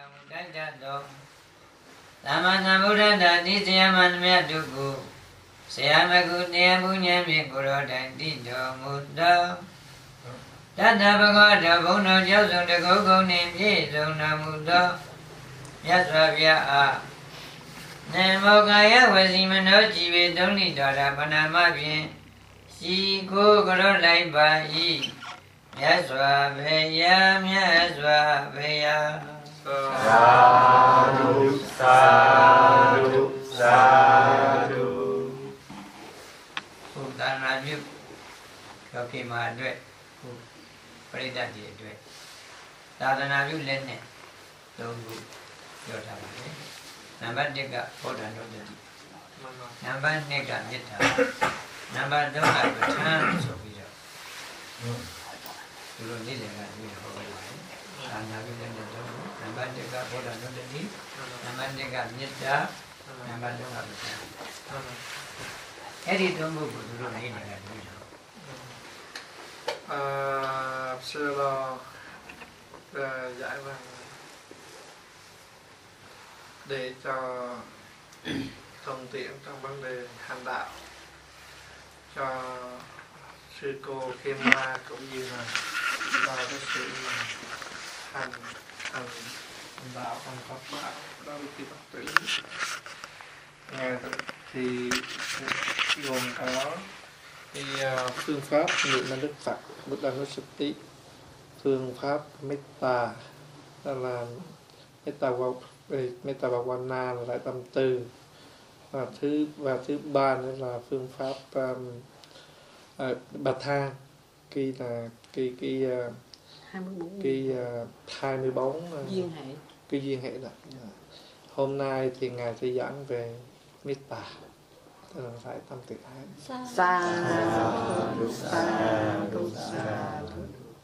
တိုက်တတ်သောသမ္မာသမ္ဗုဒ္ဓတ္တတိဆရာမသမယတုကိုဆရာမကုတရားပုညံဖြင့်ကိုရောတိုင်တိတော်မူသောတတ္တဘဂဝတောဘုံတော်ကျောက်စုံတကုတ်ကုန်နှင့်ပြည့်စုံတော်မူသောမြတ်စွာဘုရားအားနေမောကာယဝစီမနောကြည်ပေတုံးလိတော်တာပဏာမဖြင့်ရှိကိုကရောလိုက်ပါ၏မြတ်စွာဘုရားမြတ်စွာဘုရားသာဓုသာဓုသာဓုဘုရားနာပြုယောဂီမာအတွက်ပရိသတ်ကြီးအတွက်သာသနာပြုလက်နဲ့သုံးခုပြောထားပါတယ်နံပါတ်1ကဘုဒ္ဓံတို့တတိနံပါတ်2ကမေတ္တာနံပါတ်3ကပဋ္ဌာန်းဆိုပြီးတော့ဒီလိုနေ့လည်ကပြီးတော့ဟောပါတယ်သာသနာပြုလက်နဲ့သုံးခုနံပါတ်1ကဘုဒ္ဓံတို့တတိနံပါတ်2ကမေတ္တာနံပါတ်3ကပဋ္ဌာန်းအဲ့ဒီသုံးခုကိုသူတို့နေ့လည်ကပြီးတော့ sư lo giải vàng để cho thuận tiện trong vấn đề hành đạo cho sư cô Kim Ma cũng như là cho cái sự hành đạo hành Phật đạo đó là cái Phật tử thì gồm có cái phương pháp niệm năng đức Phật Buddhanussati, phương pháp metta là metta bhavana là đại tâm từ, và thứ ba nữa là phương pháp bát thang, cái 24 cái duyên hệ đó. Hôm nay thì ngài sẽ giảng về metta, tức là phải tâm tự ái. Sa du sa du sa du.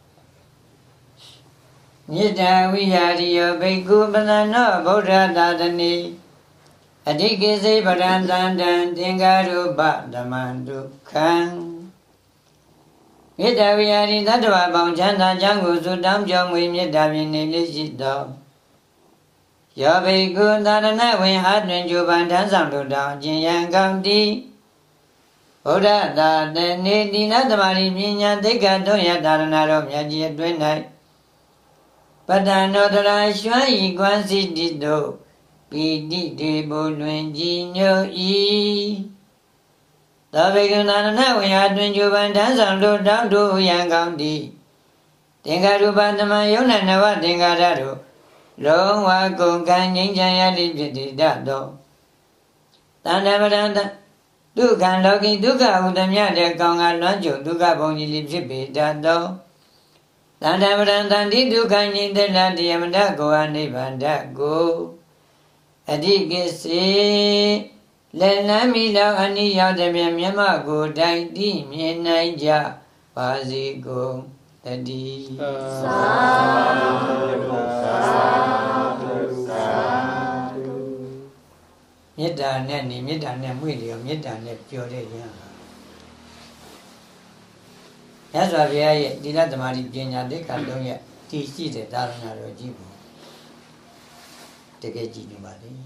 Nita vihariyo bhikkhu padano buddha tatani adhikisi padantantan tingarupa dhammandukkhang. Nita vihari tattva bong chanda chang ko su tam cho mui metta phìnနေလေးရှိသောယောဘိက္ခုသာရဏဝင်အားတွင်ကြိုးပမ်းထမ်းဆောင်လိုတောင်ကျင်ရန်ကောင်းတည်ဘုရားသာတနေတိနသမารိပညာသိက္ခာတို့ရသာရဏတော်မြတ်ကြီးအတွင်း၌ပတ္တန္တောတရာရွှမ်းဤကွမ်းစီတိတို့ပိတိတေဘုလွင်ကြည်ညို၏သောဘိက္ခုသာရဏဝင်အားတွင်ကြိုးပမ်းထမ်းဆောင်လိုတောင်တို့ရန်ကောင်းတည်သင်္ခါရုပသမံယုံနနဝသင်္ခါရတို့လုံးဝကုန်ကံငြိမ်းချမ်းရလိဖြစ်တည်တတ်သောတဏ္ဍပဒံဒုက္ခလောကီဒုက္ခဟုသမျှတဲ့ကောင်းကလွမ်းကြုံဒုက္ခဘုံကြီးလိဖြစ်ပေတတ်သောတဏ္ဍပဒံတန်တိဒုက္ခငြိမ်းသက်လာတယမတကိုအနိဗ္ဗာန်တကိုအဓိကိစေလက်လမ်းမိလောက်အနိရောက်တဲ့မျက်မှောက်ကိုတိုင်တိမြင်နိုင်ကြပါစေကုန်တတိသာမေတ္တာနဲ့နေမေတ္တာနဲ့မှုလျော်မေတ္တာနဲ့ပြောတဲ့ရံမြတ်စွာဘုရားရဲ့သီလသမာဓိပညာသိက္ခာ၃ရပ်တည်ရှိတဲ့သာသနာတော်ကြီးကိုတကယ်ကြည်ညိုပါလေ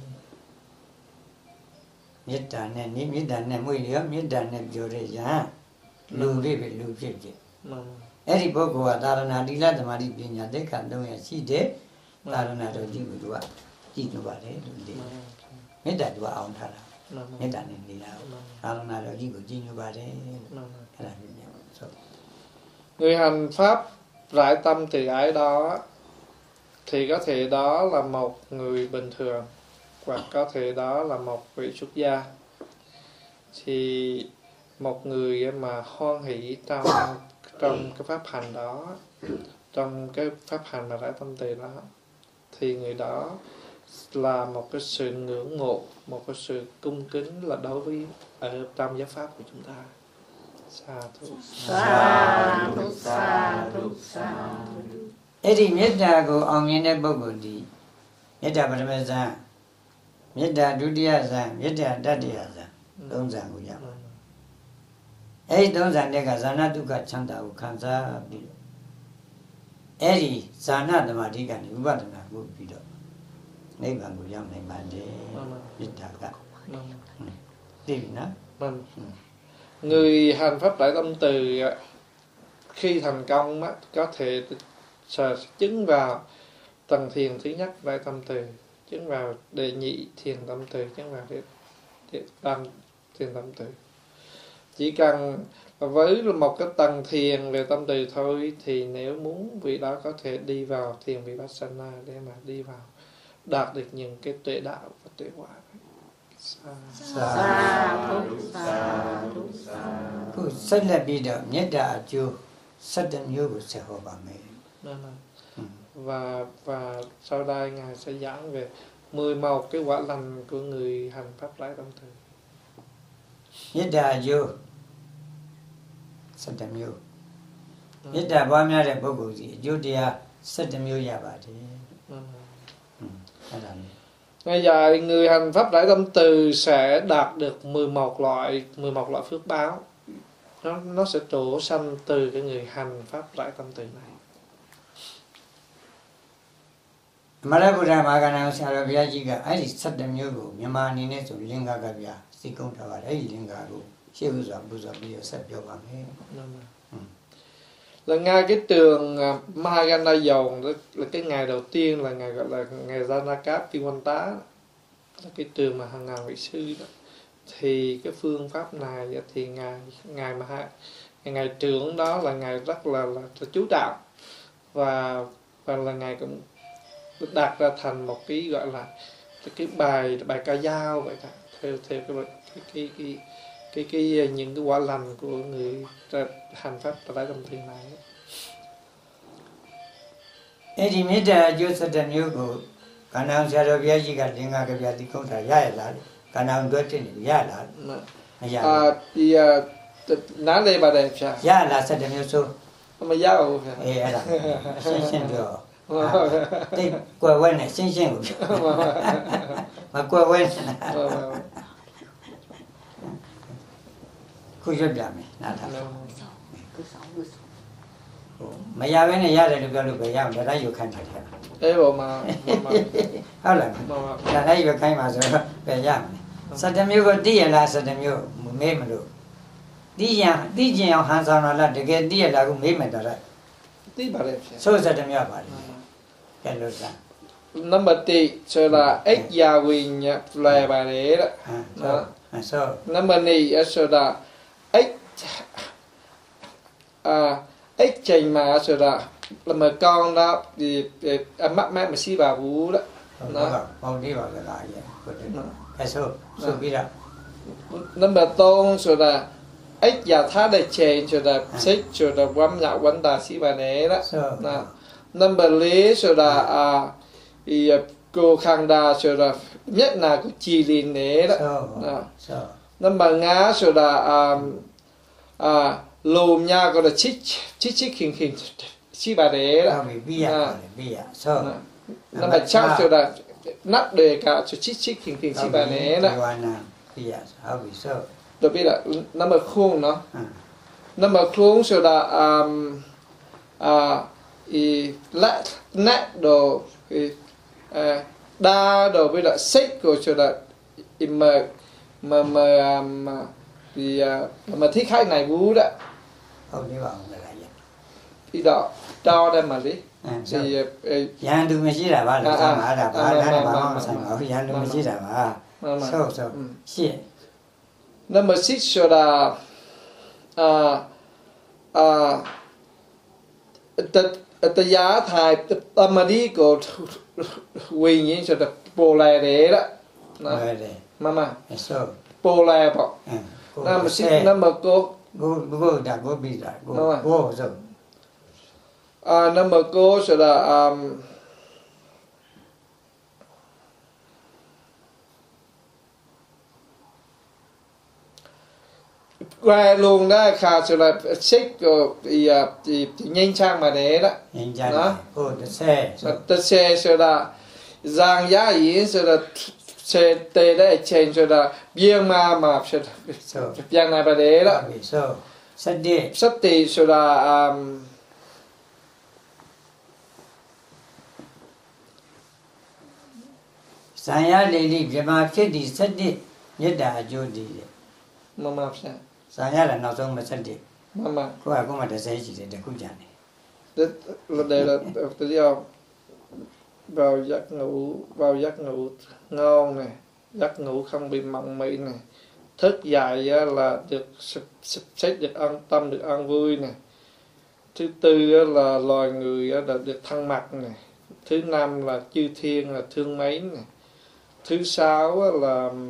မေတ္တာနဲ့နေမေတ္တာနဲ့မှုလျော်မေတ္တာနဲ့ပြောတဲ့ရံလူလေးပဲလူဖြစ်ဖြစ်အဲ့ဒီပုဂ္ဂိုလ်ကသာသနာသီလသမာဓိပညာသိက္ခာ၃ရပ်ရှိတဲ့သာသနာတော်ကြီးကိုသူကကြည်ညိုပါလေလို့ဒီမေတ္တာသူကအောင်ထားတာမေတ္တာနဲ့နေတာသာသနာတော်ကြီးကိုကြည်ညိုပါတယ်အဲ့ဒါမျိုးညဆို Người hành pháp rải tâm từ ái đó thì có thể đó là một người bình thường hoặc có thể đó là một vị xuất gia. Thì một người mà hoan hỷ trong cái pháp hành đó, trong cái pháp hành mà rải tâm từ đó, thì người đó là một cái sự ngưỡng mộ, một cái sự cung kính là đối với ở trong giáo pháp của chúng ta. Sa thu sa thu sa thu sa thu. အဲ့ဒီမေတ္တာကိုအောင်မြင်တဲ့ပုဂ္ဂိုလ်ဒီမေတ္တာပထမဇန်မေတ္တာဒုတိယဇန်မေတ္တာတတိယဇန်သုံးဇန်ကိုရပါအဲ့ဒီသုံးဇန်တဲ့ကဇာနာဒုက္ခချမ်းသာကိုခံစားပြီးတော့အဲ့ဒီဇာနာသမာဓိကနေဝိပဿနာကိုပြီးတော့နိဗ္ဗာန်ကိုရောက်နိုင်ပါတယ်မေတ္တာကသိပြီနော် Người hành pháp đại tâm từ khi thành công á, có thể chứng vào tầng thiền thứ nhất đại tâm từ, chứng vào đệ nhị thiền tâm từ, chứng vào đệ tam thiền tâm từ. Chỉ cần với một cái tầng thiền về tâm từ thôi, thì nếu muốn vị đó có thể đi vào thiền vipassana để mà đi vào đạt được những cái tuệ đạo và tuệ quả. Cô sẽ là bị đó nhất đã chưa sát đâm nhớ của sẽ hồ bà mẹ. Và sau đây Ngài sẽ giảng về 11 cái quả lành của người hành pháp đại tâm từ. Nhất đã chưa sát đâm nhớ. Nhất đã bao nhiêu là bao nhiêu gì, chưa đi sát đâm nhớ ya bà đi. Ngay giờ người hành pháp đại tâm từ sẽ đạt được 11 loại phước báo. Nó sẽ trổ sanh từ cái người hành pháp đại tâm từ này. Marabura Magana Sarabiajiga, I sat them you, Yamani Neto, Linga Gabia, Sikon Tava, Lingago, she was a buza be a set your one. Là ngay cái trường Mahagana Dòng là cái ngày đầu tiên là ngày gọi là ngày Janaka Piwanta, là cái trường mà hàng ngàn vị sư đó. Thì cái phương pháp này thì ngày trưởng đó là ngày rất là chú trọng, và là ngày cũng đặt ra thành một cái gọi là cái bài ca dao vậy đó, theo cái những cái quả lành của người hành pháp đại tâm từ này. Eddie Mita Joseph Yugo, Canal Sarabiajiga, Linga Gabia, the Contra Yala, Canal Dotin, Yala. Thì nói đây bà đẹp sao? Yala said the Muso. Mà giáo Sinh rồi. Thì qua quen này sinh mà qua quen khu giúp làm này mà giao cái này giao được được cái giao để lấy vô khăn thật thế bộ mà đó là lấy vô khăn mà rồi cái giao sao đem vô cái là sao đem vô mấy mà được đi nhà hàng sao nó là được cái đi là cũng mấy mà đó đấy tí bà đẹp số sao đem vô bà cái lối ra number tị so là x gia quyền là bà đấy đó number này so là x x trình mà so là mà con đó thì mắt mẹ mà xí bà vú đó con đi vào cái lại cái số biết đó number tôn so là x gia thá đại trình so là xích so là quắm nhạo quấn tà xí bà đấy đó number lý so là thì cô khang đa so là nhất là cô chi linh đấy đó. Number ngã so là lùm nha cô là chích khinh chi bà đấy đó. Number chắc so là nắp đề cả so chích khinh chi bà đấy đó. Được biết là number khuôn nó. Number khuôn so là lát nát đồ đa đồ với lại sách của cho là mà thích khách này vú đó thì đó đo đây mà đi thì Yan du mấy là ba là mà là ba là ba sang ở Yan du mấy là ba so shit number 6 so là the giá thai tâm đi của quyền như cho được bồ lè đấy đó mama bồ lè bỏ năm xích năm mà cô đã cô bị lại cô rồi năm mà cô sẽ là qua luôn đó khá sẽ là xích của thì nhanh trang mà đấy đó nhanh trang cô tự xe sẽ là giang giá ý sẽ là xe tê đấy trên sẽ là biên mà sẽ biên này mà đấy đó sắp thì sẽ là Saya lili Brahmaဖြစ်ဒီ7မေတ္တာအကျိုးတည်တယ် mà sao Saya là nào xong mà 7 mà Cô à cũng mà đã xây chỉ để cũng chẳng này đây là tự do vào giấc ngủ ngon này, giấc ngủ không bị mộng mị này, thức dậy á, là được sắp xếp, được an tâm, được an vui này. Thứ tư á, là loài người á, là được thăng mặt này. Thứ năm là chư thiên là thương mến này. Thứ sáu á,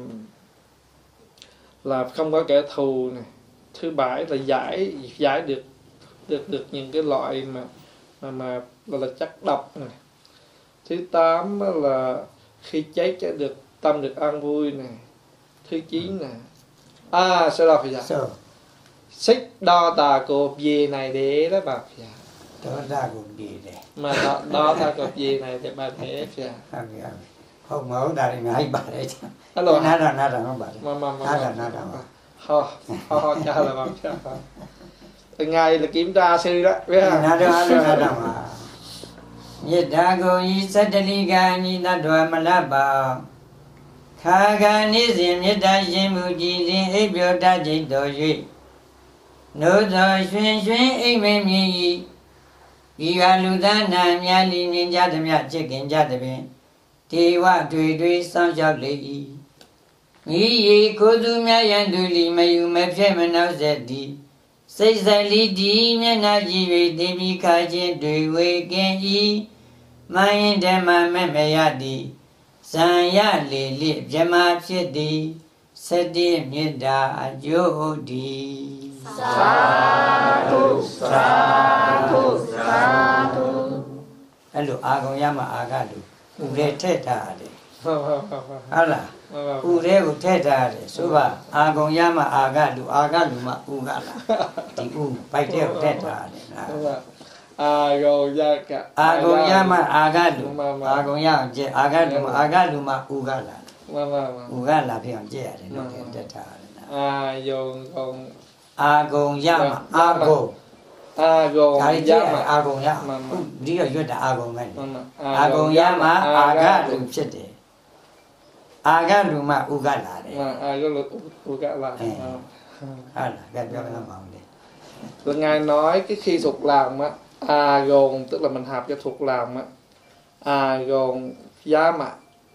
là không có kẻ thù này. Thứ bảy là giải được những cái loại mà gọi là chất độc này. Thứ 8 là khi chết được tâm được an vui này. Thứ 9 nè. Sao đọc vậy? Xích đo tà cột gì này để đó bà dạ. Đó ra cũng gì đấy. Mà đo tà cột gì này để bà thế dạ. Không mở ra thì ngay bà đấy chứ. Alo. Nada không bà đấy. Nada. Ho cha là bà cha. Từ ngày là kiểm tra sư đó. Nada mà. Yeddago yisadaliga nidadwa malaba Khaga nizim yedda shimbu jilin ibyo dajit do yui Nô do xuyên xuyên ích mê mi yi Yiwa luda na mya li min ja de mya chik kin ja de bin Ti wa tui tui sang xiao le yi Yi yi ko tu mya yan tu li ma yu ma phye ma nao zet diစိတ်ဆက်လေးဒီမျက်နှာကြည့်၍တင်ပြီးခါချင်းတွေ့ဝေကင်းဤမိုင်းဓမ္မမဲ့မရသည်ဇံရလေလိဗြဟ္မာဖြစ်သည်7မေတ္တာအကျိုးတည်သာဓုသာဓုသာဓုအဲ့လိုအာဂုံရမအာဂလူဦးရဲထည့်ထားတယ်ဟုတ်လားဦးရဲကိုထည့်ထားတယ်ဆိုပါအာဂုံရမအာဂလူမဦးကလားဒီဦးပိုက်တဲ့ကိုထည့်ထားတယ်နော်အာဂုံရကအာဂုံရမအာဂလူအာဂုံရအောင်ကျဲအာဂလူမဦးကလားဦးကလားဖြစ်အောင်ကျဲရတယ်နော်တက်ထားတယ်နော်အာဂုံရမအာဂုံဒါကြီးကျဲအာဂုံရဒီကရွတ်တာအာဂုံပဲအာဂုံရမအာဂလူဖြစ်တယ်အာဂလူမဦးကလာတယ်အာဂလူဦးကလာဟုတ်လားကဲပြောရအောင်လေ Là Ngài nói cái khi thuộc lòng á, gồm tức là mình học cho thuộc lòng á, gồm giá mà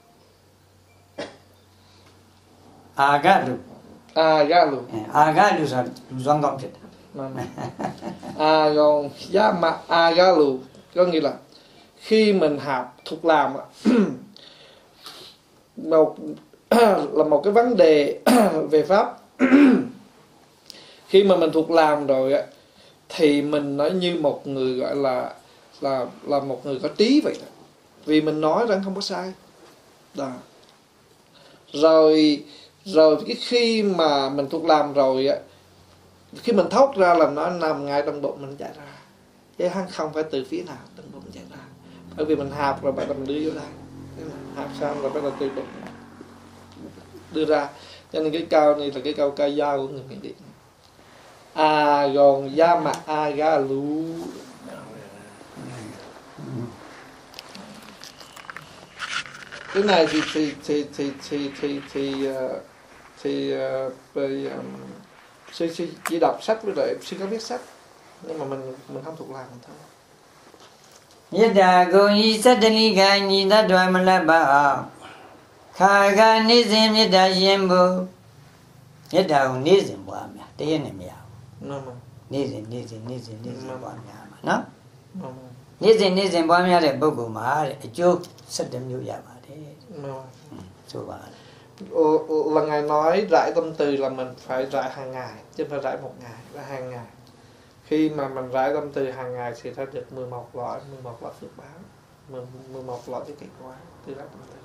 Agalu là doang gọng chết gồm giá mà agalu có nghĩa là khi mình học thuộc lòng á, là một cái vấn đề về pháp. Khi mà mình thuộc lòng rồi á thì mình nói như một người gọi là một người có trí vậy đó. Vì mình nói rằng không có sai đó. Rồi cái khi mà mình thuộc lòng rồi á, khi mình thốt ra là nó nằm ngay trong bụng mình chạy ra, chứ không phải từ phía nào trong bụng chạy ra. Bởi vì mình học rồi bắt đầu mình đưa vô đây, học xong rồi bắt đầu từ bụng đưa ra. Cho nên cái câu này là cái câu ca dao của người Miến Điện. Gòn da mà ga lú. Cái này thì sư chỉ đọc sách với lại sư có viết sách, nhưng mà mình không thuộc lòng thôi. Yedda go yisadaliga nidadwa malaba Khaga nizim yedda shimbu Yedda go nizim bwa mya teye ne mya nizim bwa mya ma no nizim bwa mya de puggol ma de acho 7 မျိုးရပါတယ်ဆိုပါ là Ngài nói rải tâm từ là mình phải rải hàng ngày chứ không phải rải một ngày, là hàng ngày. Khi mà mình rải tâm từ hàng ngày thì sẽ được 11 loại phước báo, 11 loại cái kết quả từ rải tâm từ.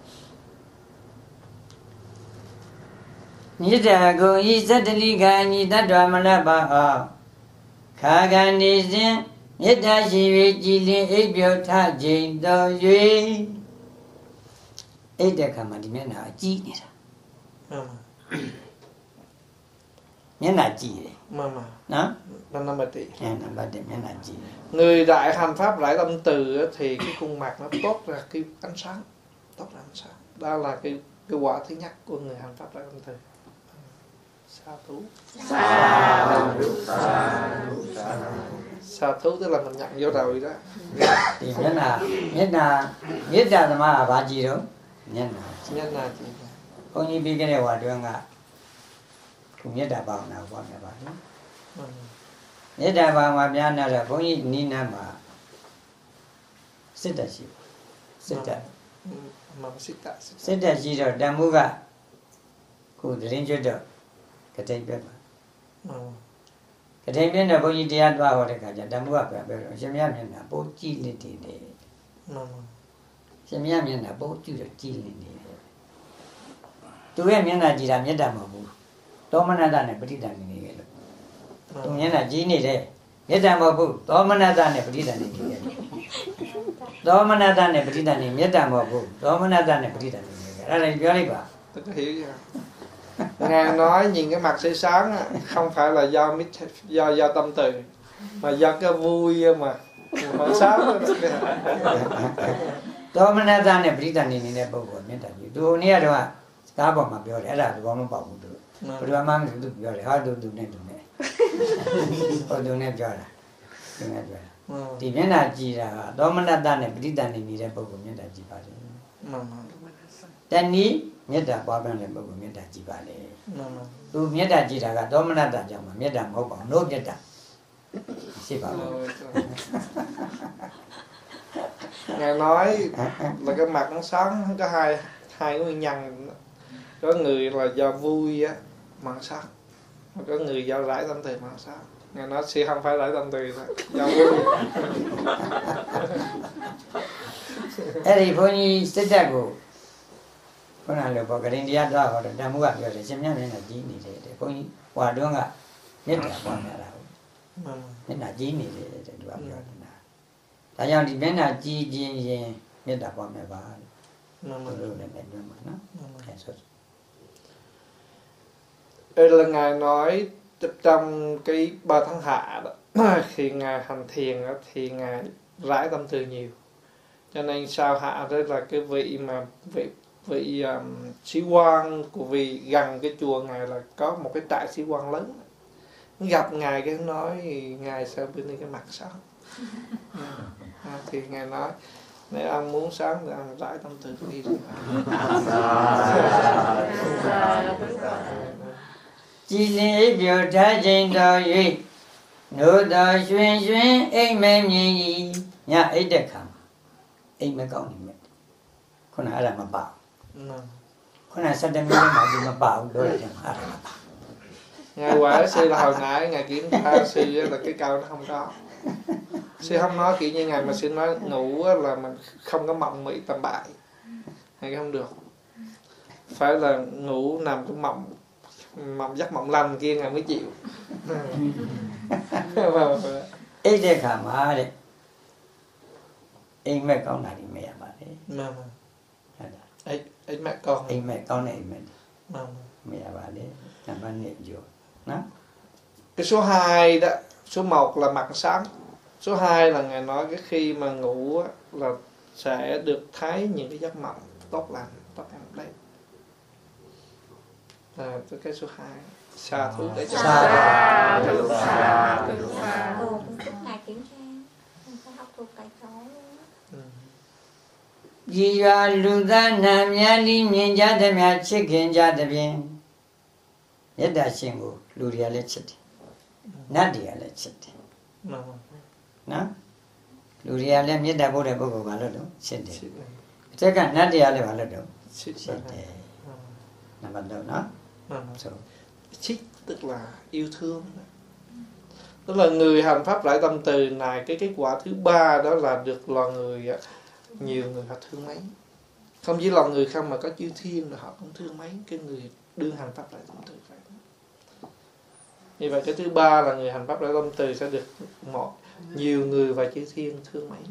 Yedda go yisadaliga nidadwa malaba Khaga nizim yedda shivi jilin ibyo tha jin do yui အဲ့တဲ့ခါမှာဒီမျက်နှာအကြည့်နေတာမျက်နှာကြည့်တယ်နော် nằm bật đi. Nằm bật điမျက်နှာကြည့်တယ် Người đại hành pháp rải tâm từ thì cái khuôn mặt nó tốt ra cái ánh sáng, tốt ra ánh sáng. Đó là cái quả thứ nhất của người hành pháp Đại Tâm Từ. Sa thú. Sa thú tức là mình nhận vô rồi đó. Thì nhất là mà bà gì đó nhất là chị. ông như biết cái này hòa đường à cũng nhất là bảo nào quan là bảo nhất là bảo mà biết nào là ông như ní nam mà xích gì xích gì rồi đam mưu cả cụ đến chỗ đó cái này biết mà cái này biết là ông như đi ăn vào rồi cả nhà đam mưu cả biết rồi xem nhà mình là bố chi lên thì để xem nhà mình là bố chú được chi lên thì tụi em là chỉ làm nhất là một vụ, đó mà nãy này bớt đi làm gì cái đó, tụi em là chỉ này đấy, nhất là một vụ, đó mà nãy này bớt đi làm gì cái đó, đó mà nãy này bớt đi làm gì, nhất là một vụ, đó mà nãy này bớt đi làm gì cái, đó là cái gì vậy? Tôi có hiểu chưa? Ngài nói nhìn cái mặt sẽ sáng không phải là do tâm từ, mà do cái vui mà sáng đó mà nãy này bớt đi làm gì này bao gồm nhất là gì, tụi này đó à. Cá bỏ mà biểu đấy là bỏ mà bảo được, rồi mà mình được biểu đấy, họ được này, họ được này biểu là, thì những là gì là, đó mà ta này, bị ta này đi ra bao gồm những là gì vậy? Tên ní, những là bao bên là bao gồm những là gì vậy? Tu những là gì là, đó mà ta chẳng mà những là không bảo, nốt những là, gì vậy? Ngài nói là cái mặt nó sáng có hai cái nguyên nhân. Có người là do vui á mà sắc, có người do rải tâm từ mà sắc. Ngài nói sẽ không phải rải tâm từ thôi, do vui. Thế thì bố nhi sẽ ra của con nào được bảo cái đến đi ăn đó hoặc là đang mua rồi để xem nhá nên là gì này để bố nhi qua đường à nhất là quan là nhất là gì này để được ăn rồi nè. Tại sao thì bên là gì nhất là quan mẹ bà rồi là mẹ nuôi mà nó là Ngài nói trong cái 3 tháng hạ đó, khi Ngài hành thiền đó, thì Ngài rải tâm từ nhiều, cho nên sao hạ đó là cái vị mà vị sĩ quan của vị gần cái chùa Ngài là có một cái trại sĩ quan lớn, gặp Ngài cái nói Ngài sao bên đây cái mặt sáng thì Ngài nói nếu ông muốn sáng thì ông rải tâm từ đi chỉ lấy biểu thái trình đạo ý nô đạo xuyên ấy mẹ nhỉ nhà ấy đẹp không ấy mới có niệm con nào là mà bảo con nào sao đem mà đi mà bảo đôi là mà Ngài quả sư là hồi nãy Ngài kiểm tra sư là cái câu nó không có. Sư không nói kiểu như Ngài mà sư nói ngủ là mình không có mộng mị tầm bại. Ngài không được. Phải là ngủ nằm cái mộng giấc mộng lành kia Ngài mới chịu. ấy đẹp không à đấy anh mẹ con này thì mẹ bà đấy ấy mẹ con anh mẹ con này mẹ bà đấy làm ban niệm vô đó. Cái số 2 đó, số 1 là mặt sáng, số 2 là Ngài nói cái khi mà ngủ là sẽ được thấy những cái giấc mộng tốt lành đấy. Cái số 2 xa thú để cho Ngài kiểm tra phải học thuộc cái đó. Vì là lưu ta nam nhà đi miền gia thế mà chết kiến gia thế bien nhất là sinh ngủ lưu đi lại chết nát đi lại chết nè lưu đi lại nhất là bố để bố vào đó chết đấy thế cả nát đi lại vào đó chết đấy nằm ở đâu nó chích tức là yêu thương, tức là người hành pháp rải tâm từ này cái kết quả thứ 3 đó là được loài người nhiều người họ thương mấy, không chỉ lòng người không mà có chư thiên là họ cũng thương mấy cái người đương hành pháp rải tâm từ vậy. Như vậy cái thứ 3 là người hành pháp rải tâm từ sẽ được nhiều người và chư thiên thương mấy.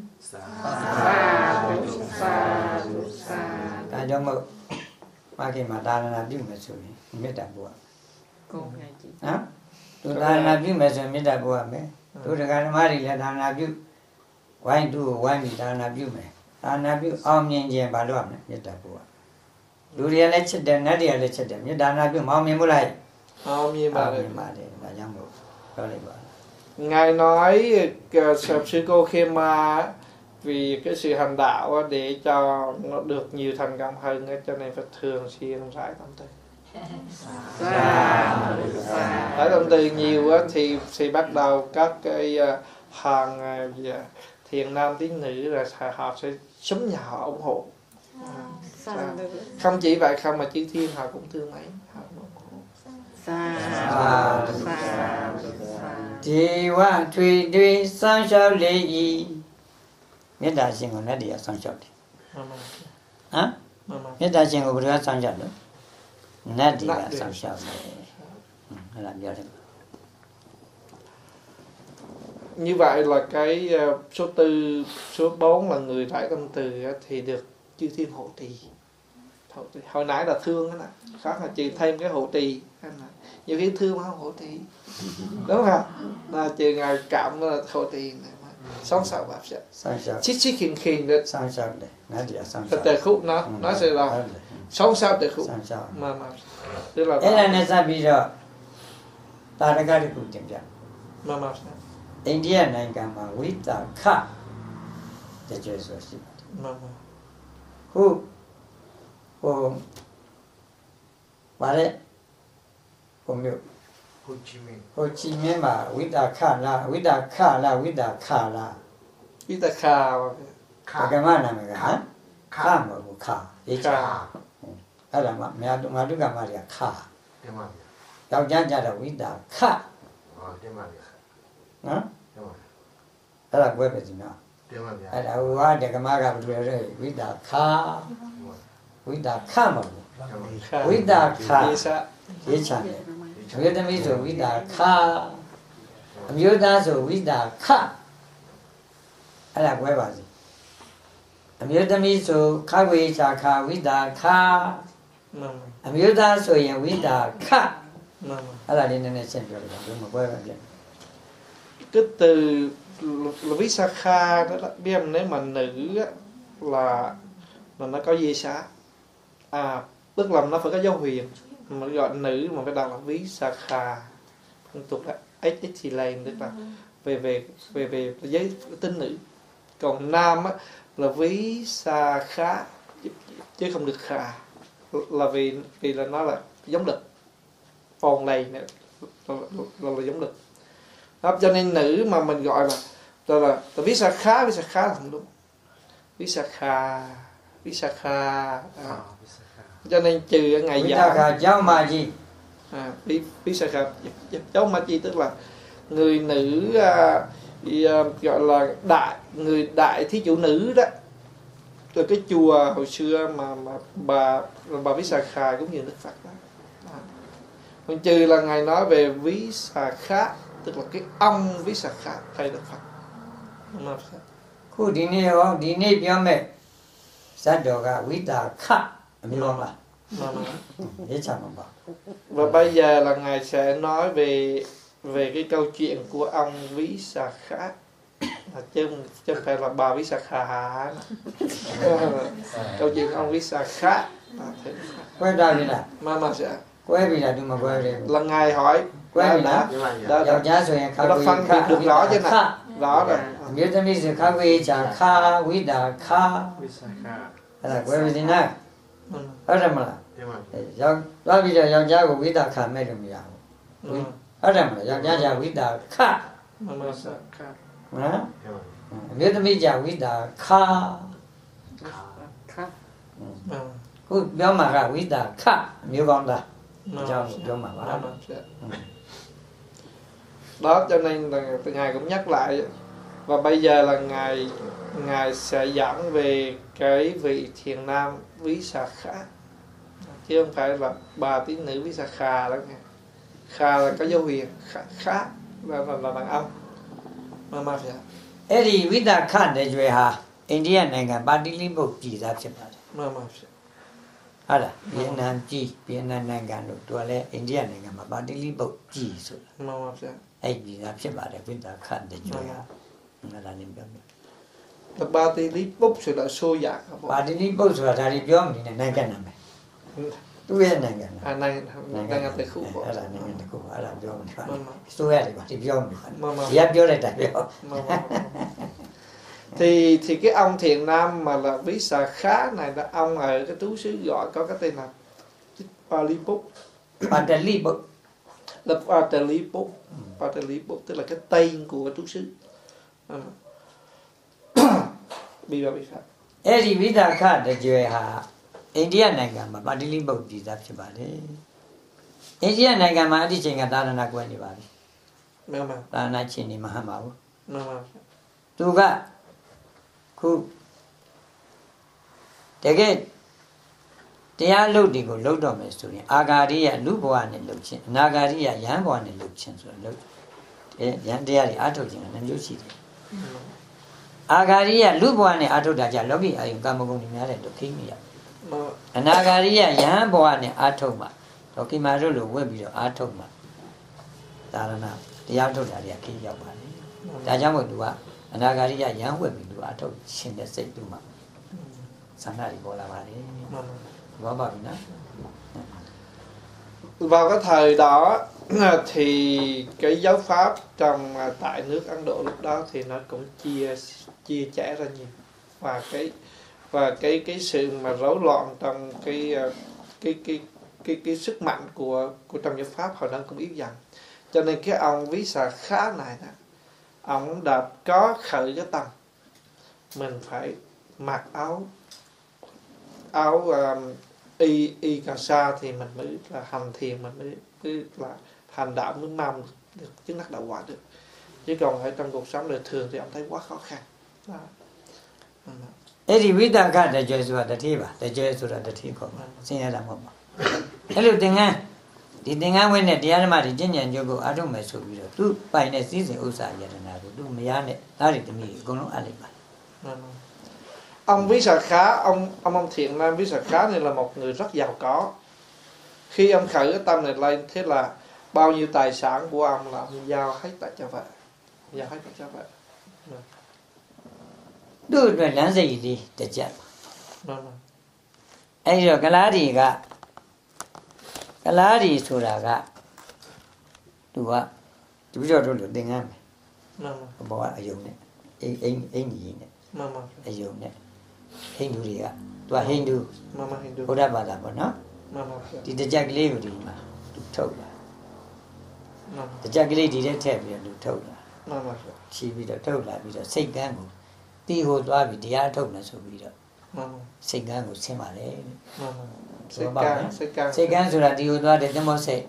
Ta cho mơ mà khi mà ta làm việc mà xử biết đạt bùa đó tôi ta làm việc mà xử biết đạt bùa mấy tôi được cái mà đi là ta làm việc quay tu quay mi ta làm việc mấy ta làm việc om nhiên nhiên bà lo biết đạt bùa လူတွေကလည်းချစ်တယ်နတ်တွေကလည်းချစ်တယ်မြေဒါနာပြုမောင်းမြင်မှုလိုက် như mà မြင်ပါတယ်ဒါကြောင့်မို့ပြောလိုက်ပါ ngài nói sư cô khi mà vì cái sự hành đạo á, để cho nó được nhiều thành công hơn á, cho nên phải thường xuyên rải tâm từ rải tâm từ nhiều á, thì bắt đầu các cái hàng thiền nam tín nữ là họ sẽ sống nhà họ ủng hộ. Không chỉ vậy không mà chư thiên họ cũng thương mấy họ cũng ủng hộ. Đi qua truy đuôi sang sao lệ ý biết đại sinh của nó đi sang sao đi hả biết đại sinh của bữa sang sao đó nó đi sang sao này làm gì đấy như vậy là cái số 4 số 4 là người rải tâm từ á, thì được chư thiên hộ trì. Hồi nãy là thương đó nè, khác là trừ thêm cái hộ trì, nhiều khi thương mà không hộ trì, đúng không? Là trừ ngài cảm là hộ trì này mà sống sao bạp sẽ, chít khinh đấy, sang sao đấy, nó đi sang sao. Từ khúc nó sẽ là sống sao từ khúc, mà tức là. Cái này sao bây giờ ta đã có được cũng chậm chậm. mà India này cả mà Vita Kha để chơi số gì bà đấy cũng được Hồ Chí Minh mà Vita Kha là cái mà này cái hả Kha mà cũng Kha đấy chứ hay là mà đứa cái mà là Kha đâu ra là Vita Kha hả đó là quên về gì nữa hay là qua để cái mà gặp được rồi Vita Kha mà Vita Kha dễ chán người ta mới rồi Vita Kha người ta rồi Vita Kha hay là quên vào gì người ta mới rồi Kha Vita Kha Vita Kha người ta rồi Vita Kha hay là lên này xem rồi mà quên vào gì cái từ là Visakha đó biết không? Nếu mà nữ á, là nó có dê xá, tức là nó phải có dấu huyền, mà gọi nữ mà phải đặt là Visakha, phong tục là XXT lên, tức là về giới tính nữ. Còn nam á, là Visakha chứ không được khà, là vì là nó là giống đực, phòn này là giống đực. Đó, cho nên nữ mà mình gọi là Visakha là không đúng. Visakha cho nên trừ ở ngày giảm Visakha cháu mà gì Visakha cháu ma chi tức là người nữ gọi là người đại thí chủ nữ đó. Rồi cái chùa hồi xưa mà bà Visakha cũng như Đức Phật đó. Còn trừ là ngài nói về Visakha tức là cái ông Visakha thầy Đức Phật. Khu đi này biểu mẹ sát đồ cả Visakha biết không ạ? Dễ chán không bảo. Và bây giờ là ngài sẽ nói về cái câu chuyện của ông Visakha, chứ không phải là bà Visakha. Câu chuyện của ông Visakha quay ra đi nào mà sẽ quay đi là đừng mà quay đi là ngài hỏi quay đi nào dạo giá rồi nó phân biệt được rõ chứ nè, rõ rồi. biết tôi biết sự khác với chả kha với đà kha là quay đi nào ở đây mà là đó bây giờ dạo giá của với đà kha mấy đồng giàu ở đây mà là dạo giá với đà kha biết tôi biết giàu với đà kha cứ béo mà ra với đà kha nếu con ta cho mà đó, cho nên là ngài cũng nhắc lại. Và bây giờ là ngài sẽ giảng về cái vị thiền nam Visakha, chứ không phải là bà tín nữ Visakha đó nghe. Kha là có dấu huyền, khá là đàn ông mà phải. Ê đi Visakha này rồi hả India này cả ba đi linh bộ chỉ ra xem mà à là Việt Nam này cả đồ là India này cả mà ba đi linh bộ chỉ rồi mà phải. Ai bị làm xem bà để Visakha này rồi hả là niệm biểu Ba tí lý bốc sự là xô dạng. ba đi linh bộ rồi ra đi biểu mình này cái nào သူ့ရဲ့နိုင်ငံလားနိုင်ငံတစ်ခုပေါ့အဲ့ဒါနိုင်ငံတစ်ခုအဲ့ဒါပြောနေပါမှန်ပါဆိုရတယ်ပါဒီပြောနေပါမှန်ပါဒီကပြောလိုက်တာပြော thì cái ông thiền nam mà là ví xà khá này là ông ở cái trú xứ gọi có cái tên là Palipuk ပါတလိပုတ် là Palipuk tức là cái tên của cái trú xứ bị phạt အဲ့ဒီဝိသခတကြွယ်ဟာအိန္ဒိယနိုင်ငံမှာပါတလိပုတ်တည်သားဖြစ်ပါတယ်အိန္ဒိယနိုင်ငံမှာအဲ့ဒီချိန်ကသာသနာကွယ်နေပါပြီ mà သာသနာရှင်နေမဟန်ပါဘူး mà သူကခုတကယ်တရားလုပ်တွေကိုလုပ်တော့မယ်ဆိုရင်အာဂါရိယလူဘဝနဲ့လုပ်ခြင်းအနာဂါရိယယဟန်ဘဝနဲ့လုပ်ခြင်းဆိုတော့လုပ်ယဟန်တရားတွေအထုတ်ခြင်းကနှမျိုးရှိတယ်အာဂါရိယလူဘဝနဲ့အထုတ်တာကြလောကီအာယုကာမဂုဏ်တွေများတဲ့ဒုက္ခိမိယ mà အနာဂါရိယယဟန်ဘဝနဲ့အထုတ်မှဒေါကိမာတို့လိုဝက်ပြီးတော့အထုတ်မှသာရဏတရားထုတ်တာတွေကခေရောက်ပါလေဒါကြောင့်မို့သူကအနာဂါရိယယဟန်ဝက်ပြီးသူအထုတ်ရှင်တဲ့စိတ်သူမှဆန္ဒတွေပေါ်လာပါလေဘောပါပြီနော် vào cái thời đó thì cái giáo pháp trong tại nước Ấn Độ lúc đó thì nó cũng chia chẻ ra nhiều và cái sự mà rối loạn trong cái sức mạnh của trong giáo pháp hồi đó cũng yếu dần, cho nên cái ông Ví Xà Khá này nè, ông đã có khởi cái tâm mình phải mặc áo y càng xa thì mình mới là hành thiền, mình mới là hành đạo mới mong được chứng đắc đạo quả được, chứ còn ở trong cuộc sống đời thường thì ông thấy quá khó khăn. Ê thì biết ta cả để chơi sura để thi ba, để chơi sura để thi không, xin ra làm không? Hello tiếng Anh, thì tiếng Anh bên này thì anh mà thì chính nhận cho cô ở trong mấy số video, tu bài này xí xí usa vậy là tu mấy anh này, ta thì mình cũng nói anh ấy. Ông Ví Xà Khá, ông thiện nam Ví Xà Khá này là một người rất giàu có. Khi ông khởi cái tâm này lên, thế là bao nhiêu tài sản của ông là ông giao hết tại cho vợ, giao hết tại cho vợ. Đưa rồi làm gì đi để chết. Ấy rồi cái lá gì sura cả, tu á, tu cho tôi được tiếng Anh, bảo ai dùng này, anh gì này, ai dùng này. Hindu dia, tua Hindu, Buddha Bada pun, no? Di dejak leo di mana, tu tahu lah. Dejak leo di dia teh dia tu tahu lah. Si bila tahu lah, bila segan tu, tiho tua bila dia tahu lah so bila. Segan tu sema le. Segan sudah tiho tua dia cuma se.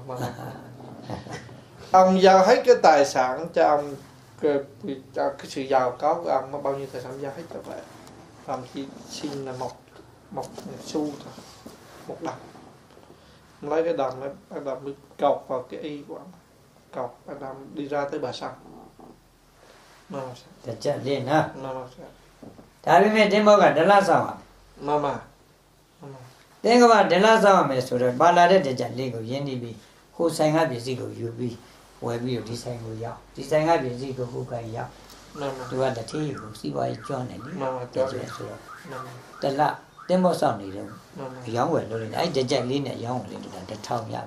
Ông giao hết cái tài sản cho ông, cho cái sự giàu có của ông, nó bao nhiêu tài sản giao hết cho vợ. Ông chỉ xin là một xu thôi, một đồng, lấy cái đồng mới cột vào cái y của ông, cột ông đi ra tới bờ sông. Để chết lên ha. Tại vì mình đến bao cả là sao à? Đến cái bao là sao mà số rồi bao là để chết lên cái gì đi, khu sinh hoạt gì cái gì bị, ngoài bị đi sinh hoạt gì cái khu cái gì. Tu ada thi của si vai cho này đi,แต่ละเต็มบ่ဆောင်နေတယ်ရောင်းဝယ်လို့လည်းအဲ့ကြက်လေးနဲ့ရောင်းဝယ်လေးတို့တာ1000ရ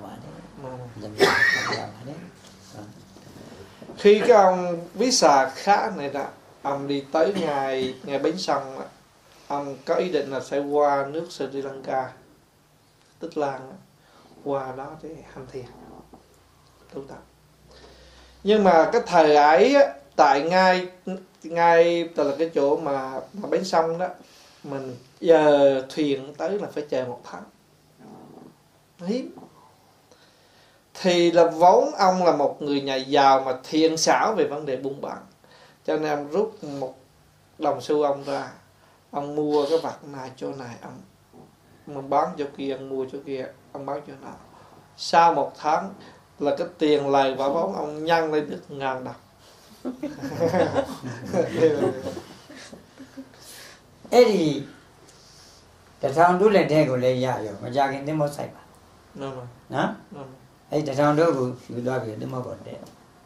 ပါတယ် Khi cái ông Ví Xà Khá này đó, ông đi tới ngày bến sông, ông có ý định là sẽ qua nước Sri Lanka, Tích Lan, qua đó để hành thiền tu tập. Nhưng mà cái thời ấy tại ngay tức là cái chỗ mà bến sông đó, mình giờ thuyền tới là phải chờ 1 tháng, hiếm. Thì là vốn ông là một người nhà giàu mà thiện xảo về vấn đề buôn bán, cho nên ông rút 1 đồng xu ông ra, ông mua cái vật này chỗ này, ông bán chỗ kia, ông mua chỗ kia, ông bán chỗ nào. Sau 1 tháng là cái tiền lời và vốn ông nhân lên được 1000 đồng. Ấy thì tại sao đứa lên đây của lấy nhà rồi mà ra cái đến một sạch mà, đó, ấy tại sao đứa của đứa kia đến một bột đấy,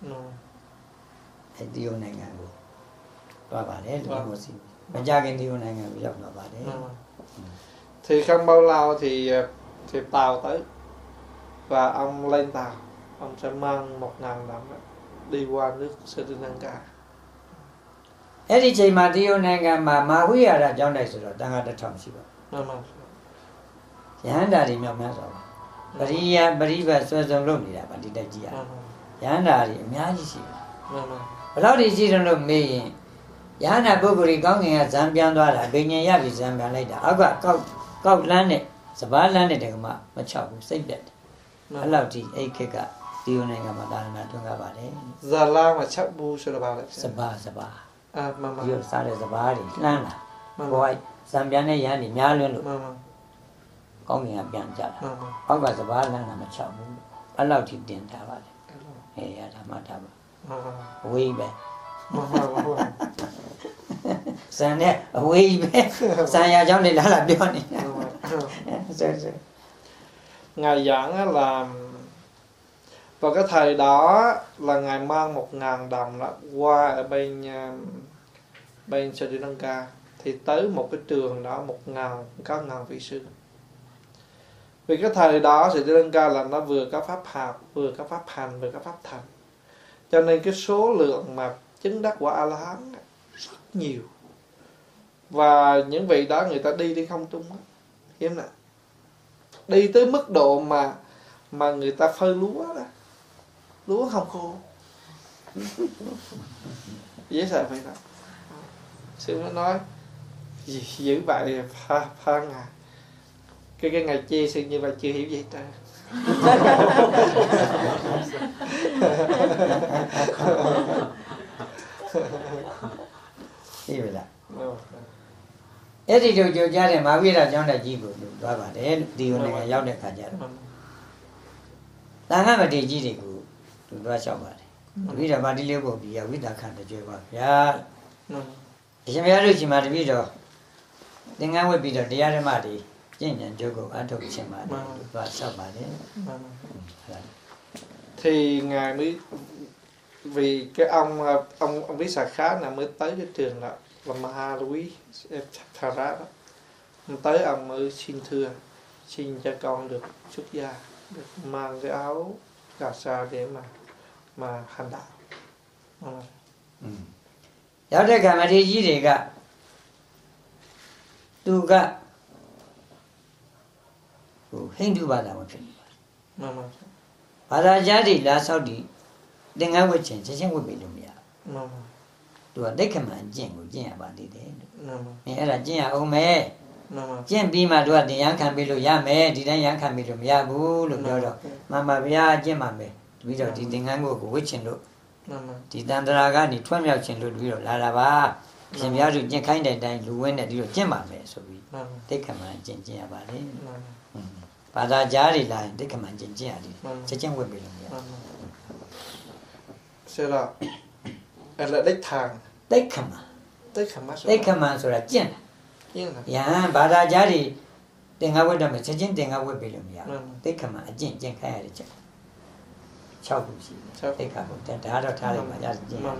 ấy tiêu này ngang của, ba bà đấy là một gì, mà ra cái tiêu này ngang của dọc bà đấy. Thì không bao lâu thì thì tàu tới và ông lên tàu, ông sẽ mang 1.000 đồng đi qua nước Sri Lanka. အဲ့ဒီချိန်မှာတရုတ်နိုင်ငံမှာမဟာဝိဟာရကျောင်းတိုက်ဆိုတော့တန်ခါ1000ရှိပါမှန်ပါယဟန္တာတွေမြောက်များစွာပါပရိယပရိပတ်ဆွဲစုံလုပ်နေတာပါဒီတက်ကြီးရယဟန္တာတွေအများကြီးရှိတယ်မှန်ပါဘယ်လောက်ဒီရှိတယ်လို့မေးရင်ယဟန္တာပုဂ္ဂိုလ်ကြီးကောင်းကင်ကဇံပြန်သွားတာဘိညာဉ်ရပြီဇံပြန်လိုက်တာအောက်ကကောက်လန်းနဲ့စပားလန်းနဲ့တကမမချောက်ဘူးစိတ်ပြတ်တယ်အဲ့လောက်ဒီအဲ့ခေတ်ကတရုတ်နိုင်ငံမှာသာသနာထွန်းကားပါတယ်ဇာလာမှာချက်ဘူးဆိုတော့ပါလေစပားမှန်ပါဒီစားတဲ့စပားတွေလှမ်းလာဘောက်ဇံပြန်တဲ့ယဟန်တွေများလွန်းလို့မှန်ပါကောင်းကင်ကပြန်ကြတာမှန်ပါအောက်ကစပားလန်းတာမချောက်ဘူးအဲ့လောက်ထိတင်ထားပါတယ်ရတာမှတ်ထားပါမှန်ပါဝေးပဲမှန်ပါမှန်ပါဇန်နဲ့အဝေးပဲဇန်ရเจ้าနေလာလာပြောနေတာဆက်ဆက် Ngài giảng á là vào cái thời đó là ngài mang 1.000 đồng đó qua ở bên Sri Lanka thì tới một cái trường đó 1.000 vị sư. Vì cái thời đó Sri Lanka là nó vừa có pháp học, vừa có pháp hành, vừa có pháp thành, cho nên cái số lượng mà chứng đắc quả A La Hán rất nhiều, và những vị đó người ta đi không trung á, hiếm nè, đi tới mức độ mà người ta phơi lúa đó, lúa không khô. Dễ sợ vậy đó. Sư mới nói giữ vậy pha ngài cái ngày chê sư như vậy chưa hiểu gì trời. Thế vậy làအဲ့ဒီတို့ကြကြတဲ့မဟာဝိရကျောင်းတက်ကြီးကိုသွားပါတယ်ဒီုံနိုင်ငံရောက်တဲ့ခါကျတော့တန်ခါမထေရကြီးတွေကိုသူသွားလျှောက်ပါတယ်တပည့်တော်ဗာတိလေးပုတ်ပြီးဝိသခတကြွယ်ပါဗျာအရှင်ဘုရားတို့ရှင်မှာတပည့်တော်သင်္ကန်းဝတ်ပြီးတော့တရားဓမ္မတွေကျင့်ကြံကြိုးကိုအထုတ်ခြင်းပါတယ်သွားလျှောက်ပါတယ် Thì ngài mới vì cái ông Lý Xà Khá là mới tới cái trường đó là Maharavi Thara đó, tới ông mới xin thưa xin cho con được xuất gia, được mang cái áo cà sa để mà hành đạo. ရောက်တဲ့ခါမထေရကြီးတွေကသူကဟိန္ဒူဘာသာဝင်ဖြစ်နေပါတယ်ဘာသာကြားတွေလာဆောက်တည်သင်္ကန်းဝတ်ခြင်းချက်ချင်းဝတ်ပြီးလို့မရဘူးသူကဒိဋ္ဌမန်ကျင့်ကိုကျင့်ရပါသေးတယ်လို့အဲ့ဒါကျင့်ရအောင်မယ်ကျင့်ပြီးမှသူကတရားခံပြီးလို့ရမယ်ဒီတိုင်းရခံပြီးလို့မရဘူးလို့ပြောတော့မှန်ပါဗျာကျင့်ပါမယ်ပြီးတော့ဒီသင်္ကန်းကိုဝတ်ခြင်းလို့ဒီတန်ត្រာကနေထွန်းမြောက်ခြင်းလို့ပြီးတော့လာတာပါရှင်ပြားတို့ကျင့်ခိုင်းတဲ့အတိုင်းလူဝင်းနဲ့ဒီလိုကျင့်ပါမယ်ဆိုပြီးဒိဋ္ဌမန်ကျင့်ရပါလေဘာသာကြားတွေလာရင်ဒိဋ္ဌမန်ကျင့်ရတယ်ချက်ချင်းဝတ်ပြီးလို့မရဘူး Sẽ là đích thang ဒိဋ္ဌမန် tới khả mắt ဒိဋ္ဌမန်ဆိုတာကျင့် nhiên là ယဟန်ဘာသာကြားတွေသင်္ကန်းဝတ်တော့မယ်ချက်ချင်းသင်္ကန်းဝတ်ပြီးလို့မရဘူးဒိဋ္ဌမန်အကျင့်ခိုင်းရတဲ့ချက်6ခုရှိတယ်ဒိဋ္ဌဘုံဒါတော့ထားလိုက်ပါရကျင့်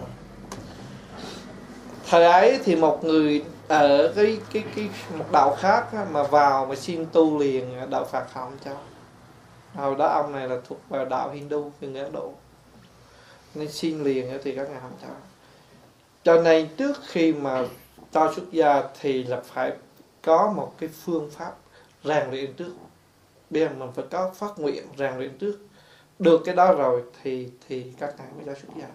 thời ấy thì một người ở một đạo khác á, mà vào mà xin tu liền đạo Phật không cho. Hồi đó ông này là thuộc vào đạo Hindu người Ấn Độ nên xin liền thì các ngài không cho. Cho nên trước khi mà cho xuất gia thì là phải có một cái phương pháp rèn luyện trước. Bây giờ mình phải có phát nguyện rèn luyện trước. Được cái đó rồi thì các ngài mới cho xuất gia.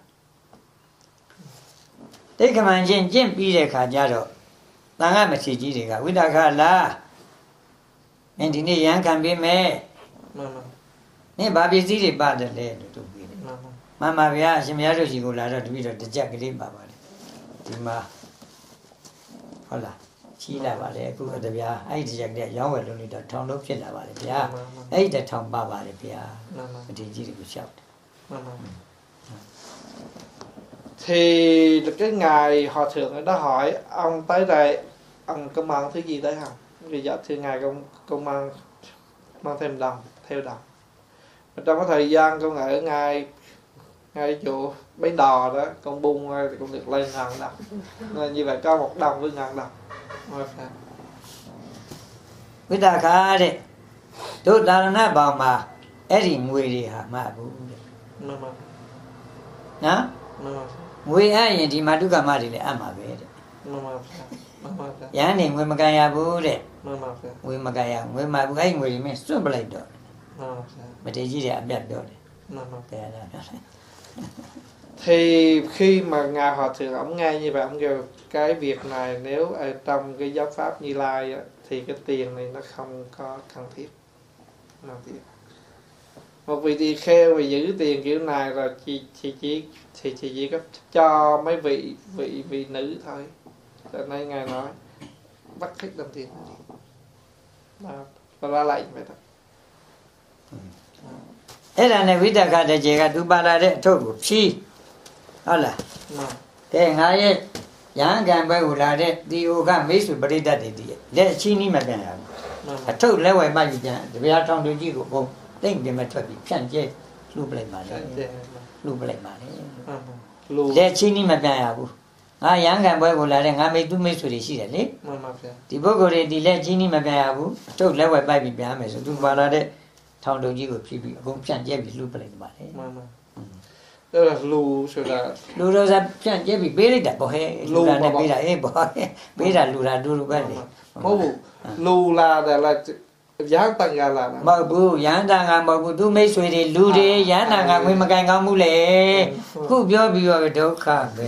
ဒိဋ္ဌမန်ကျင့်ပြီးတဲ့ခါကျတော့တန်ခါမထေရကြီးတွေကဝိသခလာမင်းဒီနေ့ရန်ခံပေးမယ်နင်ဘာပစ္စည်းတွေပါတယ်လဲလို့သူပြီးတယ်မှန်ပါဗျာအရှင်ဘုရားတို့ရှိကိုလာတော့တပည့်တော်တစ်ကြက်ကလေးပါပါတယ်ဒီမှာဟုတ်လားချီးလာပါတယ်အခုတပြားအဲ့ဒီတစ်ကြက်ကလေးရောင်းဝယ်လို့တော့ထောင်လို့ဖြစ်လာပါတယ်ဗျာအဲ့ဒီထောင်ပါပါတယ်ဗျာမထေရကြီးတွေကိုလျှောက်တယ် Thì cái ngài hòa thượng ở đó hỏi ông tới đây ông có mang thứ gì tới không? Thì dạ thưa ngài con mang thêm đồng, theo đồng. Và trong cái thời gian con ở ngay chỗ bến đò đó con bung thì con được lên 1.000 đồng. Nên như vậy có 1 đồng với 1.000 đồng. ဝိသခတဲ့ Đốt ta nó bảo mà ấy người đi hả mà bố nè người ấy thì mà đứa mà đi lại mà về đấy giá này người mà cái bố đấy người mà cái người mà bố ấy người mình suốt bấy đó mà thế gì đấy biết đó đấy thì khi mà ngài Hòa Thượng ông nghe như vậy, ông kêu cái việc này nếu ở trong cái giáo pháp Như Lai á, thì cái tiền này nó không có cần thiết. Một vị tỳ kheo mà giữ tiền kiểu này rồi chỉ có cho mấy vị nữ thôi, cho nên ngài nói bắt hết đồng tiền và ra lệnh vậy đó. Thế là này viết ra để chỉ cả tu ba la đấy thôi của phi, hả là? Thế ngay ấy, giảng cái bài của la đấy, đi ô cái mấy số bari đã đi đi, để chi ni mà cái nào, thôi lấy vài bài gì chứ, bây giờ trong đôi chỉ của cô, tính cái mà thôi bị phản chế, lúp lại mà đấy, để chi ni mà cái nào, giảng cái bài của la đấy, ngay mấy số đi xí đấy, thì bố cô đấy đi lấy chi ni mà cái nào, thôi lấy vài bài bị bán mấy số tu ba la đấy. Thằng đồng chí của phi bị cũng phản chế bị lù lại mà đấy. Đó là lù rồi là lù rồi ra phản chế bị bế đi đặt bỏ hết. Lù ra này bế ra hết bỏ hết. Bế ra lù cái này. Mô bù lù là giá tăng ra là mơ bù giá tăng ra mơ bù tu mấy suy đi lù đi giá tăng ra nguyên mà cái ngon mu lệ. Cứ biểu đâu khác về.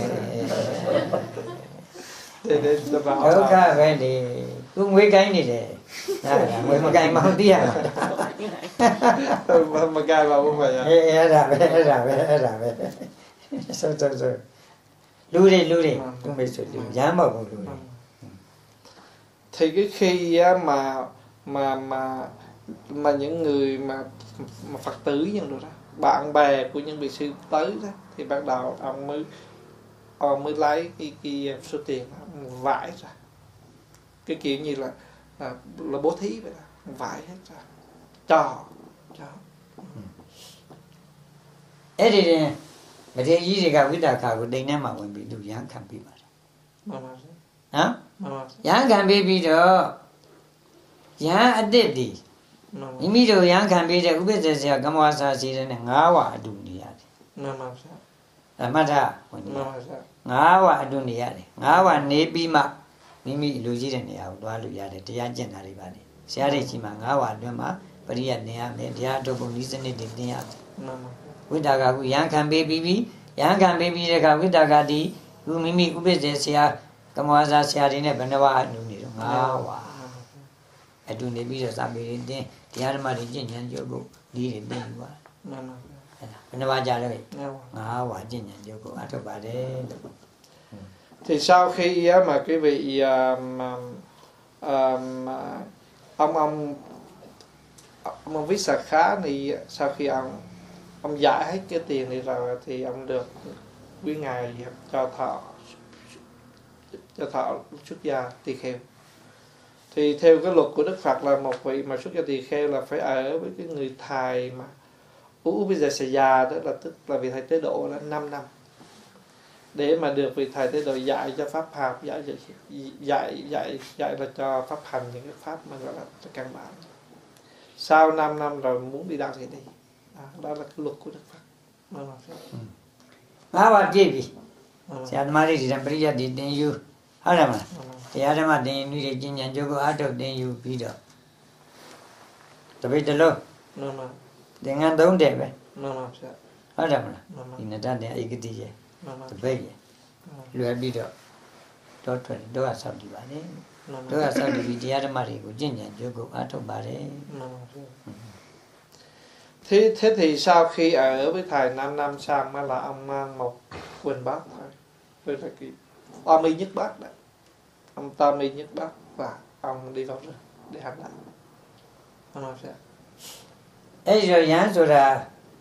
Đâu khác về đi. Cứ mấy cái này để. Nguyên mà cái mau tí à. Mà cái vào không phải à? Ra về. Sao. Lưu đi, không biết sự lưu, dám bảo không lưu đi. Thì cái khi mà những người mà Phật tử nhân rồi đó, bạn bè của những vị sư tới đó, thì bắt đầu ông mới lấy cái số tiền vải ra, cái kiểu như là bố thí vậy đó, vải hết ra cho ấy đi mà thế gì thì cả quý đạo cả của đây nè mà mình bị đủ giáng khám bị mà hả giáng khám bị đó giáng ở đây đi mi đồ giáng khám bị đó bây giờ sẽ cầm hoa sa xí này ngã hoa đủ đi à mà ra ngã hoa đủ đi à ngã hoa nếp bị mà mi lưu gì này à đó lưu ra đấy thì anh chân này vậy xe đấy chỉ mà ngã hoa đó mà bây giờ này à này dia đồ bông đi sinh đi đi à quý đạo cả quý giáng khám bị yang kan baby de ka wita ka di ku mimi ku biết se sia kamwa sia de ne bana wa anu ni do nga wa adu ne bi sa be dinတရားဓမ္မတွေကျင့်ကြံကြုတ်ကိုဒီတွေသိယူပါဘယ်နှပါကြလဲnga wa ကျင့်ကြံကြုတ်ကိုအထုတ်ပါတယ်လို့ thì sau khi mà cái vị ông viết xà khá thì sau khi ông giải hết cái tiền này rồi thì ông được quý ngài cho thọ xuất gia tỳ kheo. Thì theo cái luật của Đức Phật là một vị mà xuất gia tỳ kheo là phải ở với cái người thầy mà bây giờ già đó, là tức là vị thầy tế độ là 5 năm để mà được vị thầy tế độ dạy cho pháp học, dạy là cho pháp hành những cái pháp mà gọi là căn bản. Sau 5 năm rồi muốn đi đâu thì đi. Đó là cái luật của Đức Phật. Wa ji bi sia ma ri di dan pariya di tin yu ha da maတရားဓမ္မတင်ယူတွေကျင့်ကြံကြိုးကိုအထုတ်တင်ယူပြီးတော့တပိတ်တလုံးသင်္ကန်း3တဲ့ပဲဟုတ်တယ်မလားဒီနတတဲ့ဧကတိရဲ့တပိတ်ရဲ့လွယ်ပြီးတော့တော့ထွက်တော့ကဆောက်တည်ပါလေတော့ကဆောက်တည်ပြီးတရားဓမ္မတွေကိုကျင့်ကြံကြိုးကိုအထုတ်ပါတယ် Thế thì sau khi ở với thầy 5 năm xong mới là ông mang một quỳnh bát thôi. Với là cái Tommy nhất bát đấy. Ông Tommy nhất bát và ông đi vào rừng để hành đạo. Ông nói sao? Ấy rồi nhá rồi là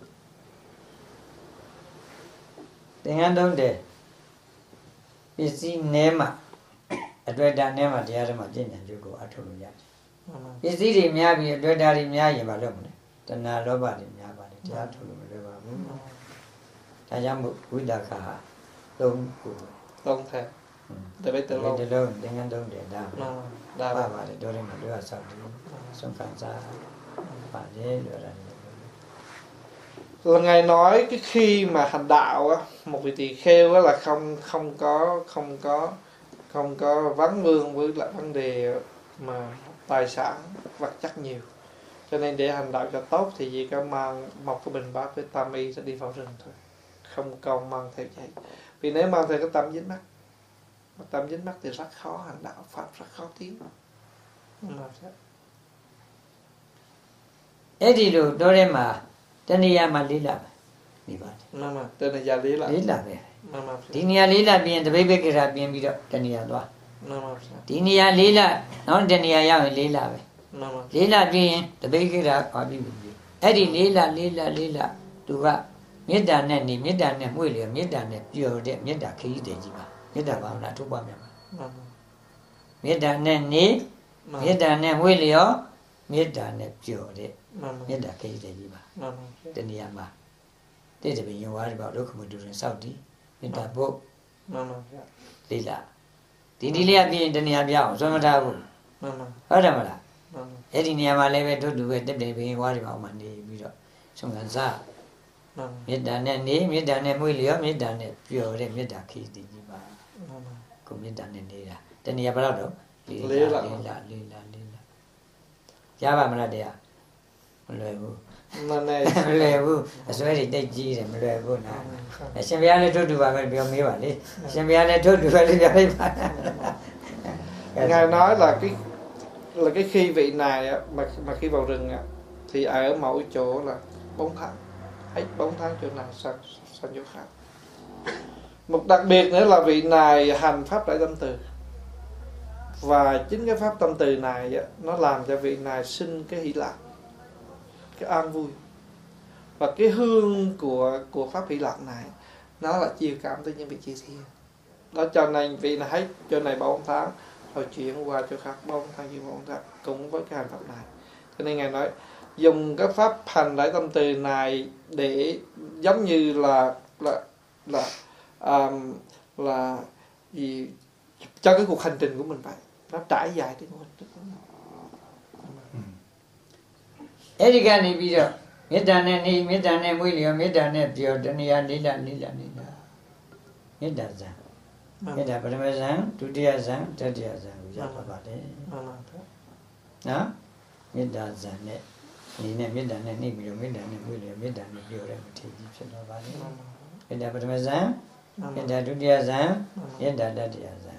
tiếng Anh đâu để biết gì ném mà đôi đàn ném mà dia mà trên nhà chú của ác thùng vậy. Biết gì thì mía bị đôi đàn thì mía gì mà đâu mà tên là lo bà thì mía bà thì dia thùng mà đâu mà ta dám một quý đạo cả đông của đông theo để bây giờ lâu tiếng Anh đâu để đào bà thì đôi đây mà đôi sao thì sống phản xa Bà thế rồi là ngài nói cái khi mà hành đạo á, một vị tỳ kheo á là không có vấn vương với lại vấn đề mà tài sản vật chất nhiều, cho nên để hành đạo cho tốt thì chỉ có mang một cái bình bát với tam y sẽ đi vào rừng thôi, không còn mang theo vậy. Vì nếu mang theo cái tâm dính mắc, mà tâm dính mắc thì rất khó hành đạo pháp, rất khó tiến. Edido Dorema Taniama Lila. Mama, Tania Lila. Lila. Mama. Tinia Lila being the baby kira being beat up Tania. Mama. Tinia Lila, not Tania Yang Lila. Mama. Lila being the baby kira or be. Eddie Lila. Duga. Mida Nanny, Mida and William, Mida and Pure de Mida Key de Jiba. Mida Bana to Bama. Mida Nanny, Mida and William, Mida and Pure de Mida Key de Jiba. Tania Ma. Did it be you worry about looking during Saudi? Mida book. Lila. Didilia being Tania Biao, Somatabu. Adamala. Eddie Niama level to do it, they being worried about Monday. Songanza. Midane, Midane, William, Midane, Pure, Midaki, Diba. Comidane, Tania Brado. Lila. Java Maladea. Levu, as well as they G and Levu. A Shambiana to do about Biomivali. Shambiana to do very Ngài nói là cái khi vị này á, mà khi vào rừng á, thì ở mỗi chỗ là 4 tháng, hết 4 tháng chỗ này sang chỗ khác. Một đặc biệt nữa là vị này hành pháp đại tâm từ, và chính cái pháp tâm từ này á, nó làm cho vị này sinh cái hỷ lạc, cái an vui, và cái hương của pháp hỷ lạc này nó là chiều cảm tới những vị chư thiên. Đó cho nên vị này hết chỗ này 4 tháng rồi chuyển qua chỗ khác 4 tháng, chuyển 4 tháng cũng với cái hành pháp này. Cho nên ngài nói dùng cái pháp hành đại tâm từ này để giống như là gì cho cái cuộc hành trình của mình vậy, nó trải dài tới cuộc hành trình của mình. Erigani Bido, Midane, William, Midane, Pure, Tania, Lila. Midaza. Mida Paramazan, Tudiazan, Tadiazan, Yapabade. No? Midazan, Midane, Midane, William, Midane, Pure, Mida Paramazan, Mida Tudiazan, Mida Dadiazan.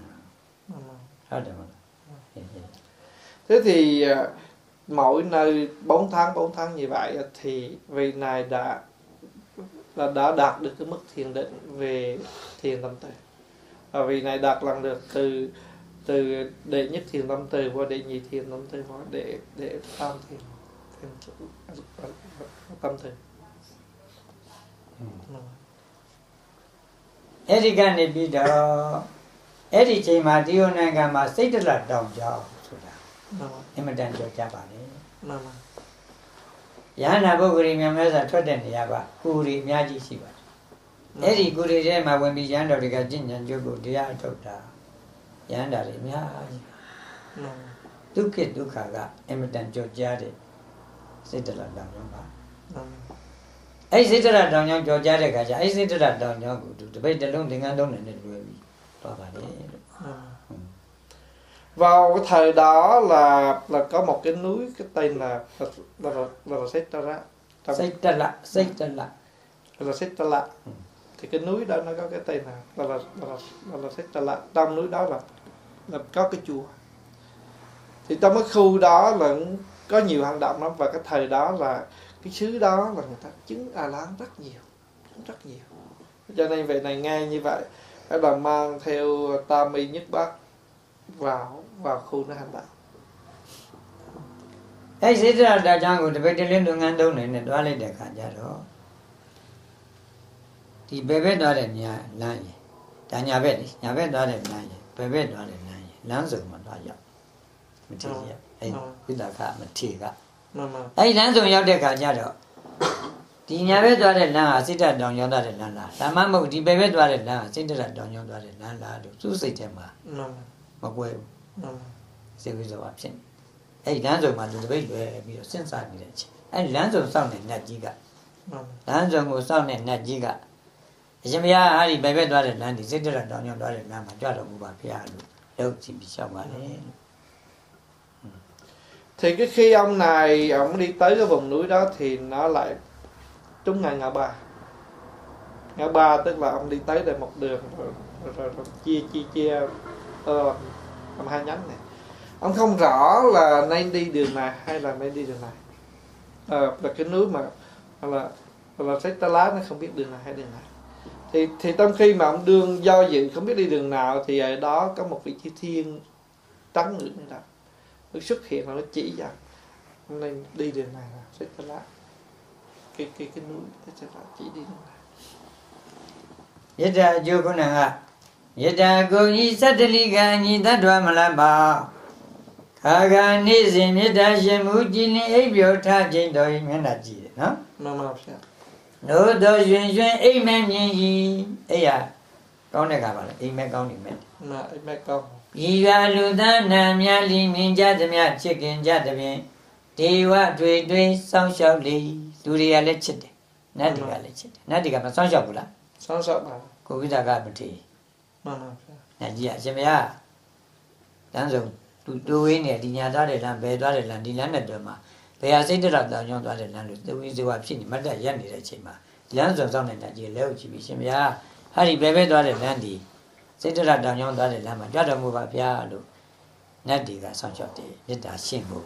Thế thì mỗi nơi 4 tháng như vậy thì vị này đã đạt được cái mức thiền định về thiền tâm từ. Và vị này đạt lần được từ đệ nhất thiền tâm từ qua đệ nhị thiền tâm từ qua đệ tam thiền tâm từ. Erigani Bido, Erichima Dionagama, Sitala down job. Imatan Jabani. Yana Bogri Mamasa Totten Yaba, Kuri Miyaji Shiba. Eri Kuri Rema when be Yanda Rigajin and Jogo, Dia Tota. Yanda Miyaji. Duke Dukaga, Imatan Jojade, Sitala down. I Sitala down young Jojade Gaja, I Sitala down young to debate the long thing I don't know. Vào cái thời đó là có một cái núi, cái tên là Setala. Setala. Thì cái núi đó nó có cái tên là Setala. Trong núi đó là có cái chùa. Thì trong cái khu đó là có nhiều hang động lắm, và cái thời đó là cái xứ đó là người ta chứng A-la-hán rất nhiều. Cho nên về này nghe như vậy, các bạn mang theo tam y nhất bát vào khu nó hành đạo. Ấy sẽ ra đại trang của cái lên đường ngàn đâu này đó lên để cả nhà đó. Thì bé đó là nhà này, cả nhà bé đó là này, bé đó là này, láng dùng mà đó vậy. Mình thấy vậy, ấy cứ là cả mình thấy cả. Ấy láng dùng nhau để cả nhà đó. Thì nhà bé đó là láng, sẽ ra đồng nhau đó là láng là. Làm mà một thì bé đó là láng, sẽ ra đồng nhau đó là láng là được. Chú sẽ thế mà. Mà quên. Sẽ cứ做 option. Ấy láng dùng mà tụi bay bây giờ sinh sản như thế. Anh láng rồi sau này nát gì cả láng rồi ngồi sau này nát gì cả giờ bây giờ ai bị bẹp đó rồi láng thì sẽ được đào nhau đó rồi láng mà cho được một bà phía luôn đâu chỉ bị sao mà đấy. Thì cái khi ông này ông đi tới cái vùng núi đó thì nó lại trúng ngày ngã ba. Ngã ba tức là ông đi tới đây một đường rồi chia làm hai nhánh này. Ông không rõ là nên đi đường này hay là nên đi đường này. Là cái núi mà là sách tá lá nó không biết đường này hay đường này. Thì trong khi mà ông đương do dự không biết đi đường nào thì ở đó có một vị chư thiên trắng nữa đó. Nó xuất hiện là nó chỉ rằng hôm nay đi đường này là sách tá lá. Cái núi nó sẽ chỉ đi đường này. Yada Jogunanga Yada Goni Sataliga Nita Dwamalaba Kaga Nizin Yada Shemujini Ebio Tajin Doi Menaji, no? No. No, do Yun Amen Yi. Aya, Gonegabala, Amen Goni Men. No, Amen Goni. Yiga Ludana Miali Minjadamia Chicken Jadamin. Dewa Dwe Song Shao Li, Duria Lechit, Nadiga Lechit, Nadiga Song Shabula. Song Shabula. Cô biết ra một thì nhà gì ạ xem ya đang dùng tôi này đi nhà đó để làm về đó để làm đi làm được mà bây giờ xây được là nhau đó để làm được tôi giờ học sinh mà đã dành để chơi mà làm rồi sau này là gì leo chỉ bị xem ya hay đi về đó để làm đi xây được là nhau đó để làm mà cho được một vài bia luôn nãy đi cả sang chợ thì rất là幸福.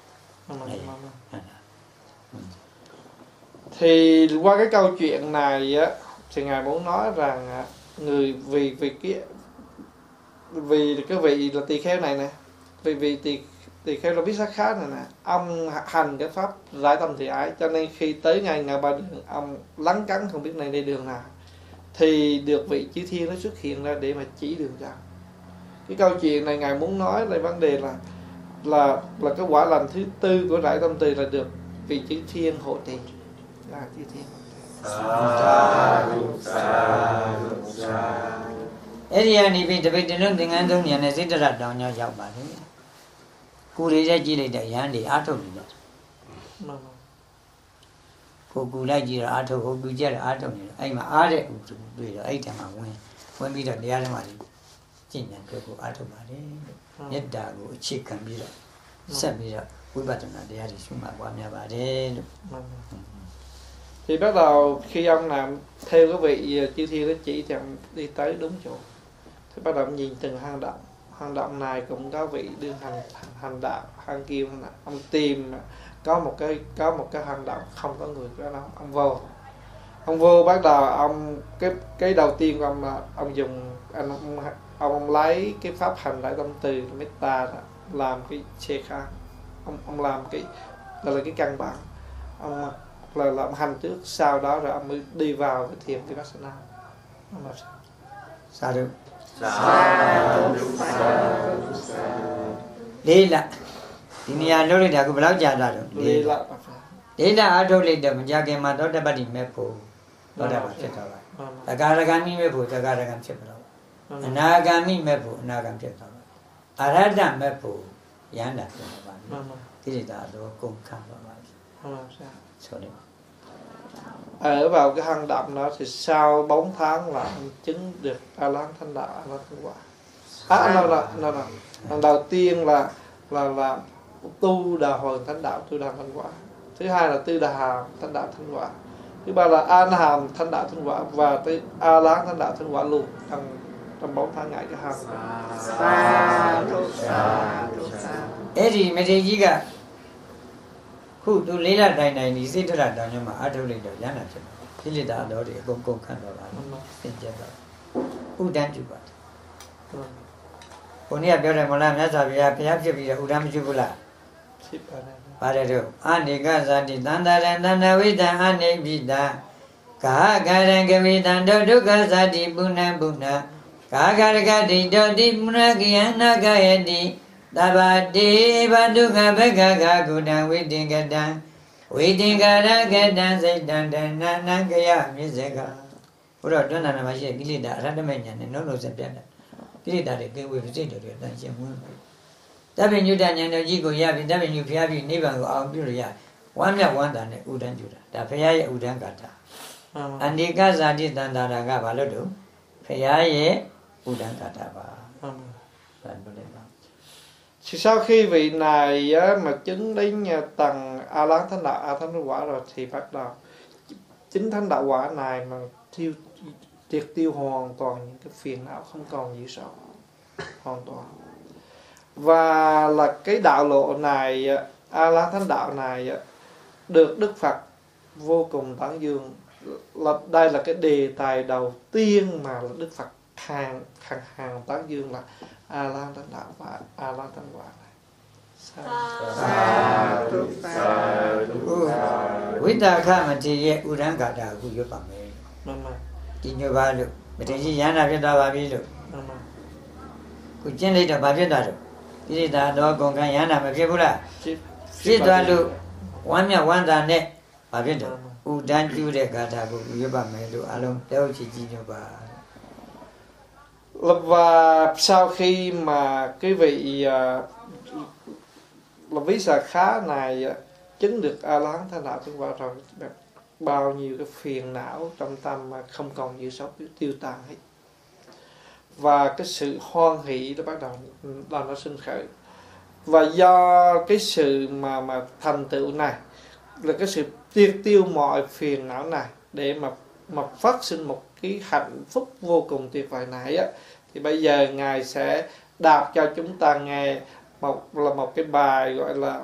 Thì qua cái câu chuyện này á thì ngài muốn nói rằng người vì cái vị là tỳ kheo này nè, vì tỳ kheo là biết sát khá này nè, ông hành cái pháp giải tâm thì ái, cho nên khi tới ngày ngã ba đường ông lắng cắn không biết này đi đường nào thì được vị chư thiên nó xuất hiện ra để mà chỉ đường cho. Cái câu chuyện này ngài muốn nói là vấn đề là cái quả lành thứ tư của giải tâm từ là được vị chư thiên hộ trì, là chư thiên. Area ni bị đặc biệt lớn tiếng Anh thông nhà này sẽ rất là đau nhau giàu bà đấy. Cô lấy ra chỉ lấy đại hàng để áp dụng được. Cô lấy chỉ là áp dụng, cô chỉ là áp dụng được. Anh mà áp đấy, rồi là anh thằng mà quên bị được đi ăn mà đi. Chỉ nhận được cô áp dụng mà đấy. Nhất là cô chỉ cần biết rồi, xem biết rồi, quý bà tụi nó đi ăn thì xuống mà qua nhà bà đấy. Thì bắt đầu khi ông làm theo cái vị chư thiên đó chỉ thì ông đi tới đúng chỗ. Thì bắt đầu ông nhìn từng hang động này cũng có vị đương hành đạo, hang kia ông tìm có một cái hang động không có người đó đâu, ông vô bắt đầu ông cái đầu tiên của ông là ông dùng ông lấy cái pháp hành đại tâm từ metta làm cái xe khang, ông làm cái là cái căn bản, ông là làm hành trước, sau đó rồi ông mới đi vào cái thiền vipassana. Sao được? Đi là thì nhà lúc này đã có bao giờ ra rồi. Đi là ở đâu lấy được mình ra cái mà đó đã bắt đi mẹ phụ, đó đã bắt chết rồi. Ta cả cái mi mẹ phụ, ta cả cái chết rồi. Na cái mi mẹ phụ, na cái chết rồi. Arada mẹ phụ, yanda chết rồi. Cái gì đó cũng khăn rồi. Sorry. Ở vào cái hang động đó thì sau 4 tháng là anh chứng được A Lán Thánh Đạo, A Lán Thánh Quả. Lần đầu tiên là tu đà hoàn Thánh Đạo, tu đà Thánh Quả. Thứ hai là tu đà Thánh Đạo Thánh Quả. Thứ ba là An Hàm Thánh Đạo Thánh Quả và tới A Lán Thánh Đạo Thánh Quả luôn trong 4 tháng ngày cái hang. Eri mấy cái gì cả. Khu tu lấy là này thì sẽ thật là đau nhưng mà ở đâu lấy được giá là chứ. Thế là đã đó thì công khăn rồi là xin chết rồi. Udan chú bát. Cô này biểu rằng một lần nữa sao bây giờ Udan chú bula. Bà đây rồi. Anh cái gì thì đàn vi đàn anh vi đàn. Cả cái vi đàn đó cái gì thì buna. Cả cái đi đó đi buna cái na cái đi. Dabadi baduga begaga gudang widingadang widingada gadang zaidan dan nanagaya misega. Ủa đó là mà gì cái gì đã ra đó mình nhận nó sẽ biết đấy. Cái gì đã để cái việc gì được đang xem muốn. Tại vì như đàn nhận được gì của gia vì tại vì như phía vì nếu bằng của ông biết rồi ya. One ya one than Udan Judah. The Paya Udan Gata. And the Gazadi than the Gabalodo. Paya Udan Gata. Thì sau khi vị này mà chứng đến tầng A Lán Thánh Đạo, A Thánh Quả rồi thì bắt đầu chính Thánh Đạo Quả này mà triệt tiêu hoàn toàn những cái phiền não, không còn gì sợ hoàn toàn. Và là cái đạo lộ này, A Lán Thánh Đạo này được Đức Phật vô cùng tán dương. Đây là cái đề tài đầu tiên mà Đức Phật hàng tán dương là A Lán Thánh Đạo và A Lán Thánh Quả này. Vitaka Mati Udan Gata, who you come in. In your value, but it is Yana Vita. Could generate a Babida. This is the dog on Guyana, Mabula. She do one year one than net. Babida, who done you the Gata, who you do alone, Delchi Genova. Và sau khi mà cái vị là Ví Xà Khá này chứng được A Lán Thánh Đạo Thánh Quả rồi, bao nhiêu cái phiền não trong tâm mà không còn gì sót tiêu tan hết, và cái sự hoan hỷ nó bắt đầu nó sinh khởi. Và do cái sự mà thành tựu này là cái sự triệt tiêu mọi phiền não này để mà phát sinh một cái hạnh phúc vô cùng tuyệt vời này á, thì bây giờ Ngài sẽ đọc cho chúng ta nghe một cái bài gọi là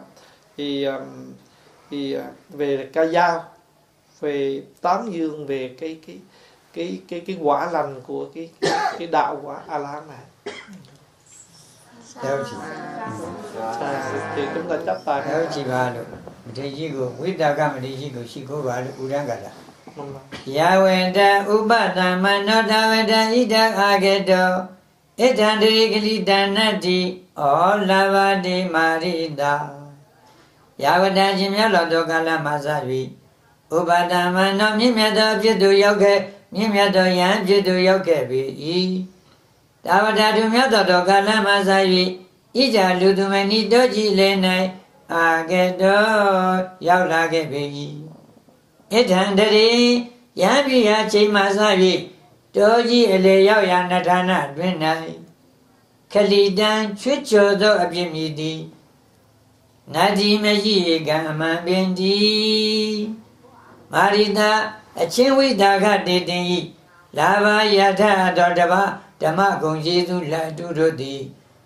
về ca dao, về tán dương về cái quả lành của cái đạo quả A Lán này. Theo chị. Thì chúng ta chấp tay. Theo chị bà được. Thì chị của Vitaka Mati của chị của bà được Udan Gata. Yawenda Ubata Manotaveda Ida Agedo Etandri Danati Olavadi Marida Yawenda Jimyalo Kala Masavi Ubata Mano Mimyado Pidu Yoke Mimyado Yan Pidu Yoke Bi Tavada Dumyado Kala Masavi Ija Ludumani Doji Lene Agedo Yaulake Bi Etandri Yamia Chimasavi Doji Eleya Natana Drenai Kalidan Chuchodo Abimidi Nadi Meji Gama Bendi Marida Achinwi Daga Didi Lava Yata Dodaba Damagonji La Dudodi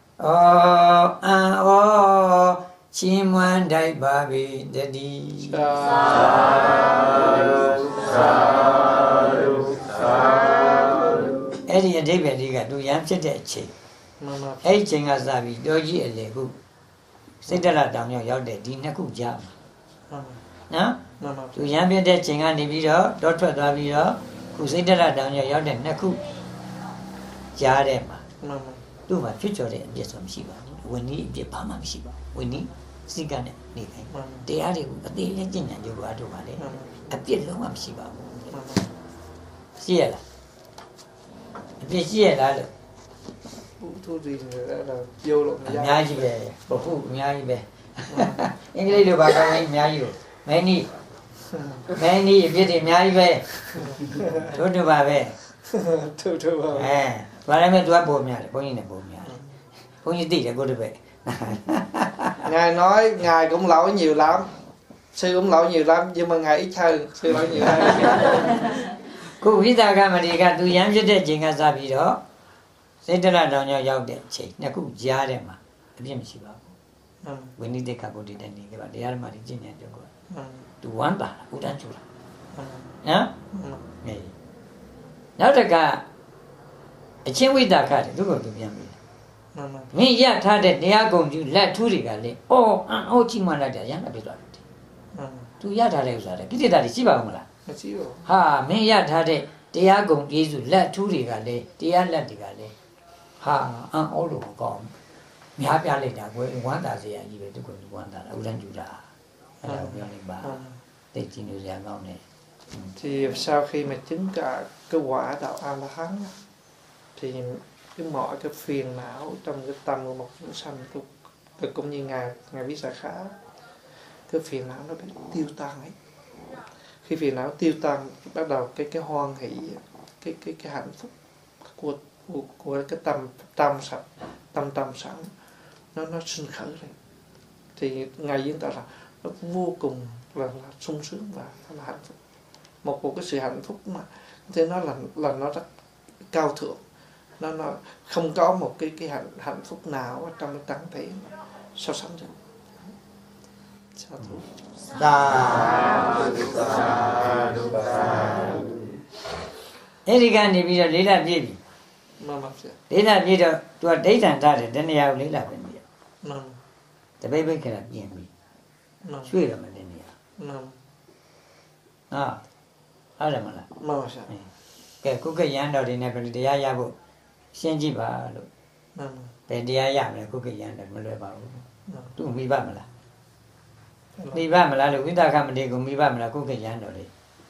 Oh Chimwan Dai Babi Dedi Eddie and David Liga do Yam Chedechi. Aging as I be doji a legu. Say that down your yard, Dinaku jam. No? To Yam Yadeching and Nibida, Doctor Davida, who say that down your yard and Naku Jadema. Do my future and get some Shiva. We need the Pama Shiva. We need Sigan. They are the legend and you are to Valley. A bit long of Shiva. Sierra. Vì chia là thu gì nữa là vô lộn nhà gì về bộ phụ nhà gì về những cái điều bà con anh nhà gì mấy ni biết thì nhà gì về thôi đưa bà về thôi bà đây mới tôi bố nhà đấy bố như nhà bố như tỷ là cô được về Ngài nói Ngài cũng lỗi nhiều lắm, sư cũng lỗi nhiều lắm, nhưng mà Ngài ít hơn sư lỗi nhiều hơn. Cô Vitaka Mati tu Yam Chedechi Sabi đó sẽ ra là nhau nhau để chỉ là cũng giá đấy mà biết mình chỉ bảo when you take up the day cái bạn để ăn mà đi chơi nhảy cho cô tu quan ta udan chura nhá này nói ra cả trên Vitaka thì tôi có tu Yam mình ya thà để nhà công chú lại thu đi cái này chỉ mà lại để nhà là biết rồi tu ya thà đấy rồi cái gì đấy chỉ bảo không là ha mình ya thà để nhà công chú lại thu đi cái này nhà lại đi cái này ha ô lô con nhà bia lại đã quên quan ta gì vậy vậy tôi quên quan ta udan chura là udan này bà để chỉ nuôi gia ngon này thì sau khi mà chứng cả cái quả đạo A La Hán thì cái mọi cái phiền não trong cái tâm của một chúng sanh cũng như ngài Ví Xà Khá cái phiền não nó bị tiêu tan ấy. Khi phiền não tiêu tan, bắt đầu cái hoan hỷ, cái hạnh phúc của cái tâm trong sẵn nó sinh khởi lên. Thì ngài diễn tả là nó vô cùng là sung sướng và là hạnh phúc. Một cái sự hạnh phúc mà thế nó là nó rất cao thượng. Nó không có một cái hạnh phúc nào ở trong cái tăng thể so sánh được. Sa thú. Thế thì cái này bây giờ lấy là gì? Lấy là gì đó, tôi đấy thằng ta để đến nhà lấy là bên gì? Tại bây cái là gì? Suy là mình đến nhà. Ở đây mà là. Cái cũng cái nhà đó thì này bên địa nhà bộ, xin chỉ bảo luôn. Bên địa nhà này cũng cái nhà đó mình lấy bảo. Tu mi ba mà là. Mi ba mà là lúc chúng ta làm mình cũng mi ba mà là cũng cái nhà đó đấy.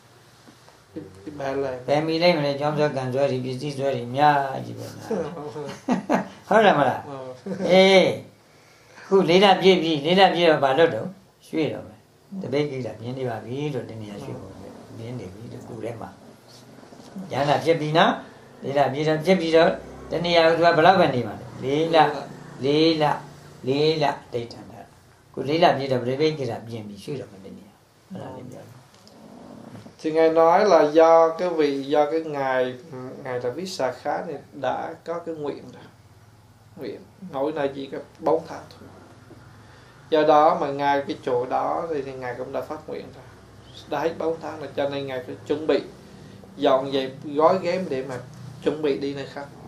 Bên mi lấy mình trong giờ cần rồi thì biết gì rồi thì nhá gì vậy. Ở đây mà là. Ê, cứ lấy là gì là bảo đâu, suy rồi. Tại bây cái là biến đi vào ví rồi đến nhà suy rồi, biến để ví được đấy mà. Giá là chết đi nó, lấy là chết đi rồi, đến nhà tôi bảo là bên đi mà. Lấy là đây thằng đó. Cứ lấy là gì đó, lấy bên cái là biến bị suy rồi mình đến nhà. Thì ngài nói là do cái ngài là Visakha này đã có cái nguyện rồi, nguyện nói là chỉ có 4 tháng thôi. Do đó mà ngài cái chỗ đó thì ngài cũng đã phát nguyện rồi, đã hết 4 tháng rồi, cho nên ngài phải chuẩn bị dọn dẹp gói ghém để mà chuẩn bị đi nơi khác.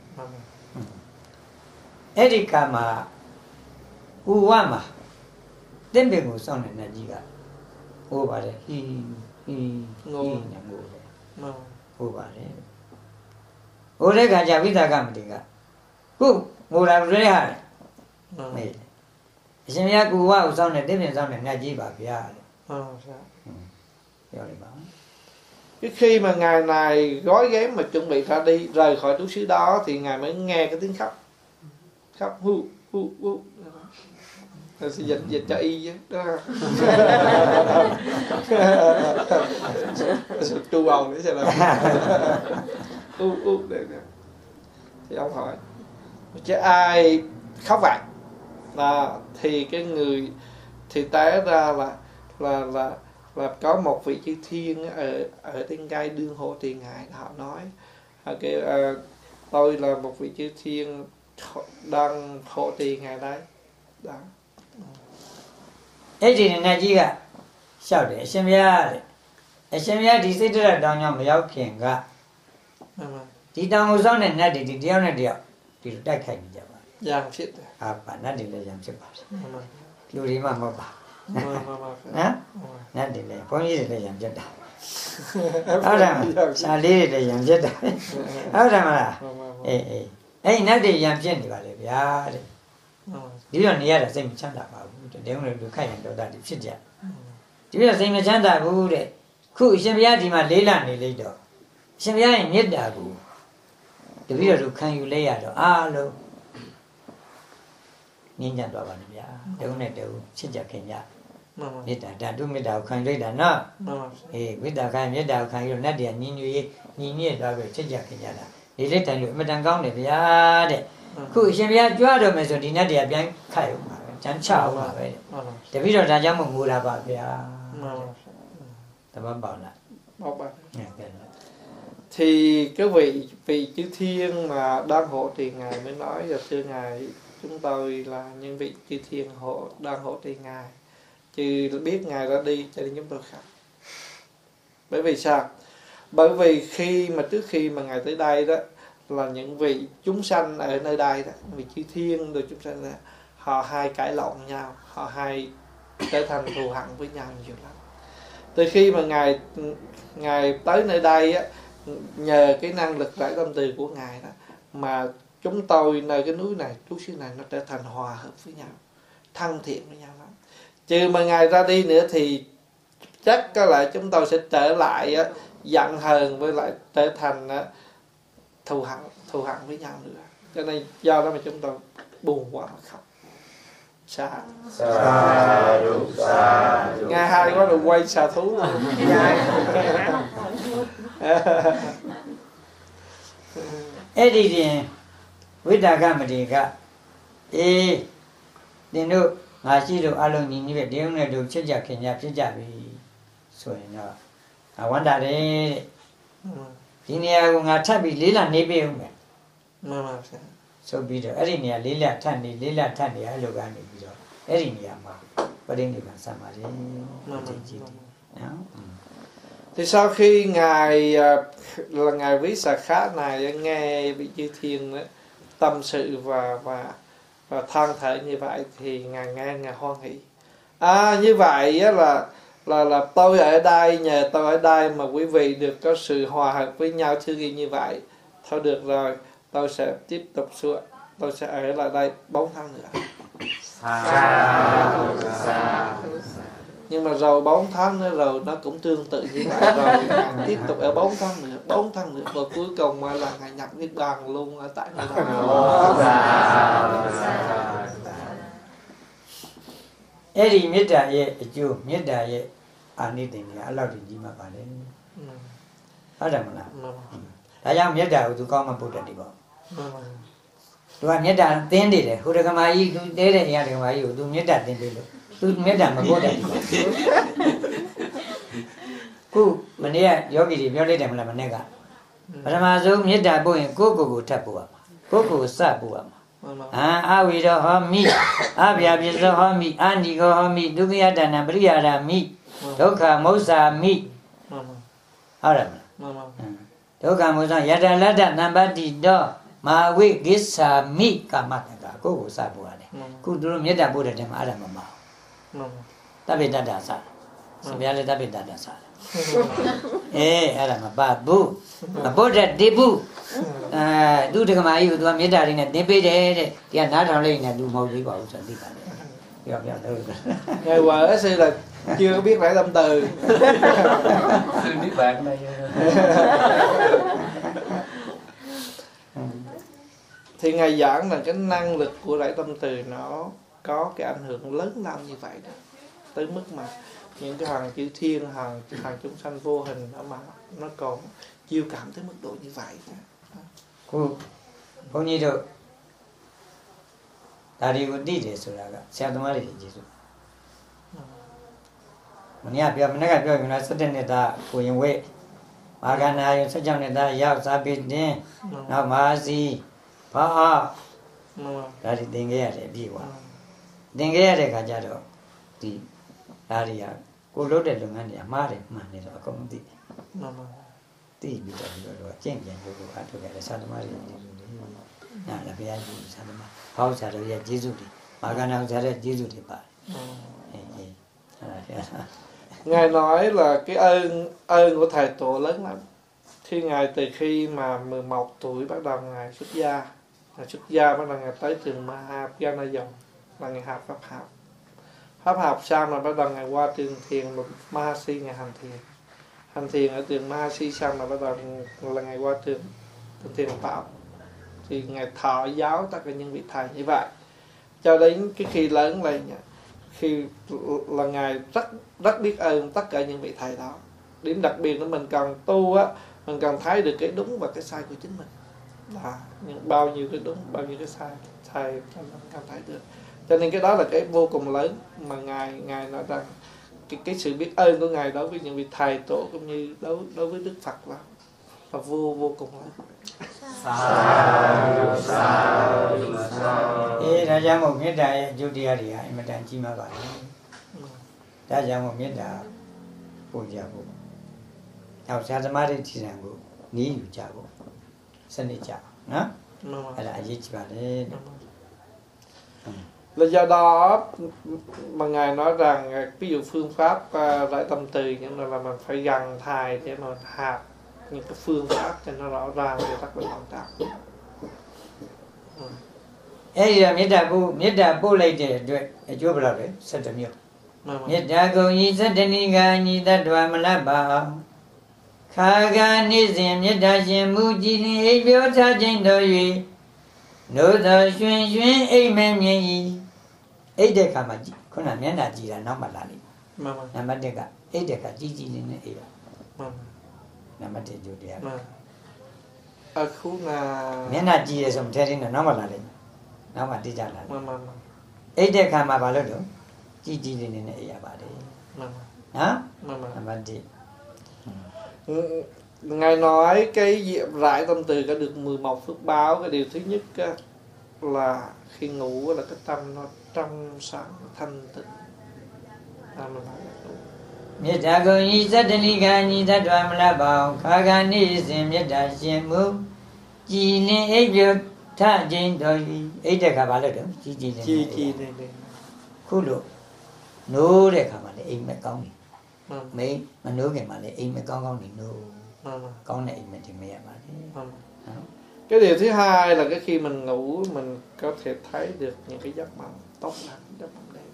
Erika mà uwa mà đến bên ngủ xong này là gì cả, u bà đấy hi ngủ đấy, u bà đấy, u đấy cả chả biết ta làm gì cả, u ngủ làm rồi hả? Này, xem ra u uwa xong này đến bên xong này là gì bà bia đấy, rồi đấy bà. Cái khi mà ngài này gói ghém mà chuẩn bị ra đi rời khỏi trú xứ đó thì ngài mới nghe cái tiếng khóc hu rồi sẽ dịch cho y chứ đó. Tru bầu để xem nào. Đây. Thì ông hỏi chứ ai khóc vậy thì cái người thì té ra là có một vị chư thiên ở trên cây đương hộ trì ngài, họ nói tôi là một vị chư thiên đang hộ trì ngài đấy đó. Ấy thì này gì cả, sao đấy, xem ra thì sẽ rất là đau nhau mà giáo kiện cả, thì đau ngồi sau này thì đeo thì đại khai như vậy, Giang chết bạn nói thì là giang chết bảo, lưu đi mà bảo, nói thì là có gì thì là giang chết đó, ở đây mà, sao đi thì là giang chết đó, ở đây mà là, ấy nói thì giang chết thì bảo là bia đấy. Điều này là xem chán đã bảo, nếu người được khai nhận đầu ta thì chết vậy. Điều là xem chán đã bảo đấy, cứ xem bia thì mà lấy là lấy đó, xem bia thì nhất đã bảo, điều là được khai nhận lấy đó, alo, nhìn nhận đó bảo bia, điều này đều chết vậy cái nhà, nhất đã đúng nhất đã khai lấy đó nó, nhất đã khai rồi nát đi nhìn như đó về chết vậy cái nhà đó, đi lấy tài liệu mà đang công để bia đấy. Cứ xem bia chúa rồi mà rồi đi nát đi biến khai mà chẳng chào mà vậy. Để bây giờ ra cho một người là bảo bia, tao bảo là, thì cái vị chư thiên mà đang hộ trì ngài mới nói là thưa ngài, chúng tôi là những vị chư thiên đang hộ trì ngài, chứ biết ngài ra đi cho nên chúng tôi khóc. Bởi vì sao? Bởi vì trước khi mà ngài tới đây đó là những vị chúng sanh ở nơi đây đó, vị chư thiên rồi chúng sanh đó, họ hay cãi lộn nhau, họ hay trở thành thù hằn với nhau nhiều lắm. Từ khi mà ngài tới nơi đây á, nhờ cái năng lực rải tâm từ của ngài đó mà chúng tôi nơi cái núi này, trú xứ này nó trở thành hòa hợp với nhau, thân thiện với nhau lắm. Trừ mà ngài ra đi nữa thì chắc có lẽ chúng tôi sẽ trở lại giận hờn, với lại trở thành thù hằn với nhau nữa. Cho nên do đó mà chúng tôi buồn quá mà khóc. xả. Sa Nghe hai quá rồi quay xà thú rồi. Eddie din Vidagamadiga Dino Nashi Alon in the Dion do Chijakin Yapijabi. So I wonder Dinia Tabi Lila Nebi. So be the Erinia Lila Tandi Alogani. Erinia, but in even somebody. Thì sau khi ngài là ngài Ví Xà Khá này nghe vị chư thiên tâm sự và than thở như vậy thì ngài nghe ngài hoan hỷ. Như vậy là tôi ở đây, nhờ tôi ở đây mà quý vị được có sự hòa hợp với nhau thương yêu như vậy. Thôi được rồi, tôi sẽ tiếp tục xuống, tôi sẽ ở lại đây 4 tháng nữa. Nhưng mà rồi 4 tháng nữa rồi nó cũng tương tự như vậy rồi tiếp tục ở 4 tháng nữa và cuối cùng mà là ngài nhập niết bàn luôn ở tại nơi đó. Eri Meta ye Ju Meta ye anything allowed in Jima Pale. Adamana. I am Meta to come and put a debo. Do I Meta then did it? Who recommend you to dare you do Meta then below? To Meta Magoda. Ku Mania Yogi Violet and Lamanega. Ramazo Meta boy Coco Tapua. Coco Sapua. We don't have me. Abia have me. Andy go have me. Dugiata and Briada me. Doka Mosa me. Aram. Doka Mosa Yada Lada Nambati do. Ma we gisa me Kamaka. Go Sabuade. Could do Yada Buddha them Adamama. Tabita Dasa. Sabiala Tabita Dasa. Adama Babu. A Buddha debu. Do the Kamayu to a Meda in a debate, they are not only in a do more about Ngày vợ sư là chưa biết phải tâm từ. Sư biết bạn đây. Thì ngài giảng là cái năng lực của rải tâm từ nó có cái ảnh hưởng lớn lao như vậy đó, tới mức mà những cái hàng chư thiên, hàng chúng sanh vô hình đó mà nó còn chiêu cảm tới mức độ như vậy đó. Không như được. Ta đi có đi để sửa lại, xe tôi mới đi chứ. Mình nhớ bây giờ mình nói bây giờ nói sẽ đến người ta của những vị, mà cái này sẽ cho người ta giao sa biết đi, nào mà gì, phá, ra đi tiếng nghe để đi qua, tiếng nghe để cả gia đình, thì ra đi à, cô lối để luôn anh đi, mà để rồi không đi. Tí bị rồi chén rồi ăn thôi cái sao mà đi là bây giờ sao mà phao sao rồi Giêsu đi mà cái nào sao rồi Giêsu đi bà Ngài nói là cái ơn của thầy tổ lớn lắm. Khi ngài từ khi mà 11 tuổi bắt đầu ngài xuất gia bắt đầu ngài tới trường Mahapryanayam là ngài học pháp học xong là bắt đầu ngài qua trường thiền Mahasi, ngài hành thiền ở trường Mahasi xong là bắt đầu là ngày qua trường thiền Pháp, thì ngài thọ giáo tất cả những vị thầy như vậy cho đến cái khi lớn lên, khi là ngài rất biết ơn tất cả những vị thầy đó. Điểm đặc biệt là mình cần tu á, mình cần thấy được cái đúng và cái sai của chính mình, là bao nhiêu cái đúng bao nhiêu cái sai thầy mình cần thấy được. Cho nên cái đó là cái vô cùng lớn mà ngài nói rằng cái sự biết ơn của ngài đối với những vị thầy tổ cũng như đối với Đức Phật là vô cùng lớn. Đã ra một miết đại Judea thì ai mà đang chi mà gọi đã ra một miết đại bồ gia bồ nào xa tham đi thì rằng bồ níอยู่cha bồ sanh đi cha nó là ai chỉ bảo đấy. Là do đó mà ngài nói rằng ví dụ phương pháp rải tâm từ nhưng là mình phải gần thầy để mà học những cái phương pháp cho nó rõ ràng để rất là quan trọng. Là miết đại bồ lấy để chúa bảo đấy sát tâm nhiều miết đại cầu nhị sát ni ga nhị sát đoa mà la ba khá ga ni zin miết đạiရှင်mူကြည်လင်အိပ်ပြောထားခြင်းတော်၍နိုးသောရွှင်ရွှင်အိမ်မက်မြင်၏ ấy để cả mà con là miễn là gì là nó mà là đi mà nằm bắt được cả ấy để cả chi lên ấy mà nằm bắt được chỗ đấy mà ở khu là miễn là gì là xong thế thì nó mà là đi nó mà đi ra là mà ấy để cả mà bảo được chi lên ấy à bà đấy mà hả mà nằm bắt đi Ngài nói cái diệm rải tâm từ có được 11 phước báo. Cái điều thứ nhất á, là khi ngủ là cái tâm nó trong sáng thanh tịnh. Miết đà cô nhi sát tani ca nhi sát đoà mạ la bảo khá ca ni sinh miết đàရှင်မူကြည်လင်အိပ်ပြုထခြင်းတော်၏အိပ်တဲ့ခါဘာလို့တော့ကြည်လင် chi này này ခုလို့နိုးတဲ့ခါမှာလေအိမ်မက်ကောင်းနေ mà မိမနိုးခင်မှာလေအိမ်မက်ကောင်းကောင်းနေနိုး mà ကောင်းတဲ့အိမ်မက်ဒီမရပါလေ mà Đó. cái điều thứ hai là cái khi mình ngủ mình có thể thấy được những cái giấc mộng tốt lành, giấc mộng đẹp.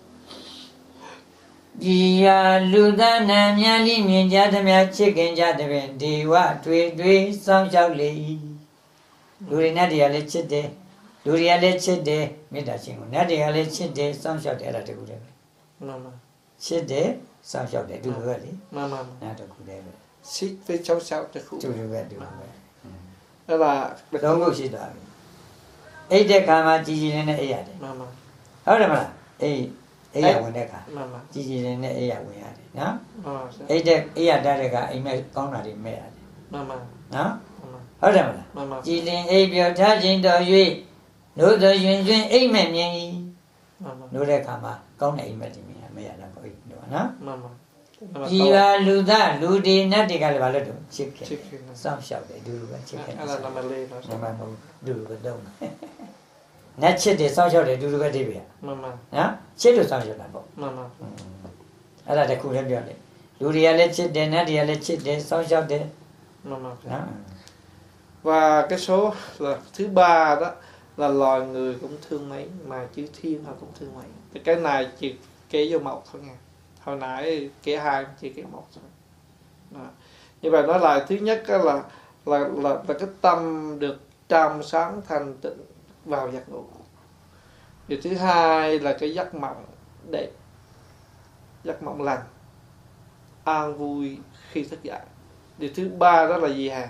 ဒီယာလူသားနာမြတ်လိမြင်ကြသမျှချစ်ခင်ကြတဲ့ပင်ဒီဝတွေစောင့်ရှောက်လေ၏လူတွေနဲ့တရားလည်းချစ်တယ်လူတွေကလည်းချစ်တယ်မေတ္တာရှင်ကိုနဲ့တရားလည်းချစ်တယ်စောင့်ရှောက်တယ်အဲ့ဒါတခုတည်းပဲ mà ချစ်တယ်စောင့်ရှောက်တယ်အတူတူပဲလေ mà အဲ့ဒါတခုတည်းပဲ xích với cháu sao cho အ khu တူတူပဲအတူတူပဲ đó là သုံးခုရှိသွားပြီအဲ့တဲ့ခါမှာကြည်ကြည်လင်းနဲ့အိပ်ရတယ် mà ဟုတ်တယ်မလားအိပ်ရဝင်တဲ့ခါ mà ကြည်ကြည်လင်းနဲ့အိပ်ရဝင်ရတယ်နော် mà အိပ်တဲ့အိပ်ရတတ်တဲ့ကအိမ်မက်ကောင်းတာတွေမဲ့ရတယ် mà နော် mà ဟုတ်တယ်မလား mà ကြည်လင်အိပ်ပြောထားခြင်းတော်၍နို့သောယွင်ကျွင်းအိမ်မက်မြင်၏နို့တဲ့ခါမှာကောင်းတဲ့အိမ်မက်တွေမြင်ရမရတာပေါ့အိပ်တော့နော် mà ဒီပါလူသားလူတွေနတ်တွေကလည်းဘာလို့တော့ချစ်ခင် chicken စောင့်ရှောက်တယ်အတူတူပဲချစ်ခင် đó là nằm lên nó နမမဟုတ်အတူတူပဲတော့နတ်ချစ်တယ်စောင့်ရှောက်တယ်အတူတူပဲတိပဲ mà နော်ချစ်လို့စောင့်ရှောက်တာပေါ့ mà အဲ့ဒါတခုလည်းပြောတယ်လူတွေကလည်းချစ်တယ်နတ်တွေကလည်းချစ်တယ်စောင့်ရှောက်တယ် mà နော် và cái số là thứ ba đó là loài người cũng thương mấy mà chư thiên họ cũng thương mấy. Thì cái này chỉ kể vô một thôi nha, hồi nãy kể hai chỉ kể một thôi. Đó. Như vậy nói lại thứ nhất á là cái tâm được trong sáng thanh tịnh vào giấc ngủ. Điều thứ hai là cái giấc mộng đẹp, giấc mộng lành, an vui khi thức dậy. Điều thứ ba đó là gì hả?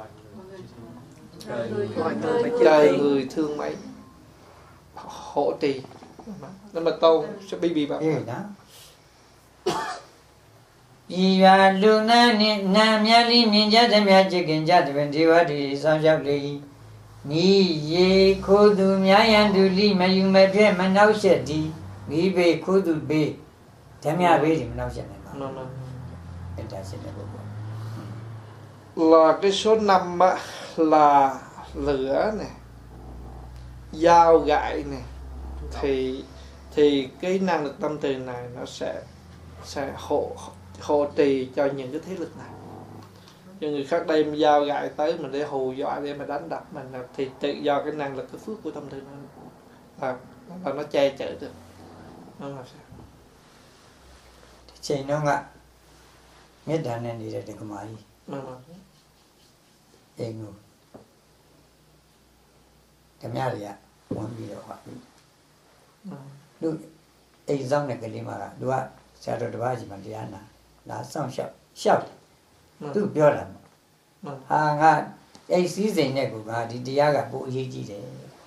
Trời người thương mấy, hộ trì. Nhưng mà tôi sẽ bị bảo အေးနော်ဒီပါလူနာနှင့်နာမြတ်လိမြင်ကြသမျှချစ်ခင်ကြတဲ့ပင်ဒီဝတ္တိစောင့်ရှောက်လေ၏နီးရေခိုးသူများရန်သူလိမယူမပြည့်မနှောက်ရှက်သည်မိဘေခိုးသူဘေးဓမြဘေးဒီမနှောက်ရှက်နိုင်ပါဘူးအဲ့ဒါရှင်းတဲ့ပုဂ္ဂိုလ် là cái số 5 á, là lửa này, dao gậy này, thì cái năng lực tâm từ này nó sẽ hộ trì cho những cái thế lực này. Cho người khác đem dao gậy tới mình để hù dọa để mà đánh đập mình thì tự do cái năng lực cái phước của tâm từ nó là nó che chở được. Nó là sao? ချိန်တော့ကမေတ္တာနဲ့နေတဲ့ဓမ္မကြီး Mà အိမ်ကိုဓမ္မတွေကဝင်ပြီးတော့ဟောပြီးလူအိမ်ဆောင်တဲ့ကလေးမကသူကဆရာတော်တစ်ပါးကြီးမှတရားနာလာဆောင်ရှောက်သူပြောတာဟာငါအိမ်စည်းစိမ်နဲ့ကိုကဒီတရားကပိုအရေးကြီးတယ်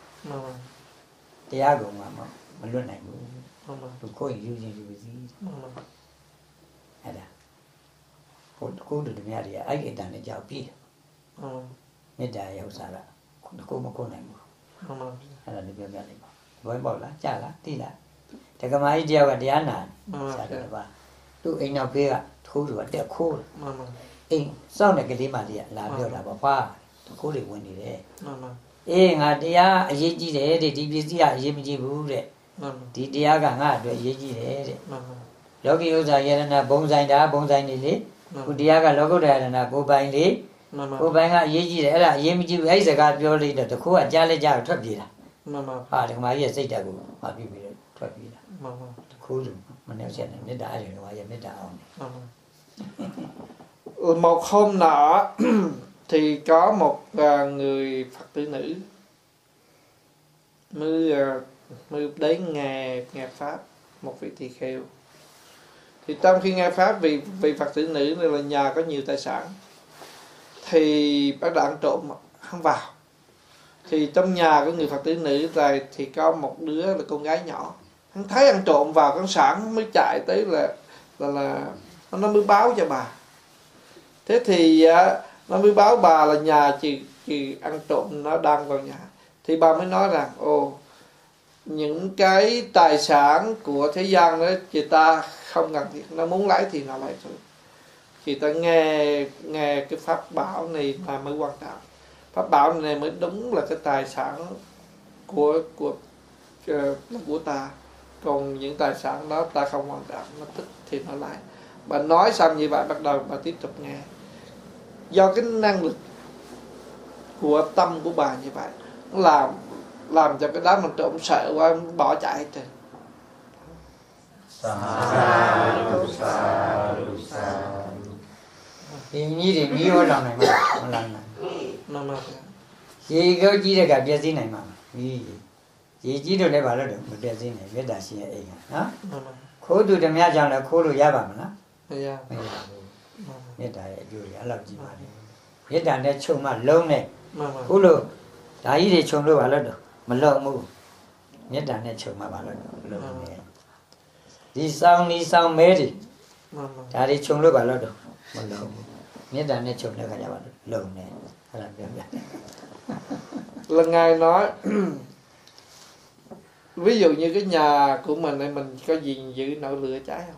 တရားကောင်မှမလွတ်နိုင်ဘူးသူကိုယ်ယူခြင်းယူစီအဲ့ဒါဟိုကိုယ်တို့ဓမ္မတွေကအဲ့ဒီအတန်နဲ့ကြောက်ပြီးမေတ္တာရဲ့ဥစ္စာကကိုယ်မကိုယ်နိုင်ဘူးအဲ့ဒါလည်းပြောပြလိုက်ပါဘယ်ပေါ့လားကြားလားသိလားတက္ကမကြီးတယောက်ကတရားနာဆရာတော်ပါသူ့အိမ်နောက်ဖေးကထိုးသူကတက်ခိုးအိမ်စောင့်တဲ့ကလေးမလေးကလာပြောတာပေါ့ဖွာခိုးတွေဝင်နေတယ်အေးငါတရားအရေးကြီးတယ်တဲ့ဒီပစ္စည်းကအရေးမကြီးဘူးတဲ့ဒီတရားကငါအတွက်အရေးကြီးတယ်တဲ့လောကီဥစ္စာယရဏဘုံဆိုင်တာဘုံဆိုင်နေလေခုတရားကလောကုတ္တရယရဏကိုပိုင်လေကိုပိုင်ကအရေးကြီးတယ်အဲ့ဒါအရေးမကြီးဘူးအဲ့ဒီစကားပြောလိုက်တော့တခိုးကကြားလဲကြားထွက်ပြေးတာဟာဒီမှာကြီးရဲ့စိတ်ဓာတ်ကိုမပြပြီးတော့ထွက်ပြေးတာတခိုးလူမနှောက်ချက်နဲ့မေတ္တာအဲ့ဒီကရဲ့မေတ္တာအောင်တယ် Một hôm nọ thì có một người Phật tử nữ mới mới đến nghe pháp một vị tỳ kheo. Thì trong khi nghe pháp vị Phật tử nữ này là nhà có nhiều tài sản, thì bác đã ăn trộm không vào. Thì trong nhà của người Phật tử nữ này thì có một đứa là con gái nhỏ, hắn thấy ăn trộm vào con sản mới chạy tới là nó mới báo cho bà. Thế thì nó mới báo bà là nhà chị ăn trộm nó đang vào nhà. Thì bà mới nói rằng những cái tài sản của thế gian đó chị ta không cần thiết, nó muốn lấy thì nó lấy thôi. Chị ta nghe cái pháp bảo này là mới quan trọng. Pháp bảo này mới đúng là cái tài sản của ta. Còn những tài sản đó ta không quan trọng, nó thích thì nó lại. Bà nói xong như vậy, bắt đầu bà tiếp tục nghe. Do cái năng lực của tâm của bà như vậy, nó làm cho cái đám mình trộm sợ quá, bỏ chạy hết trơn. Thì như thì nghĩ ở lòng này mà lần này. Chị có chỉ được gặp bia gì này mà. Chị chỉ được lấy vào đó được, một bia gì này biết đã xin ấy hả? Khổ tu đâm ra chẳng là khổ rồi giá bà mà nó. Biết đã rồi giá làm gì mà đi. Biết đã này chung mà lâu này. Khổ rồi. Đã ý thì chung rồi vào đó được. Mà lâu mù. Biết đã này chung mà vào đó được. Lâu này. Đi sau mê đi. Đã đi chung rồi vào đó được. Mà lâu mù. Biết đã này chung rồi vào đó được. Lâu này. Là Ngài nói ví dụ như cái nhà của mình này, mình có gì giữ nổi lửa cháy không?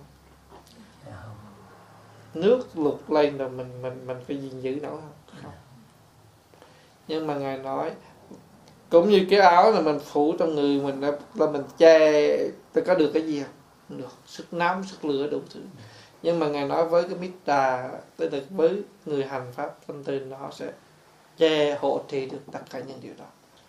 Nước lụt lên rồi mình có gì giữ nổi không? Nhưng mà Ngài nói cũng như cái áo là mình phủ trong người mình là mình che, tôi có được cái gì không? Không được, sức nóng, sức lửa đủ thứ. Nhưng mà Ngài nói với cái Metta, tức là với người hành pháp tâm tư, nó sẽ che hộ trì được tất cả những điều đó.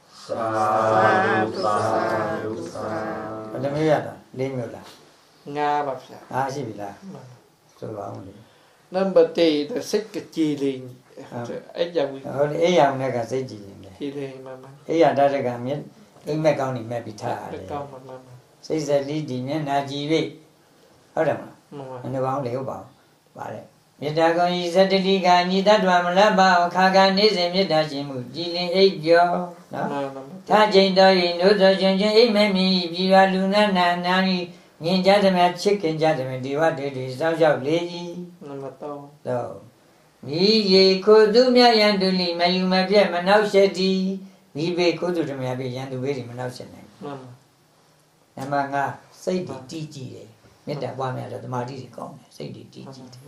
Ada mấy là lên rồi là Nga bạp sa. Chỉ vì là tôi bảo ông đi. Nên bà tì là xích cái chi liền. Ấy dòng ấy dòng này cả xích chi liền. Chi liền mà. Ấy dòng đó là cả miết. Ấy mẹ con này mẹ bị thả. Xích sẽ đi đi miết na chi vị. Hết rồi mà. Anh bảo liệu bảo. Bảo đấy. Miết ta con ý sẽ đi cả nhị ta đoàn mà lá bảo khá cả nế sẽ miết ta chỉ mù chi liền ấy cho. Tha trình đời nô cho chân chân ấy mẹ mi bị vào lu na ni nhìn cha thì mẹ chết kinh cha thì mẹ đi vào để sao sao lấy gì đâu vì gì cô tu mẹ yan tu li mẹ lu mẹ biết mà nào sẽ đi vì về cô tu mẹ biết yan tu về thì mà nào sẽ này nhưng mà ngà xây đi chi đấy biết đã qua mẹ rồi mà đi thì con xây đi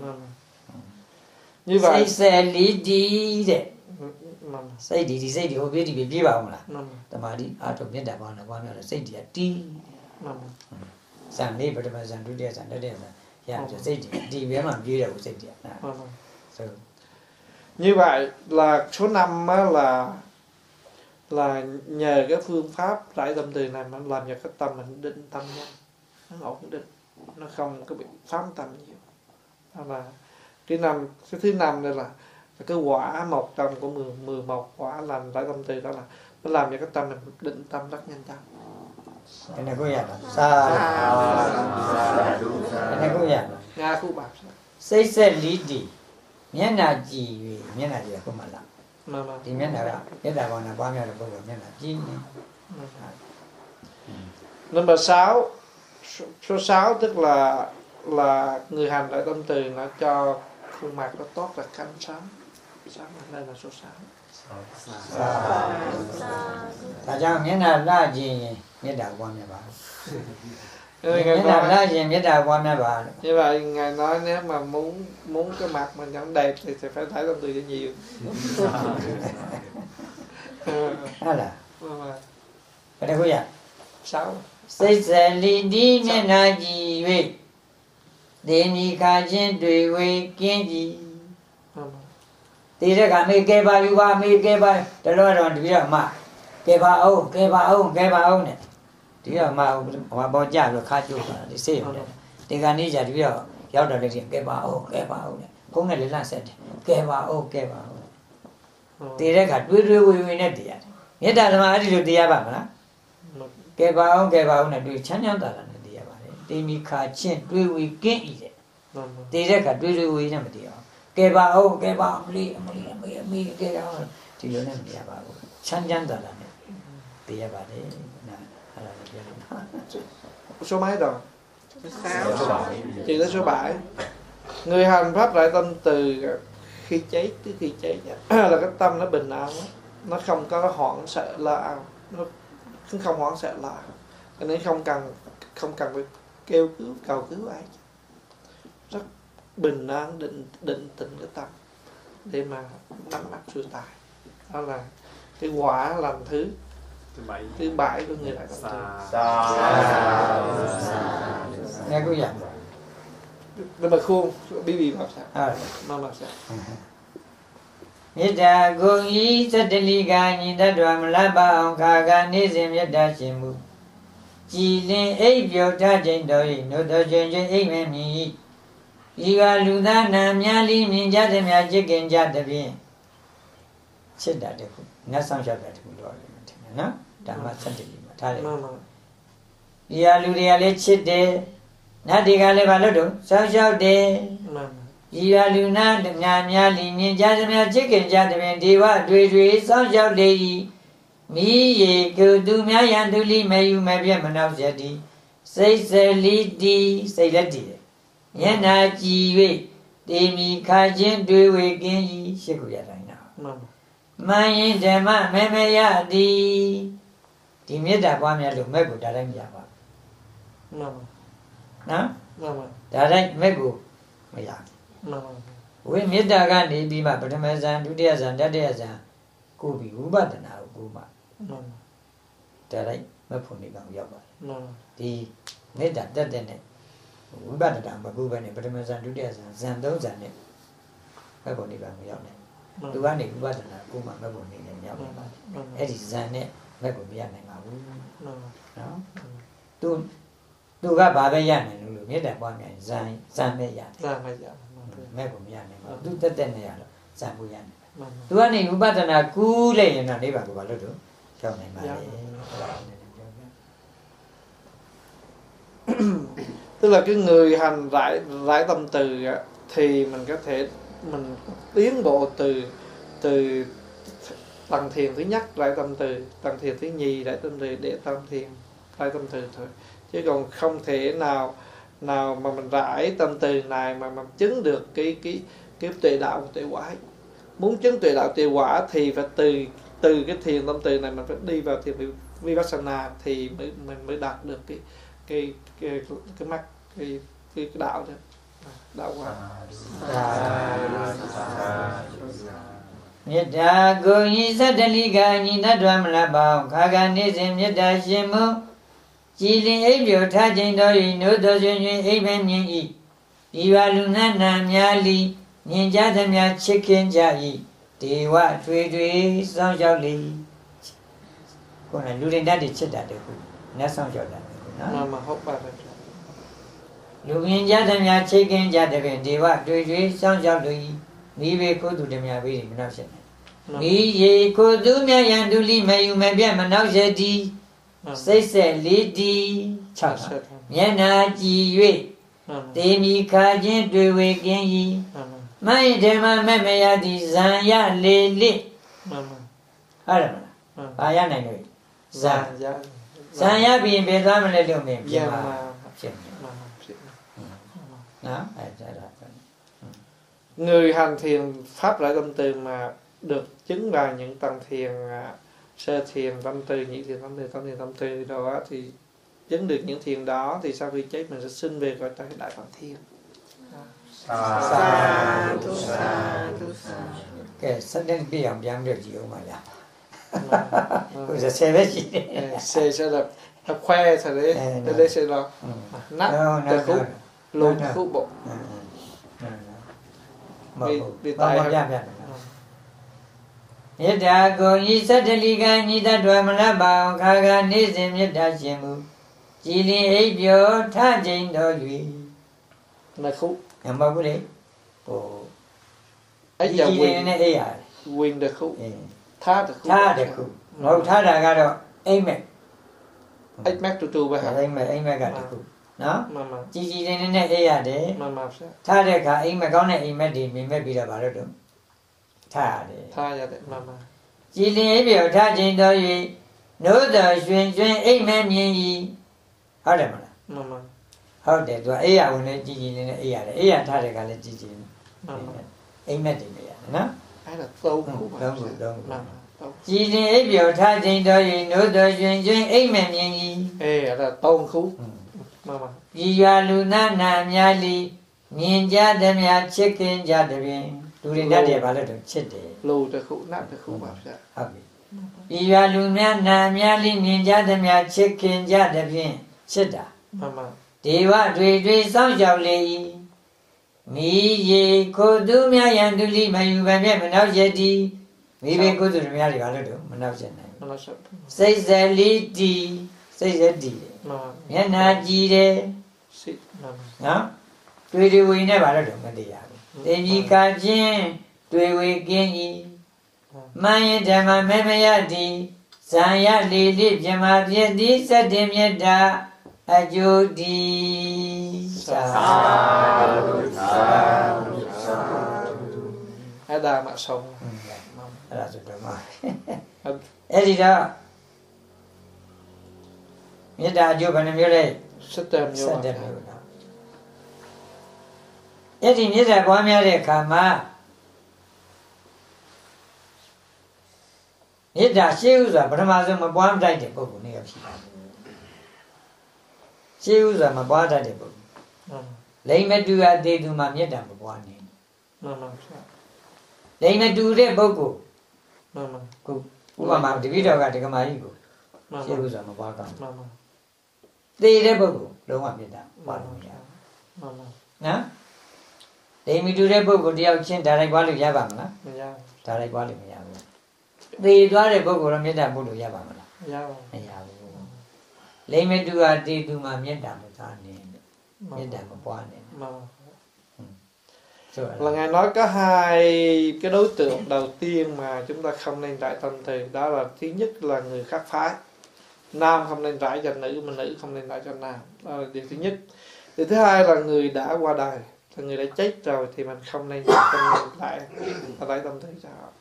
như vậy xây sẽ lý đi đấy xây đi ô biết đi biết bảo không là tao mà đi trong biết đã bảo là qua mẹ là xây đi sang đây bây giờ sang đuôi đây sang đây là ya xây đi biết mà biết đâu xây đi như vậy là số 5 là nhờ cái phương pháp rải tâm từ này mà làm cho cái tâm mình định tâm nó ổn định, nó không có bị phán tâm nhiều. Đó là cái thứ năm đây là cái quả một trong của 11 quả làm rải tâm từ, đó là nó làm cho cái tâm mình định tâm rất nhanh chóng. Cái này có gì sao? Cái này có gì? Nga khu bạc. Xây sẽ lý đi, miễn là gì không mà làm. Thì miễn là cái đạo còn là bao nhiêu là bao nhiêu miễn là gì. Number 6, số 6 tức là người hành đại tâm từ nó cho khuôn mặt nó tốt là cánh sáng đây là số 6. Tại sao miễn là gì miễn đạo bao nhiêu bảo. Miễn là gì miễn đạo bao nhiêu bảo. Như vậy Ngài nói nếu mà muốn cái mặt mình vẫn đẹp thì phải đại tâm từ cho nhiều. Đó là cái này có gì? 6. Xây sẽ lý đi miễn là gì vậy? Để mi khai trên tuổi quê kiên gì. Thì ra cả mấy cái ba yu ba mấy cái ba đó là đi ra mà cái ba ông này đi ra mà bao giờ rồi khai chụp đi xem thì cái này giờ đi ra giáo đạo để cái ba ông này không này là sẽ cái ba ông thì ra cả đuôi này thì nhất là mà đi được đi à bạn ကဲပါအောင်နဲ့တွေ့ချမ်းချမ်းသာသာနဲ့တည်ရပါတယ်တေမီခါချင်းတွေးဝေကင်းဤတဲ့တည်တဲ့အခါတွေးဝေနဲ့မတည်အောင်ကဲပါအောင်မလေးကဲအောင်ဒီလိုနဲ့မတည်ရပါဘူးချမ်းချမ်းသာသာနဲ့တည်ရပါတယ်နာအဲ့ဒါလည်းပြောလို့ số mấy rồi chị tới số 7 người hành pháp lại tâm từ khi cháy tới khi cháy là cái tâm nó bình an đó. Nó không có hoảng sợ lo âu, nó không hoảng sợ lo âu, cho nên không cần phải kêu cứu cầu cứu ai, rất bình an định tĩnh cái tâm để mà nắm bắt sự tài. Đó là cái quả làm thứ 7 của người lại tâm từ. nghe có dạng Nhưng mà khuôn bí mật sao? Mật sao? Nhất đà gồm ý sát lý gà nhìn ta đoàn lá ba ông khá gà ní dìm nhất đà chìm mù chỉ lên ấy biểu ta trên đời nô tờ chuyện chuyện ấy mẹ mì ý gà lưu ta nàm nhá lý mình giá thêm nhá chế kinh giá tập biên chết đà được không? Nó xong sao đà được không? Đó là nó đà mà sát lý mà thả lệ ý gà lưu đi lệ chết đê nà đi gà lệ bà lô đúng sao sao đê ý gà lưu na được nàm nhá lý mình giá thêm nhá chế kinh giá tập biên đi qua đuôi sao sao đê ý mi ye cơ tu mya yan tu li mẹ yu mẹ biết mà nào sẽ đi xây sẽ li đi xây là đi nhân na chi về để mi khai chiến đối với kiến gì sẽ có giá trị nào mà yên để mà mẹ ya đi thì miết đã qua mẹ lúc mẹ của đã đánh giá vào nó đã đánh mẹ của mẹ ya với miết đã gan đi bị mà bắt mẹ gian thứ địa gian đã địa gian cô bị u bắt nào cô mà đã đấy mới phụ nữ bằng dọc thì nếu đặt đất này u bắt được mà cô bên này bắt mẹ gian thứ địa gian đấu gian này mới phụ nữ bằng dọc này tôi bán này u bắt được nào cô mà mới phụ nữ này dọc này ấy thì gian này mới phụ nữ này mà đó tôi gặp bà bây giờ này luôn biết là bao ngày gian bây giờ mẹ phụ nữ này mà tôi tất này là gian bây giờ tôi anh ấy bắt đầu cú lên là đi vào của bà luôn đó cho này mà tức là cái người hành rải tâm từ thì mình có thể mình tiến bộ từ tầng thiền thứ nhất rải tâm từ, tầng thiền thứ nhì rải tâm từ để tâm thiền rải tâm từ thôi, chứ còn không thể nào mà mình rải tâm từ này mà chứng được cái tuệ đạo và tuệ quả. Muốn chứng tuệ đạo tuệ quả thì phải từ cái thiền tâm từ này mình phải đi vào thiền vipassana thì mình mới đạt được cái mắt cái đạo đó, đạo quả. Nhất đà gồm ý sát lý gà nhìn ta đoàn là bảo khá gà ní dìm nhất đà chìm mù chỉ linh ấy biểu tha trên đời nô tờ chuyện chuyện ấy bên nhìn ý ý bà lưu na nam nhá lý nhìn giá thêm nhá chế kiến giá ý đi qua thuê sao giáo lý con này lưu lên đã đi chết đã được nó sao giáo đã mà hốt bà rồi lưu nhìn giá thêm nhá chế kiến giá được đi qua thuê sao giáo lý mi về cô tu thêm nhá về mình nào sẽ mi về cô tu mẹ yan tu li mẹ yu mẹ biết mình nào sẽ đi xây sẽ lý đi chả nhẹ na chi về để mi khai chiến đối với kiến gì mai để mà mẹ ya đi gian ya lê hay là bà ya này người gian ya bị bé ra mà lấy được mình biết mà đó người hành thiền pháp rải tâm từ mà được chứng vào những tầng thiền sơ thiền tâm từ, nhị thiền tâm từ, tam thiền tâm từ đó thì chứng được những thiền đó thì sau khi chết mình sẽ sinh về gọi tới đại phạm thiên. Cái sát đến bây giờ đang được gì mà làm bây giờ xe với gì xe sẽ là khoe thật đấy đây sẽ là nát từ khúc lùn khúc bộ bị tai nhất đà gồm ý sát lý gà nhìn ta đoàn là bảo khá gà ní dìm nhất đà chìm mù chỉ linh ấy biểu tha trên đời là khúc em bao nhiêu đấy ấy giờ quyền được khúc tha được khúc ngồi tha là cái đó ấy mẹ ít mét tu vậy hả? Anh mẹ cả được nó Mà chỉ nên này ấy à đấy mà tha đấy cả anh mẹ con này anh mẹ đi mình mẹ bị là bảo được tha đấy tha ra đấy mà chỉ liền biểu tha trên đó gì nối đời xuyên anh mẹ miên gì hết rồi mà hết đấy tôi ấy à này chỉ nên ấy à tha đấy cả là chỉ anh mẹ đi vậy nó ai là tâu đúng chỉ nên ấy biểu tha trên đó gì nối đời xuyên anh mẹ miên gì là tâu khú mà vì luna nam nhà li miền gia đêm nhà chết kinh gia đêm tu đi nát địa bảo là được chết đấy lù từ khú nát từ khú bảo sao học vì luna nam nhà li miền gia đêm nhà chết kinh gia đêm chết đã mà địa hoa đuôi sao giàu lì mi ye cô tu mẹ yan tu li mà yêu bạn mẹ mình nói gì đi mi về cô tu mẹ đi bảo là được mình nói gì này xây dựng lý đi xây dựng đi nhà na gì đấy nóတွေ့ဝေနဲ့ပါတော့မတရားဘူးတေကြီးကချင်းတွေ့ဝေကင်းဤမှန်ရင်ဓမ္မမေမယတိဇံရလေးလေးပြမပြည့်သည်စက်တင်မြတ်တာအကျိုးဒီသာအဲ့ဒါမှဆုံးအဲ့ဒါဆိုတော့အဲ့ဒီတော့မေတ္တာအကျိုးဘယ်နှမျိုးလဲ 7မျိုးပါအဲ့ဒီမြစ်တာပွားများတဲ့အခါမှာမြစ်တာရှေးဥစွာပထမဆုံးမပွားတိုက်တဲ့ပုဂ္ဂိုလ်နေရာဖြစ်ပါတယ်ရှေးဥစွာမပွားတတ်တဲ့ပုဂ္ဂိုလ်လိမ္မတူအသေးသူမှာမြစ်တာမပွားနိုင်လိမ္မတူတဲ့ပုဂ္ဂိုလ်ကိုဥပမာတပိတော်ကဒကမာကြီးကိုရှေးဥစွာမပွားကောင်းသေတဲ့ပုဂ္ဂိုလ်လုံးဝမြစ်တာပွားလို့မရဘူးနော်လိမ္မတူတဲ့ပုဂ္ဂိုလ်တယောက်ချင်းဓာတ်လိုက်ပွားလို့ရပါမလားမရဓာတ်လိုက်ပွားလို့မရဘူးသေသွားတဲ့ပုဂ္ဂိုလ်တော့မေတ္တာပို့လို့ရပါမလားမရဘူးလိမ္မတူဟာတေသူမှာမေတ္တာမသားနဲ့မေတ္တာမပွားနဲ့ là ngài nói có hai cái đối tượng đầu tiên mà chúng ta không nên trải tâm thì đó là thứ nhất là người khác phái nam không nên trải cho nữ mà nữ không nên trải cho nam đó là điều thứ nhất. Điều thứ hai là người đã qua đời thì người đã chết rồi thì mình không nên lại tâm thế cho họ.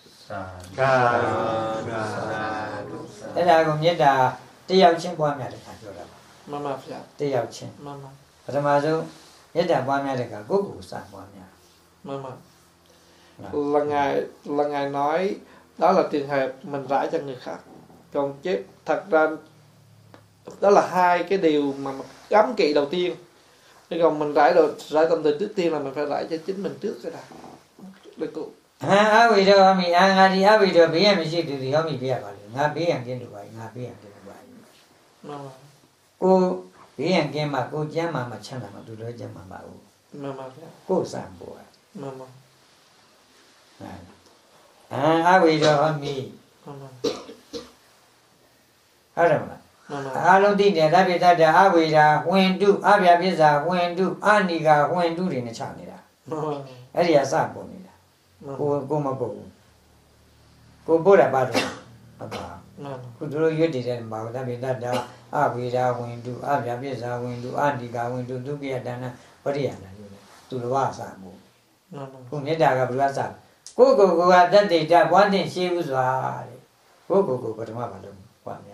Thế là cũng nhất là tiêuချင်းပွားများတဲ့ခါပြောတာပါမှန်ပါဗျာတရားချင်းမှန်ပါပထမဆုံးnhất làပွားများတဲ့ခါကိုယ့်ကိုယ်စပွားများမှန်ပါlà ngài nói đó là trường hợp mình rải cho người khác, còn chứ thật ra đó là hai cái điều mà cấm kỵ đầu tiên. Thì còn mình rải tâm từ trước tiên là mình phải rải cho chính mình trước cái đã để cụ a vì đó mình ngài đi a vì đó bây giờ mình chỉ từ đó mình bây giờ ngài bây giờ cái đồ vậy ngài bây giờ cái đồ vậy cô bây giờ cái mà cô chém mà chán là mà tôi nói chém mà bảo cô sám bùa a vì đó mình hết rồi mà a long tin này đã biết đã a vì là huyễn tu a bây biết là huyễn tu a ni cả huyễn tu thì nó chán này đã cái gì sám bùa này cô mà cô bố đã bao rồi cô tôi nói gì đấy bảo đã biết đã a vì là huyễn tu a bây biết là huyễn tu a ni cả huyễn tu tu kia đã na cái gì à tôi nóiว่าsám bùa cô biết đã gặp là sám cô đã để đã quan điểm xíu rồi cô có thằng nào đâu quan điểm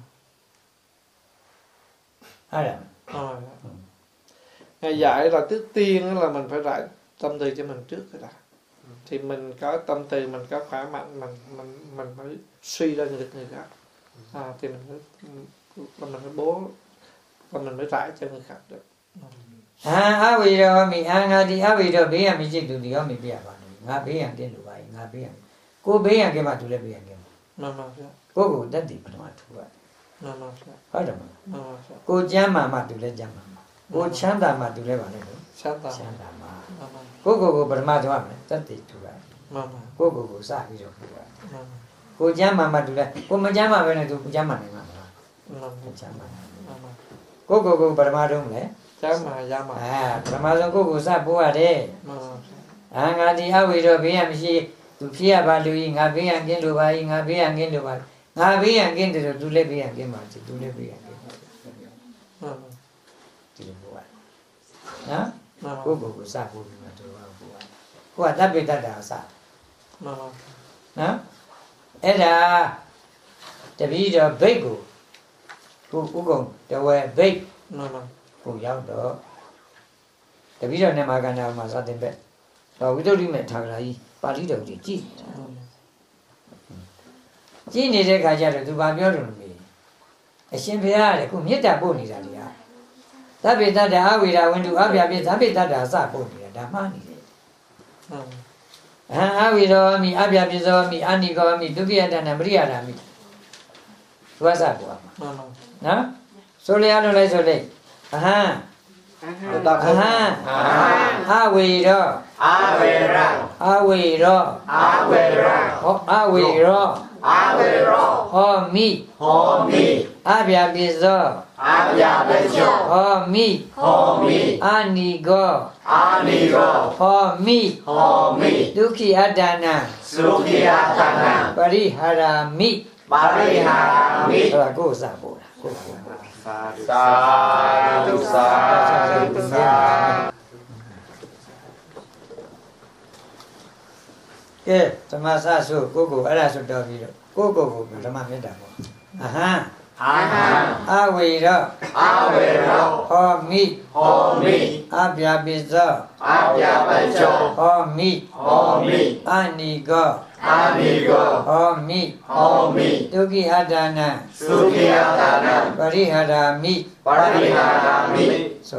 Ngài dạy là trước tiên là mình phải rải tâm từ cho mình trước cái đã. Thì mình có tâm từ, mình có khỏe mạnh, mình mới suy ra được người khác. Thì mình phải bố và mình mới rải cho người khác được. Vì đó mình ngài đi vì đó bây giờ mình chỉ được đi mình bây giờ ngài bây giờ cái đồ vậy ngài bây giờ cô bây giờ cái mà tôi lấy bây giờ cái cô cũng đã đi bắt đầu thu vậy hết rồi mà cô chán mà tôi lấy chán mà cô chán ta mà tôi lấy vào đây chán ta mà cô bắt đầu thu vậy đã đi thu vậy cô sao cái rồi cô chán mà tôi lấy cô mà chán mà bên này tôi chán mà này mà chán mà cô bắt đầu đúng đấy chán mà bắt đầu cô sao bố à đấy ngài đi vì đó bây giờ mình chỉ tu phía ba lui ngài bây giờ cái đồ vậy ngài bây giờ cái đồ vậy ngà bây giờ kinh thì tu lệ bây giờ kinh mà chỉ tu lệ bây giờ kinh thì được bộ đó cô sa cô mà tôi cô à đặc biệt đặc đà sa đó ấy là tại vì giờ bế cô cùng cho về bế cô giáo đó tại vì giờ này mà cái nào mà ra tiền bế rồi cái đó đi mẹ thằng này ba lý đầu thì chỉ này để cái giờ tôi bảo biểu rồi mình xin phép là cũng nhất là bộ này ra đi à đặc biệt đặc đà vì là when you đặc biệt đặc đà sa bộ này là đam này vì đó mi áp dụng rồi mi anh đi coi mi tu kia đã nằm riêng ra mi quá sao bộ nó số liệu nó lấy số liệu vì đó ho mi áp dụng rồi ho mi anh đi ho mi Duki adana Pariharami là cô giả bộ cái tham gia sa số cô ở đây số đó gì đó cô tham gia biết đâu Awe đó ho mi abya bizo ho mi anigo ho mi duki adana pariharami so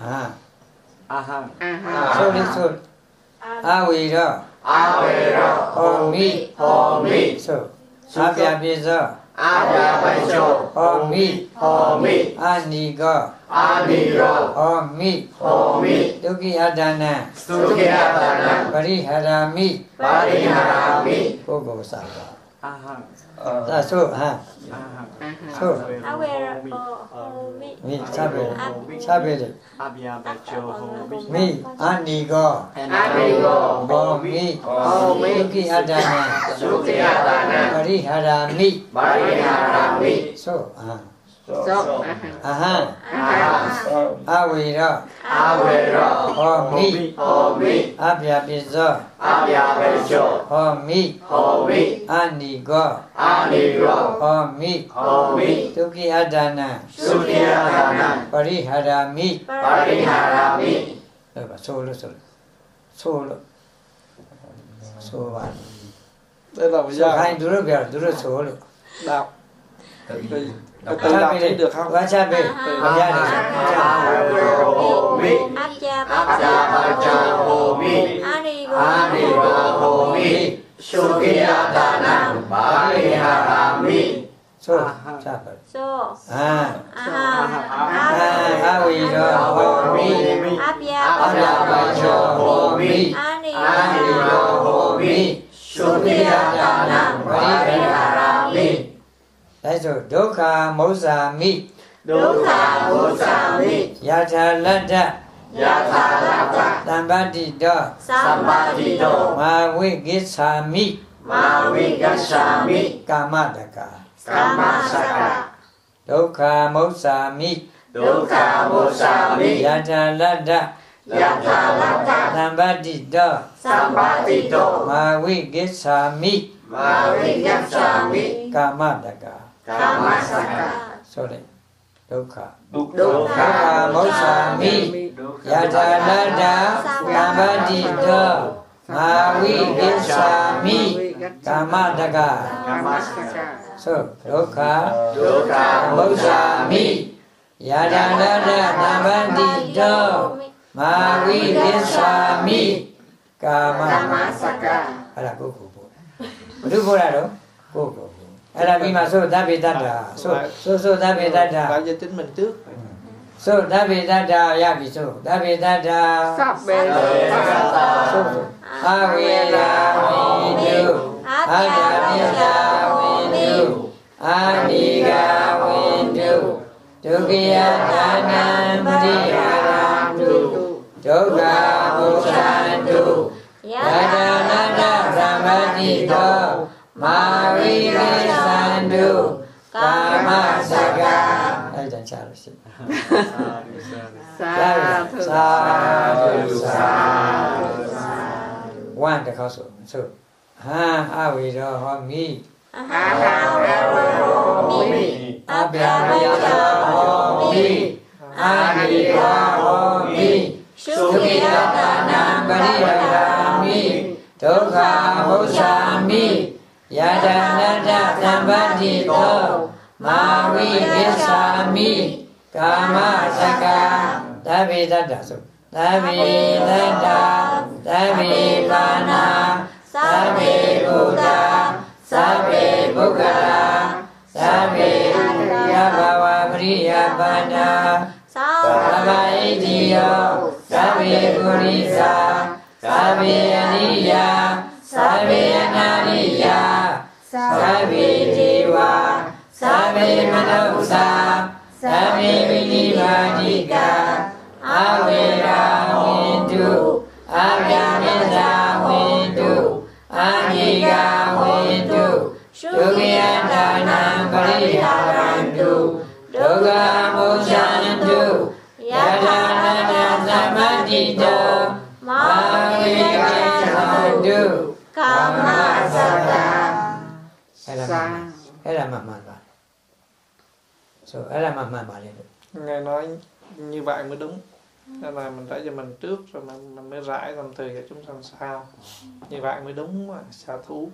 so awe đó ho mi so abya bizo ho mi anigo ho mi duki adana pariharami cô sao đó số số mi sao về đấy mi anigo ho mi duki adana pariharami so awe đó ho mi abya bizo ho mi anigo ho mi duki adana pariharami rồi số bạn đây là số hai đứa số được đọc tự đọc thì được không? Và cha về ra được so cha về awi do homi abya bajo homi ani do homi sukiyadana pariharami đấy rồi dukkha mosami yatha laddha sambadito mavigissami kamadaka dukkha mosami yatha laddha sambadito mavigissami kamadaka sorry dukkha mosami yatha laddha sambadito mavigissami kamadaka so dukkha mosami yatha laddha sambadito mavigissami kamadaka là cô bộ ra đó cô là vì mà số ta bị ta đà số ta bị ta đà phải giải thích mình trước số ta bị ta đà ya bị số ta bị ta đà số avela windu adabila windu aniga windu tukiya dana mariharandu yoga bosandu yada nada ramadito Mari Sandu tu kama saka. Ai dan cha rồi. Sa thu sa. One the khao so. Ha aviro homi. Homi. Abhyaya homi. Adiva homi. Sukhiyatanam pariyagami. Dukha mosami. Yadananda sambandito. Mavi visami. Kama saka. Tabi tata so. Tabi tata. Tabi vana. Sabe Buddha, Sabe Buddha, Sabe Yabhava Priyabhana, Sabe Idiyo, Sabe Purisa, Sabe Aniya, Sabe Anariya, Sabe Jiva, Sabe Manavsa, Sabe Vinivadika, Avera Hindu, Avyamida Hindu, Aniga Hindu, Shukiyantanam Pariharantu, Duga Mushantu, Yadananda Samadito, Mavigayantu, Kama Saka. Cái là mặt mà so, cái là mặt mà lên được. Ngài nói như vậy mới đúng. Nên là mình rải cho mình trước rồi mình mới rải tâm từ cho chúng sanh sau. Như vậy mới đúng mà xả thú.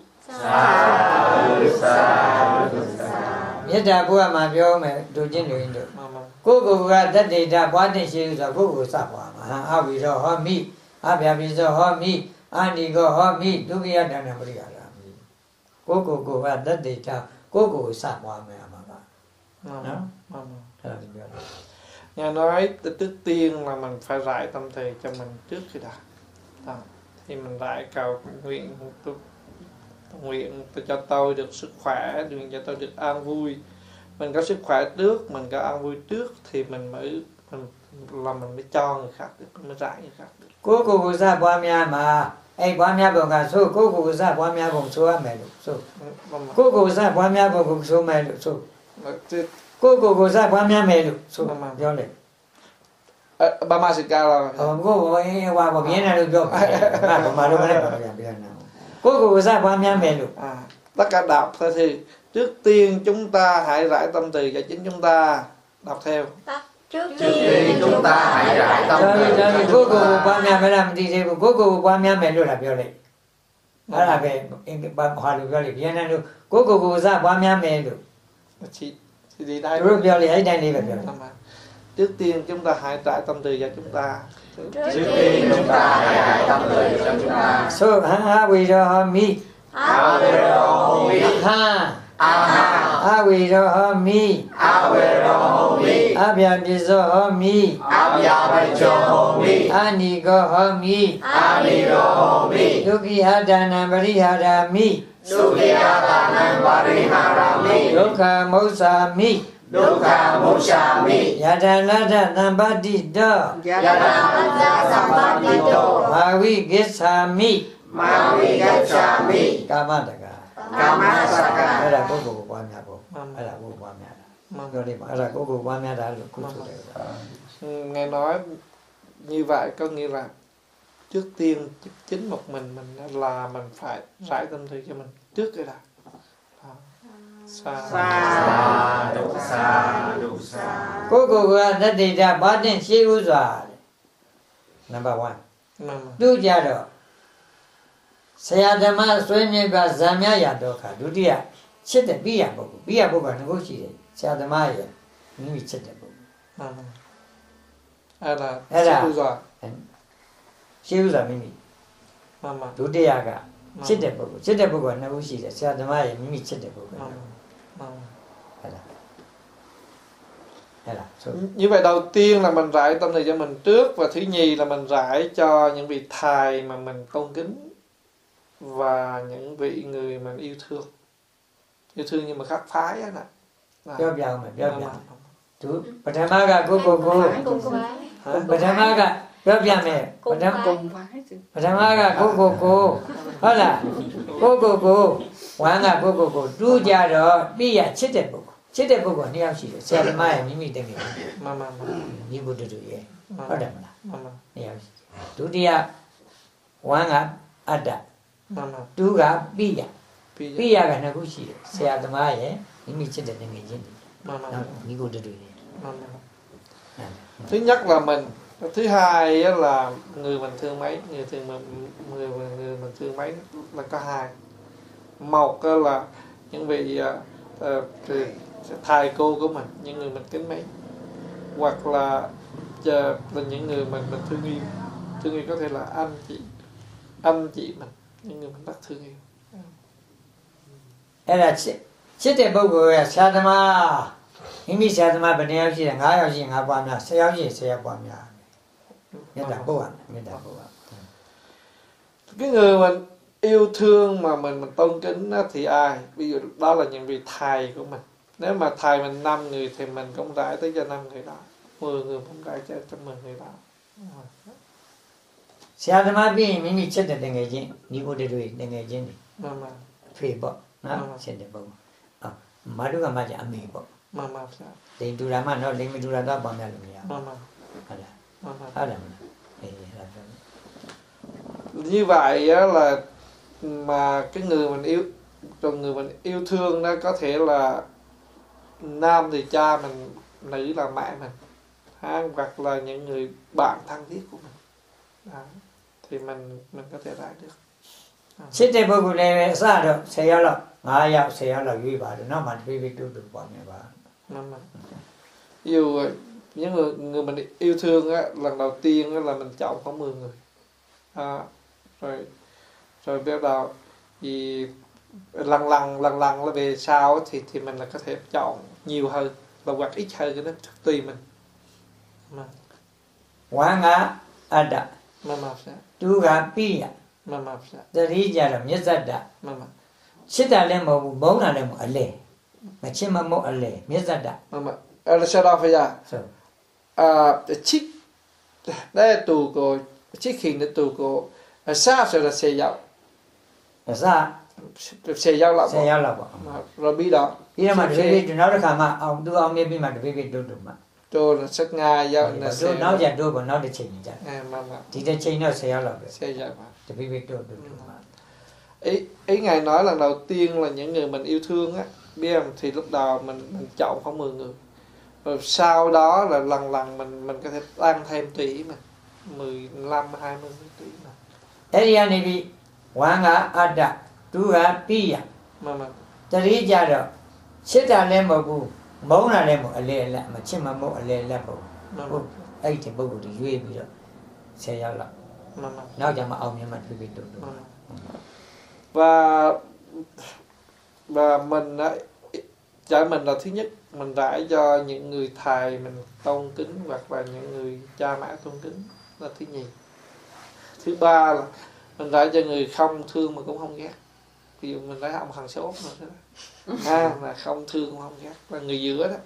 Nhất là bữa màပြောmẹ đồ trên đường được. Cô cô ra đất đi ra quá trình siêu rồi cô cô sắp qua mà áo bị rồi hoa mi, áo bị rồi hoa mi, anh đi có hoa mi, đúng kia đang làm gì cả. Cô ra đất đi ra cô cô sắp qua mẹ mà đó. Nghe nói trước tiên là mình phải rải tâm từ cho mình trước khi đã. Thì mình rải cầu nguyện cho tôi được sức khỏe, nguyện cho tôi được an vui. Mình có sức khỏe trước, mình có an vui trước thì mình mới cho người khác được, mình mới rải người khác được. Cô ra qua mẹ mà ai qua mẹ bông cả số, cô ra qua mẹ bông số mẹ được số. Cô ra qua mẹ bông số mẹ được số. Cô ra qua mẹ được số. Do này. Ba ma xịt cao rồi. Cô qua một miếng này được rồi. Mà đâu có này bảo là bây giờ nào. Cô ra qua mẹ được. Tất cả đọc thôi thì trước tiên chúng ta hãy rải tâm từ cho chính chúng ta. Đọc theo. Trước tiên chúng ta hãy rải tâm từ. Cô qua mẹ phải làm gì thế? Cô qua mẹ được là biểu lệ. Đó là về hòa được biểu lệ miếng này được. Cô ra qua mẹ được. Chị đi đây. Rồi biểu lệ ấy đây đi về biểu lệ. Trước tiên chúng ta hãy rải tâm từ cho chúng ta. Trước tiên chúng ta hãy rải tâm từ cho chúng ta. So Aviro-mi. Aviro-mi. Ha. Aha. Aviro-mi. Aviro-mi. Abhyamizo-mi. Abhyamizo-mi. Anigo-mi. Anigo-mi. Dukhiyatanam pariyagami. Sukhiyatanam pariharami. Dukha mosami. Dukha mosami. Yadananda sambandito. Yadananda sambandito. Mavi gissami. Mavi gacchami. Kama saka. Kama saka. အဲ့ဒါကိုယ့်ကိုယ်ကိုပွားများဖို့အဲ့ဒါကိုယ်ပွားများတာပြောလိမ့်မှာအဲ့ဒါကိုယ့်ကိုယ်ပွားများတာလို့ကုသိုလ်တယ် Ngài nói như vậy có nghĩa là trước tiên chính một mình là mình phải rải tâm từ cho mình trước cái đã. Sa đục sa đục sa. ကိုယ့်ကိုယ်ကတတ္တိတာဘာတင်ရှိဥစွာနံပါတ်1သူကြတော့ဆရာဓမ္မဆွေးနွေးပါဇံမြရတော့ခါဒုတိယချစ်တဲ့ပြီးရပုဂ္ဂိုလ်ပြီးရပုဂ္ဂိုလ်ကငိုရှိတယ်ဆရာဓမ္မရဲ့မိမိချစ်တဲ့ပုဂ္ဂိုလ်အဲ့ဒါရှိဥစွာမိမိဒုတိယကချစ်တဲ့ပုဂ္ဂိုလ်ချစ်တဲ့ပုဂ္ဂိုလ်ကနှစ်ဦးရှိတယ်ဆရာဓမ္မရဲ့မိမိချစ်တဲ့ပုဂ္ဂိုလ် Như vậy đầu tiên là mình rải tâm từ cho mình trước, và thứ nhì là mình rải cho những vị thầy mà mình tôn kính và những vị người mình yêu thương nhưng mà khác phái á nè. ပြောပြအောင်မယ်ပြောပြသူပထမကကိုပထမကပြောပြမယ် Cùng ပထမ vai. ကုန်ပါchứ ပထမကကိုဟုတ်လားကိုဝမ်းကကိုတူးကြတော့ပြည့်ရချစ်တဲ့ပုဂ္ဂိုလ်ချစ်တဲ့ပုဂ္ဂိုလ်နှစ်ယောက်ရှိတယ်ဆရာသမားရဲ့မိမိတကယ်မှန်မှန်ညီဘုဒ္ဓတို့ရဲ့ဟုတ်တယ်မလားမှန်မှန်နှစ်ယောက်ရှိတယ်ဒုတိယဝမ်းကအတ္တမှန်မှန်တူးကပြည့်ရပြီးပြည့်ရကနှစ်ခုရှိတယ်ဆရာသမားရဲ့မိမိချစ်တဲ့တကယ်ချင်းတွေမှန်မှန်နောက်ညီဘုဒ္ဓတို့ရဲ့မှန်မှန် thứ nhất là mình, thứ hai á là người mình thương mấy, người mình thương mấy là có hai. Một á là những vị thầy cô của mình, những người mình kính mấy, hoặc là những người mình thương yêu có thể là anh chị mình, những người mình rất thương yêu. အဲ့ဒါချစ်တဲ့ပုဂ္ဂိုလ်ရဲ့ဆရာသမားမိမိဆရာသမားဘယ်နှယောက်ရှိတယ်9ယောက်ရှိ9ပွားများ10ယောက်ရှိ10ယောက်ပွားများမေတ္တာပို့ရမေတ္တာပို့ရ Cái người mình yêu thương mà mình tôn kính á, thì ai? Ví dụ đó là những vị thầy của mình. Nếu mà thầy mình 5 người thì mình cũng rải tới cho 5 người đó, 10 người cũng rải cho 10 người đó. ဆရာသမားပြီးရင်မိမိချစ်တဲ့တကယ်ချင်းညီဘုဒ္ဓတို့တကယ်ချင်းတွေ Mama, ဖေပေါ့နော်ချစ်တဲ့ပုဂ္ဂိုလ်မတို့ကမှကြအမေပေါ့ mama sao? လိန်တူတာမှတော့လိန်မတူတာတော့ပေါင်းရလို့မရဘူး Mama, ဟုတ်လား mama. ဟုတ်တယ်မလားအေးဟုတ်တယ် Như vậy á là mà cái người mình yêu, còn người mình yêu thương đó có thể là nam thì cha mình, nữ là mẹ mình, hoặc là những người bạn thân thiết của mình. Đó. Thì mình có thể rải được. ချစ်တဲ့ပုဂ္ဂိုလ်လည်းပဲအစတော့10ယောက်လောက်9ယောက်10ယောက်လောက်ရွေးပါတယ်နောက်မှတပိပိတူတူပေါ့နေပါ Mama. Ví dụ những người mình yêu thương á, lần đầu tiên á, là mình chọn có 10 người. Rồi bắt đầu thì lần là về sau á, thì mình là có thể chọn nhiều hơn và hoặc ít hơn cái đó tùy mình. Mà ဝမ်းကအတ္တ mama sao? တူကပိယ Mama sao? တတိကြတော့မြစ္ဆတ္တ Mama. ချစ်တာလည်းမဟုတ်ဘူးမုန်းတာလည်းမဟုတ်အလဲမချစ်မမုန်းအလဲမြစ္ဆတ္တ Mama. Sau đó phải ra. ဆို Chích đây tù của chích hình để tù của xa rồi là xe dạo အစ xe dạo lắm. 10ယောက်လောက်ပေါ့ Rồi biết đó. ပြီးတော့မှတပိပိနောက်တစ်ခါမှအောင်သူအောင်နေပြီးမှတပိပိတူတူမှ Tôi là sắc Nga dạo là တို့ xe နောက်ကြတို့ပေါ့နောက်တစ်ချိန်ကြ mama. ဒီတစ်ချိန်တော့10ယောက်လောက်ပဲ Xe dạo mà. တပိပိတူတူမှ Ý ngài nói lần đầu tiên là những người mình yêu thương á, biết không? Thì lúc đầu mình chọn khoảng 10 người. Rồi sau đó là lần mình có thể tăng thêm tùy ý mình. 15 20 tùy ý mình. အဲ့ဒီကနေပြီးဝမ်းကအတ္တတူကပိယ Mama. တတိကြတော့ချစ်တာလည်းမဟုတ်ဘူးမုန်းတာလည်းမဟုတ်အလဲအလက်မချစ်မမုန်းအလဲအလက်ပေါ့ Mama. အဲ့ဒီပုဂ္ဂိုလ်တွေရွေးပြီးတော့10ယောက်လောက် Mama. နောက်ကြမှာအောင်မြင်မှတပိပိတူတူ Mama. Và mình á, cho mình là thứ nhất mình rải cho những người thầy mình tôn kính hoặc là những người cha mẹ tôn kính là thứ nhì. Thứ ba là mình rải cho người không thương mà cũng không ghét. Ví dụ mình rải ông hàng xóm rồi đó. Là không thương cũng không ghét, là người giữa đó.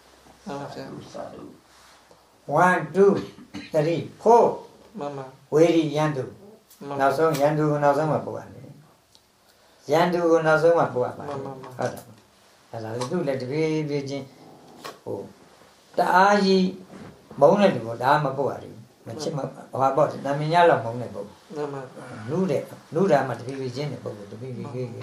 One, two, three, four. Mama. ဝေရီရန်သူနောက်ဆုံးရန်သူကိုနောက်ဆုံးမှပို့ရတယ်ရန်သူကိုနောက်ဆုံးမှပို့ရပါတယ်ဟုတ်တယ်အဲ့ဒါလည်းသူ့လည်းတပြေးပြေးချင်းဟိုတအားကြီးမုန်းတဲ့လူကိုဒါမှမပို့ရတယ်မချစ်မဘာပေါ့နာမည်ညလောက်မုန်းတဲ့ပုဂ္ဂိုလ် Mama. လူတာမှတပြေးပြေးချင်းတဲ့ပုဂ္ဂိုလ်တပြေးပြေးပြေးပြေး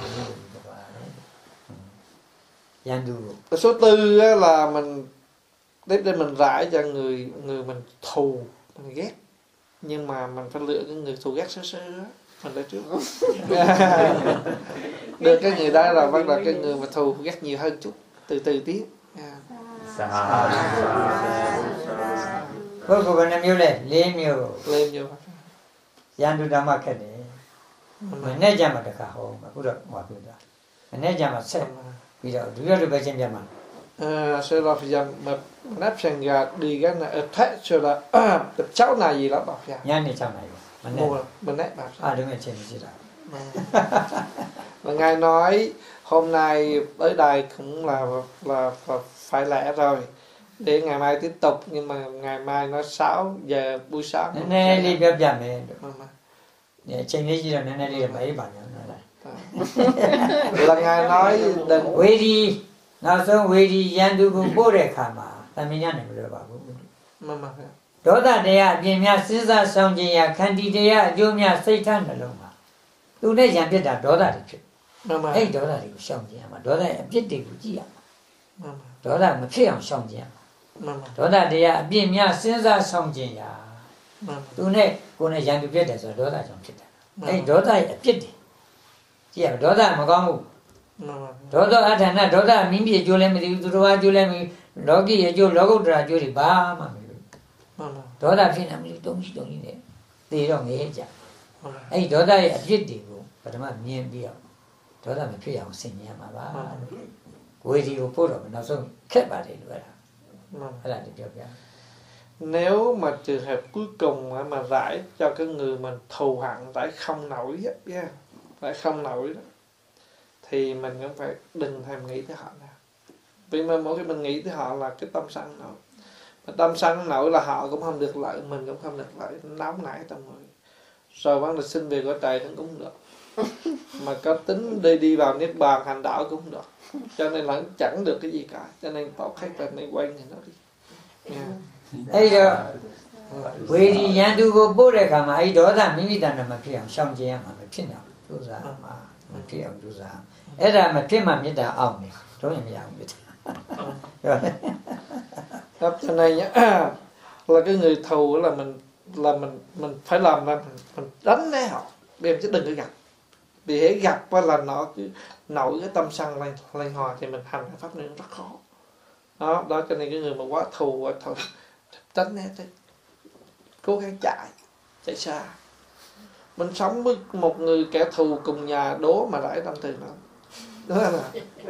ရန်သူကို Số tư á, là mình tiếp đến mình rải cho người mình thù mình ghét, nhưng mà mình phải lựa cái người thù ghét sơ sơ á, mình lấy trước. Được cái người đó là bắt đầu cái người mà thù ghét nhiều hơn chút, từ từ tiếp. ပုဂ္ဂိုလ်ကနှမျိုးလဲ၄မျိုး Lên vô. ရန်သူဓမ္မခက်တယ်မနေ့ကျမှတခါဟောအခုတော့ဟောပြတာမနေ့ကျမှဆက်ပြီးတော့ဒုရတုပဲချင်းပြမှာ Sau đó thì mà nắp sang gà đi cái này thét cho là tập cháu này gì đó bảo ra ညနေ6နာရီမနေ့ mua mình nét bảo အားလုံးချင်းမရှိတာ mà ngài nói hôm nay tới đây cũng là phải lẽ rồi, để ngày mai tiếp tục, nhưng mà ngày mai nó 6 giờ buổi sáng. Nè đi bếp già mẹ. Mama. Nè trên đây chỉ là nè đi bảy bản nữa này. Là ngài nói đừng Quê đi, nào xong quê đi yan tu cũng bố để khám mà, ta mình nhắn được bảo. Mama. Đó là để à, biển nhà sinh ra xong chuyện à, khăn đi để à, vô nhà xây thang là luôn mà. Tu này chẳng biết là đó là gì. Mama. Ấy đó là điều xong chuyện mà, đó là biết điều gì à. Mama. Đó là một phe ông xong chuyện. Mama. Đó là để à, biển nhà sinh ra xong chuyện à. Mama. Tu này, cô này chẳng biết là đó là trong chuyện. Ấy đó là biết đi. Chỉ là đó là mà con ngủ. Mama. Đó là thành ra đó là mình biết cho lên mình tu ra cho lên mình đó kia cho lo cũng ra cho đi ba mà. Mama. Đó là phiên làm gì đúng như thế. Thì đó nghe chả. Mama. Ấy đó là biết đi cũng, phải mà miên biết. Đó là mình phải học sinh nhà mà ba. Quê đi cũng rồi nó xong khép bà đi nữa. Mama. Là được chưa? Nếu mà trường hợp cuối cùng mà rải cho cái người mình thù hận rải không nổi á, rải không nổi đó, thì mình cũng phải đừng thèm nghĩ tới họ nào. Vì mà mỗi khi mình nghĩ tới họ là cái tâm sân nổi, mà tâm sân nổi là họ cũng không được lợi, mình cũng không được lợi, nóng nảy trong người. Rồi vấn đề xin về cõi trời cũng được, mà có tính đi vào niết bàn hành đạo cũng được, cho nên là chẳng được cái gì cả, cho nên tốt hết là nên quay thì nó đi. Yeah. Ấy đó, quê đi nhà tu có bố để cả mà ấy đó là mình biết là mà phải học xong chuyện mà phải phiên nào, tu ra mà phải học tu ra. Ấy là mà phiên mà biết là ông này, đó là mình học biết. Rồi. Đó, cho nên nhá, là cái người thù là mình phải làm là mình đánh lấy họ, bây giờ chứ đừng có gặp, vì hễ gặp là nó cứ nổi cái tâm sân lên hòa thì mình hành cái pháp này rất khó. Đó cho nên cái người mà quá thù tránh né thế, cố gắng chạy xa. Mình sống với một người kẻ thù cùng nhà đố mà rải tâm từ nó, đó là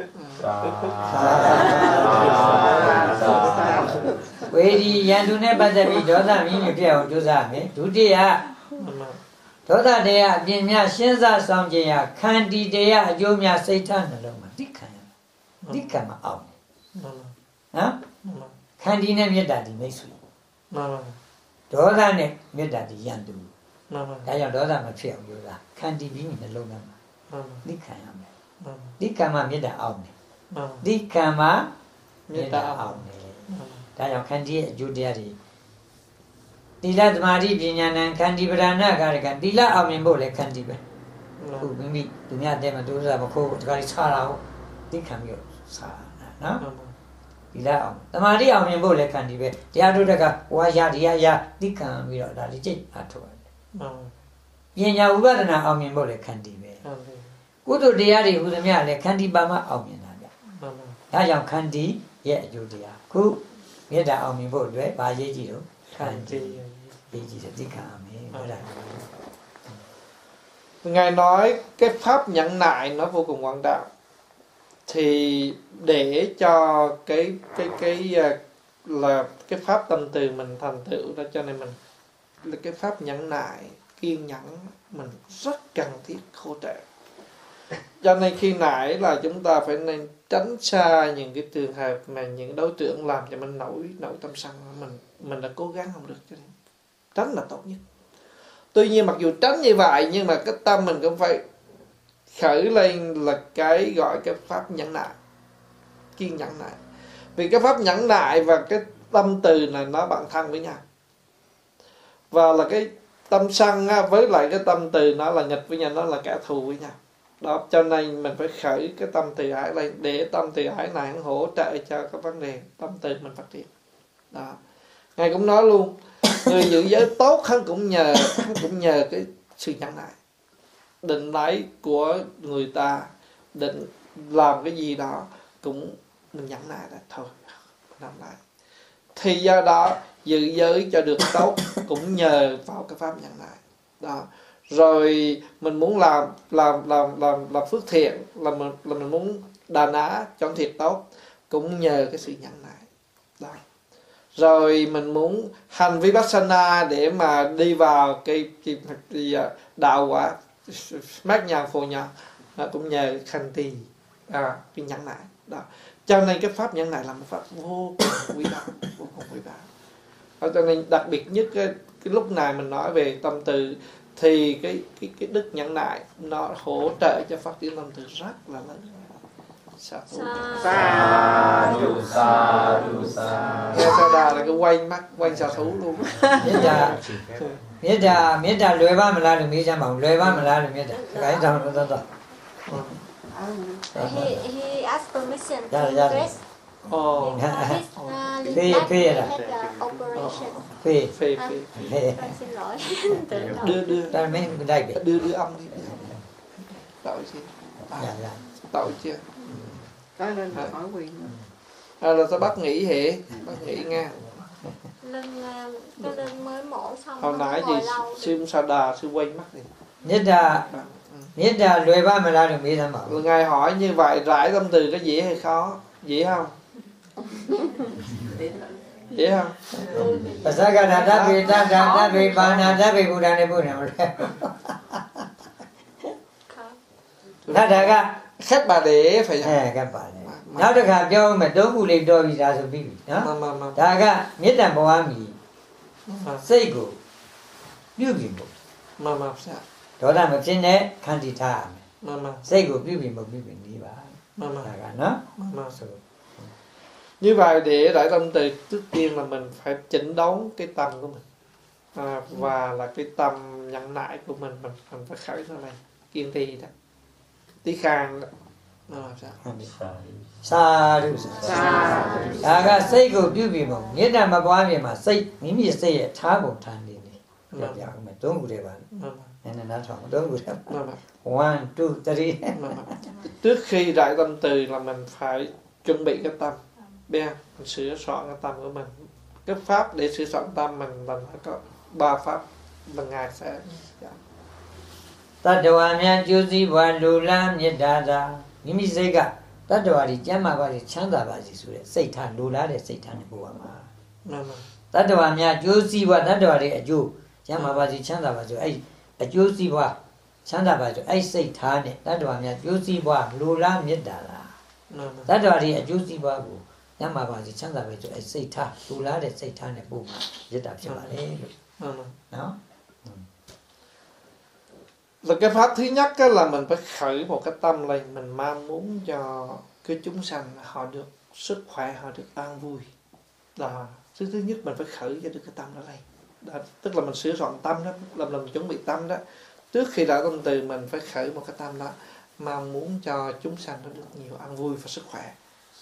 quê đi nhà tu này bắt đầu bị đó là mình phải học tu ra mấy, tu đi à. Đó là để à, biển nhà sinh ra xong chuyện à, khăn đi để à, vô nhà xây thang là luôn mà, đi khăn mà ông. Hả? Khăn đi này biết là đi mấy suy. Đó là này biết là đi yan tu. Tại sao đó là mà phải học tu ra, khăn đi bị mình là lâu lắm mà, đi khăn mà, đi khăn mà biết là ông này, đi khăn mà biết là ông này. Tại sao khăn đi vô địa đi. Tila tamari binyanan khandi brana karaka tila amin bo le khandi be ku mi tu nya te ma tu sa ba kho ta ri sa la ho ti khan pi sa na tila am tamari amin bo le khandi be tya tu taka wa ya diya ya ti khan pi da li chait a tho panya upadana amin bo le khandi be kudo diya ri hu thmya le khandi ba ma amin na bya da jaung khandi ye a ju diya ku meya da amin bo lwe ba ye ji do khandi. Ngài nói cái pháp nhẫn nại nó vô cùng quan trọng, thì để cho cái là cái pháp tâm từ mình thành tựu đó, cho nên mình là cái pháp nhẫn nại kiên nhẫn mình rất cần thiết hỗ trợ. Cho nên khi nãy là chúng ta phải nên tránh xa những cái trường hợp mà những đối tượng làm cho mình nổi tâm sân, mình đã cố gắng không được, cho nên tránh là tốt nhất. Tuy nhiên mặc dù tránh như vậy nhưng mà cái tâm mình cũng phải khởi lên là cái gọi cái pháp nhẫn nại, kiên nhẫn nại. Vì cái pháp nhẫn nại và cái tâm từ này nó bạn thân với nhau, và là cái tâm sân với lại cái tâm từ nó là nghịch với nhau, nó là kẻ thù với nhau. Đó, cho nên mình phải khởi cái tâm từ ái lên để tâm từ ái này hỗ trợ cho cái vấn đề tâm từ mình phát triển. Đó, Ngài cũng nói luôn, người giữ giới tốt hắn cũng nhờ cái sự nhẫn nại. Định lấy của người ta, định làm cái gì đó cũng mình nhẫn nại là thôi, làm lại. Thì do đó giữ giới cho được tốt cũng nhờ vào cái pháp nhẫn nại. Đó. Rồi mình muốn làm phước thiện, là mình muốn đàn á chọn thiệt tốt cũng nhờ cái sự nhẫn nại. Đó. Rồi mình muốn hành vipassana để mà đi vào cái đạo quả mát nhàn phù nhàn, nó cũng nhờ khanh tỳ, cái nhẫn nại. Đó. Cho nên cái pháp nhẫn nại là một pháp vô cùng quý báu, vô cùng quý báu. Cho nên đặc biệt nhất cái lúc này mình nói về tâm từ thì cái đức nhẫn nại nó hỗ trợ cho phát triển tâm từ rất là lớn. Sa thú. Sa du sa du sa. Nghe Sa Đà là cái quanh mắt quanh sa thú luôn. Biết đà lười ba mà la được biết chăng bảo lười ba mà la được biết đà cái đâu nó đó. He asked permission Yeah, to yeah. dress. Ồ. Phi là Had operation. phi Phê. Xin lỗi. Đưa ta mấy đây kìa. đưa âm đi. Tội chứ. Dạ. Tội chưa? Cái lên là thói quen. Là tao bắt nghỉ hệ, bắt nghỉ nha. Linh mới mổ xong. Hồi nãy gì sư Sa Đà sư quay mắt đi. Biết đà lười ba mà la được biết chăng bảo. Ngài hỏi như vậy rải tâm từ có dễ hay khó? Dễ không? Dễ không? Pasagada đa bị bana đa bị Buddha này Buddha mà. Đa cái Khách Bà Đế phải không? các bạn này. Nó được học cho mà đối cụ liền đôi vì ra rồi biết đó. Đa cái biết đà bảo ami. Xây cụ. Biểu biểu một. Sao? Đó là một chuyện đấy khăn đi tha. Mà. Xây cụ biểu biểu đi bà. Đa cái nó. Như vậy để đại tâm từ trước tiên là mình phải chỉnh đốn cái tâm của mình. Và là cái tâm nhẫn nại của mình phải khởi ra này. Kiên trì đó. Tí khang đó. Sa du sa. Đa cái xây cụ biểu biểu một. Biết đà mà bảo ami mà xây mì mì xây thả bộ than đi này. Dạ mà đúng cụ đấy bạn. Nên là nó thòng đúng cụ đấy. 1, 2, 3. Trước khi đại tâm từ là mình phải chuẩn bị cái tâm. Mình sửa soạn cái tâm của mình. Cái pháp để sửa soạn tâm mình là phải có 3 pháp mà Ngài sẽ Tadwa mya juzi bwa lula middada mimiစိတ်ကတတ္တဝါတွေကျမ်းမာပါစေချမ်းသာပါစေဆိုတဲ့စိတ်ထားလိုလားတဲ့စိတ်ထားနဲ့ပို့ရမှာတတ္တဝါများကျိုးစီးပွားတတ္တဝါတွေအကျိုးကျမ်းမာပါစေချမ်းသာပါစေအဲ့အကျိုးစီးပွားချမ်းသာပါစေအဲ့စိတ်ထားနဲ့တတ္တဝါများကျိုးစီးပွားလိုလားမေတ္တာလားတတ္တဝါတွေအကျိုးစီးပွားကိုကျမ်းမာပါစေချမ်းသာပါစေအဲ့စိတ်ထားလိုလားတဲ့စိတ်ထားနဲ့ပို့မှာမေတ္တာဖြစ်ပါလေလို့နော် Là cái pháp thứ nhất là mình phải khởi một cái tâm lên, mình mong muốn cho cái chúng sanh họ được sức khỏe, họ được an vui. Là thứ nhất mình phải khởi cho được cái tâm đó lên. Đó, tức là mình sửa soạn tâm đó, là mình chuẩn bị tâm đó. Trước khi đã tâm từ mình phải khởi một cái tâm đó, mong muốn cho chúng sanh nó được nhiều an vui và sức khỏe.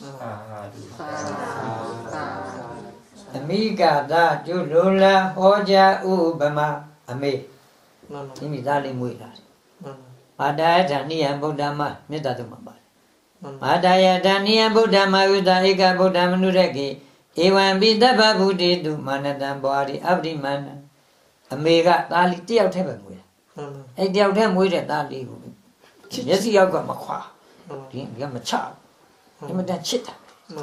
Amigada julula hoja ubama ame. Ini dali muida. Adaya daniya Buddhama metta tu mabba. Adaya daniya Buddhama uda eka Buddha manureki ewan bidabba buddhi tu manatan bwari abdimana. Amega dali tiyauk the ba muida. Ai tiyauk the muida dali ko. Nyasi yauk ka ma khwa. Di ka ma cha. Di ma tan chit ta.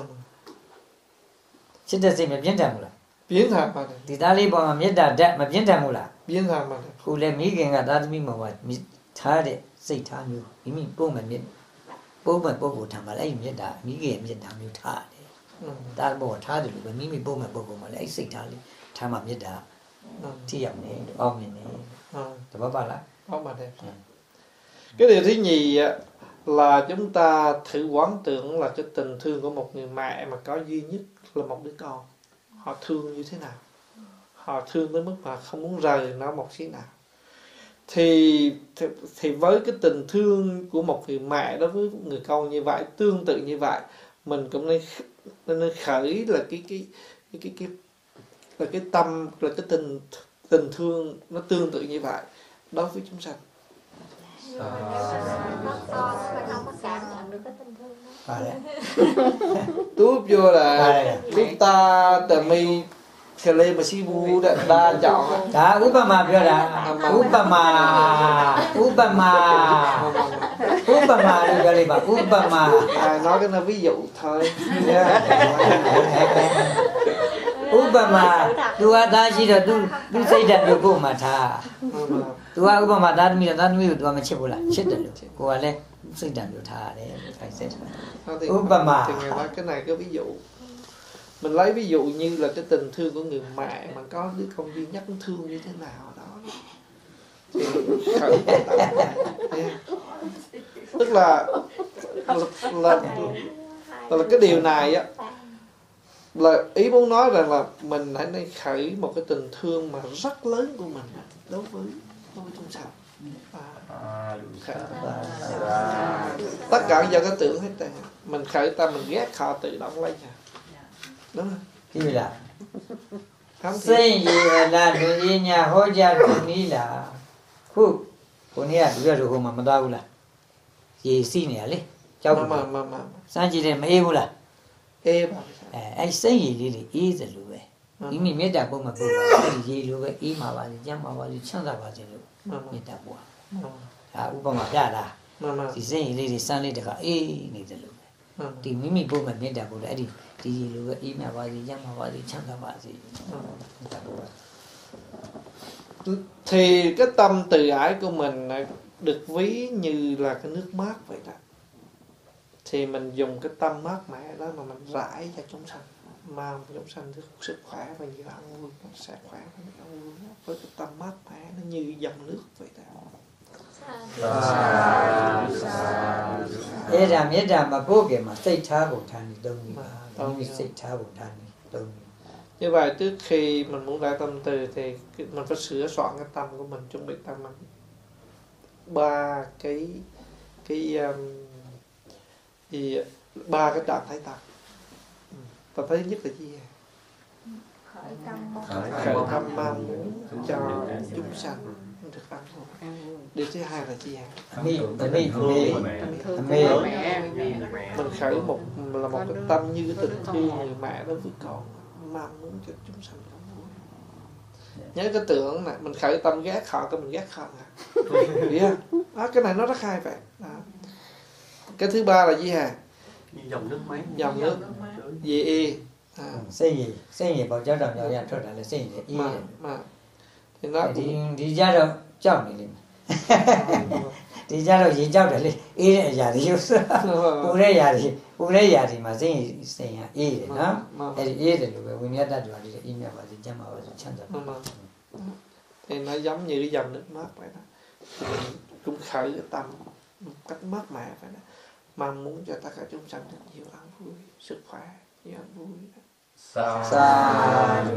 Chit ta sai ma pyin tan mu la? Biến thành mà Di dali paw ma metta dat ma pyin tan mu la? biến thành mà Cô lên Mỹ kia ta mới mà vào thả để xây thả nhiều, mình bố mà bố thằng mà lấy mình đã Mỹ kia mình thằng nhiều thả để, ta bố thả được rồi mình bố mà lấy xây thả mà mình đã, thì dòng này ôm này này, tao bảo là, không mà đẹp. Cái điều thứ nhì là chúng ta thử quán tưởng là cái tình thương của một người mẹ mà có duy nhất là một đứa con, họ thương như thế nào. Họ thương tới mức mà không muốn rời nó một xí nào. Thì với cái tình thương của một người mẹ đối với người con như vậy, tương tự như vậy, mình cũng nên khởi là cái tâm, là cái tình thương nó tương tự như vậy đối với chúng sanh. Mình không có cảm nhận được cái tình thương đó. Túp vô là lúc ta tờ mi thì lên mà si bu đa chọn đã Upama biểu đã Upama đi gọi là Upama. Nói cái nó ví dụ thôi. Upama, tu ada chỉ là tu xây dựng được cô mà tha. Tu Upama ta mi tu mà chết bula, chết được. Cô là Sinh đàn biểu thà đấy phải xét. Thì Upama. Ngài nói cái này có ví dụ. Mình lấy ví dụ như là cái tình thương của người mẹ mà có đứa con duy nhất thương như thế nào đó. Thì khởi tức là cái điều này á, là ý muốn nói rằng là mình hãy nên khởi một cái tình thương mà rất lớn của mình đối với chúng sanh. Tất cả do cái tưởng hết rồi. Mình khởi tâm mình ghét họ tự động lấy nha. Đúng không? Thì là sinh gì là người gì nhà hỗ trợ cũng đi là khu con này là được rồi mà đâu là gì xin này lấy cháu mà sáng chỉ để mà yêu là em ai sinh gì đi ý rồi luôn ý mình biết đã bao mà bao gì luôn ý mà bao gì chẳng mà bao gì chẳng ra bao gì luôn biết đã bao Upama ra là thì sinh gì đi sang đi được cả ý này rồi luôn thì mình bao mà biết đã bao đấy thì gì luôn ý mà bao gì chẳng mà bao gì chẳng ra bao gì thì cái tâm từ ái của mình được ví như là cái nước mát vậy đó. Thì mình dùng cái tâm mát mẻ đó mà mình rải cho chúng sanh, mang chúng sanh được sức khỏe và nhiều ăn vui, nó sẽ khỏe và nhiều ăn vui đó. Với cái tâm mát mẻ nó như dòng nước vậy đó. Ê đàm mà bố kìa mà xây thá bộ thang thì đông như xây thá bộ thang thì đông. Như vậy trước khi mình muốn ra tâm từ thì mình phải sửa soạn cái tâm của mình, chuẩn bị tâm mình ba cái trạng thái tâm. Tập thấy nhất là gì? Khởi tâm mong muốn cho chúng sanh được ăn vui. Điều thứ hai là gì? Mình khởi một cái tâm như cái tình thương người mẹ đối với con, mong muốn cho chúng sanh được ăn vui. Nhớ cái tưởng này, mình khởi tâm ghét họ cái mình ghét họ nè. Hiểu không? Cái này nó rất hay vậy. Cái thứ ba là gì hả? Dòng nước máy. Dòng nước gì y. Xây gì bảo cháu đồng nhau ra là xây gì y. Thì nó đi ra đâu cháu này liền. Đi ra đâu gì cháu đấy y này giả thì yêu sợ. U đấy giả thì mà xây y đấy nó. Y đấy rồi mình nhớ ra được là y mẹ bảo gì chăm bảo gì chăm rồi. Thì nó giống như cái dòng nước mát vậy đó. Cũng khởi cái tâm một cách mát mẻ vậy đó. Mong muốn cho tất cả chúng sanh được nhiều ăn vui, sức khỏe, nhiều ăn vui. Sa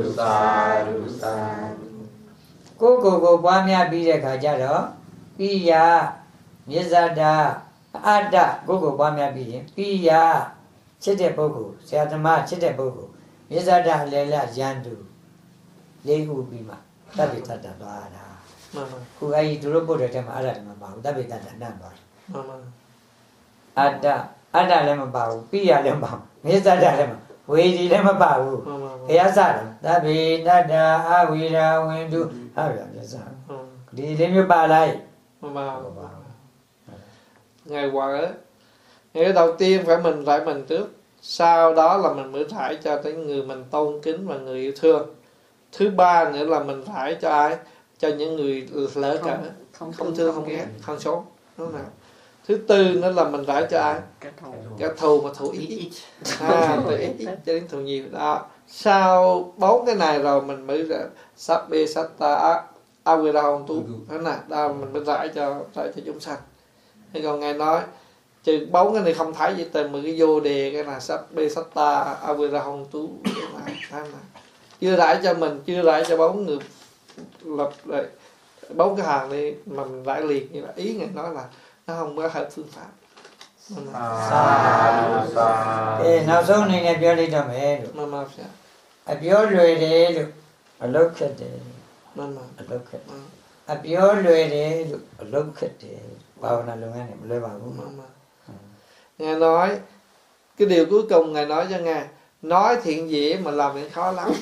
Cô ba mẹ bị cái khả cha đó. Piya, Mizada, Ada, cô ba mẹ bị. Piya, chết đẹp bố, sẽ tham ma chết đẹp bố. Mizada lệ là Jandu. Lê u bị mà, ta bị ta đã đoà đó. Cô ấy tụi nó bố được mà Ada mà bảo, ta bị ta đã nằm bảo. Ada lệ mà bảo, Piya lệ mà bảo, Mizada lệ mà. Vì gì lệ mà bảo. Thế á sao? Ta bị ta đã avira wendu. Đi lên với bà lại. Ngày qua đó, ngày đầu tiên phải mình rải mình trước, sau đó là mình mới rải cho cái người mình tôn kính và người yêu thương. Thứ ba nữa là mình rải cho ai? Cho những người lỡ cỡ, không thương, không ghét, không xấu. Đúng không? Thứ tư nữa là mình rải cho ai? Kẻ thù mà thù ít. Từ ít cho đến thù nhiều. Đó. Sau 4 cái này rồi mình mới Sabbe Satta Avirahontu. Đó nè, đó mình mới rải cho chúng sanh. Thì còn Ngài nói trừ 4 cái này không thấy gì từ 10 cái vô đề cái là Sabbe Satta Avirahontu. Chưa rải cho mình, chưa rải cho 4 người lập lại 4 cái hàng đi mà mình rải liệt như là ý Ngài nói là nó không có hợp phương pháp. Nào số này nghe biểu đi đâu mẹ được. Biểu lười đi được. Lúc khất đi. Lúc khất. Biểu lười đi được. Lúc khất đi. Bao nào luôn anh lười vào cũng. Ngài nói cái điều cuối cùng Ngài nói cho Ngài, nói thiện dễ mà làm việc khó lắm.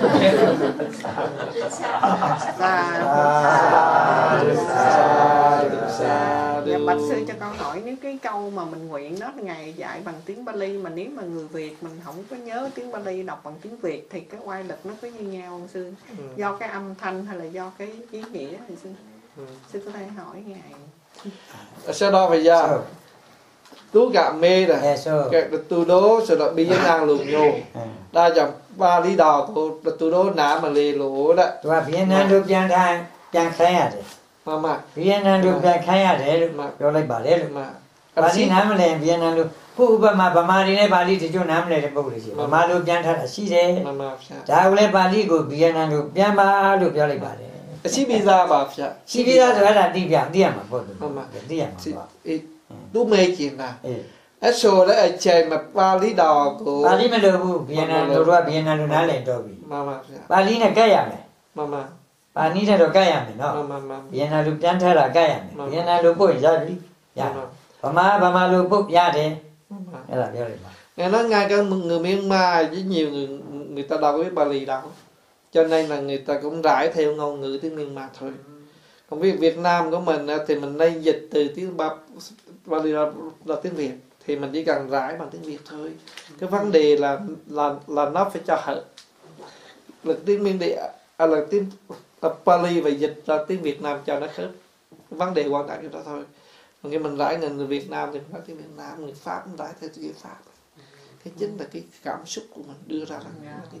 Dạ, bạch sư cho con hỏi, nếu cái câu mà mình nguyện đó Ngài dạy bằng tiếng Bali, mà nếu mà người Việt mình không có nhớ tiếng Bali đọc bằng tiếng Việt thì cái oai lực nó có như nhau không sư? Do cái âm thanh hay là do cái ý nghĩa thì sư? Sư có thể hỏi Ngài. Sau đó bây giờ tú gạ mê này eso cái tu đố rồi là bây giờ nàng lùm nhô đa dòng ba lý đò của tu đố ná mà lê lỗ đó tua Vietnam lu pian tha pian khaiရတယ် mà Vietnam lu pian khaiရတယ်လို့ပြောလိုက်ပါလေလို့ mà ပါဠိနားမလဲ Vietnam lu ခုဥပမာဗမာတွေနဲ့ပါဠိတချို့နားမလဲတဲ့ပုဂ္ဂိုလ်တွေရှိဗမာလူပြန်ထားတာရှိတယ် mà ဒါကိုလည်းပါဠိကို Vietnam lu ပြန်ပါလို့ပြောလိုက်ပါတယ်ရှိပြီးသားပါဗျာရှိပြီးသားဆိုအဲ့ဒါသိပြသိရမှာပေါ့လို့သိရမှာပေါ့ tú mê chuyện nào အေးအဲ့ဆိုလည်းအချိန်မှာပါဠိတော်ကိုပါဠိမလိုဘူး Vietnam တို့က Vietnam လူနားလည်တော့ပြီမှန်ပါဗျာပါဠိနဲ့ကပ်ရမယ်မှန်ပါပါဠိနဲ့တော့ကပ်ရမယ်နော်မှန်ပါ Vietnam လူပြန်ထားတာကပ်ရမယ် Vietnam လူပို့ရပြီရဗမာလူပို့ရတယ်အဲ့ဒါပြောလိုက်ပါ nghe nói ngay cả người Myanmar với nhiều người ta đâu có biết Bali đâu cho nên là người ta cũng rải theo ngôn ngữ tiếng Myanmar thôi còn Việt Nam của mình thì mình nên dịch từ tiếng Bali là tiếng Việt thì mình chỉ cần rải bằng tiếng Việt thôi cái vấn đề là nó phải cho hợp là tiếng Miên địa là tiếng Bali và dịch ra tiếng Việt Nam cho nó khớp vấn đề quan trọng đó thôi còn khi mình rải người Việt Nam thì mình nói tiếng Việt Nam người Pháp cũng rải theo tiếng Pháp cái chính là cái cảm xúc của mình đưa ra là cái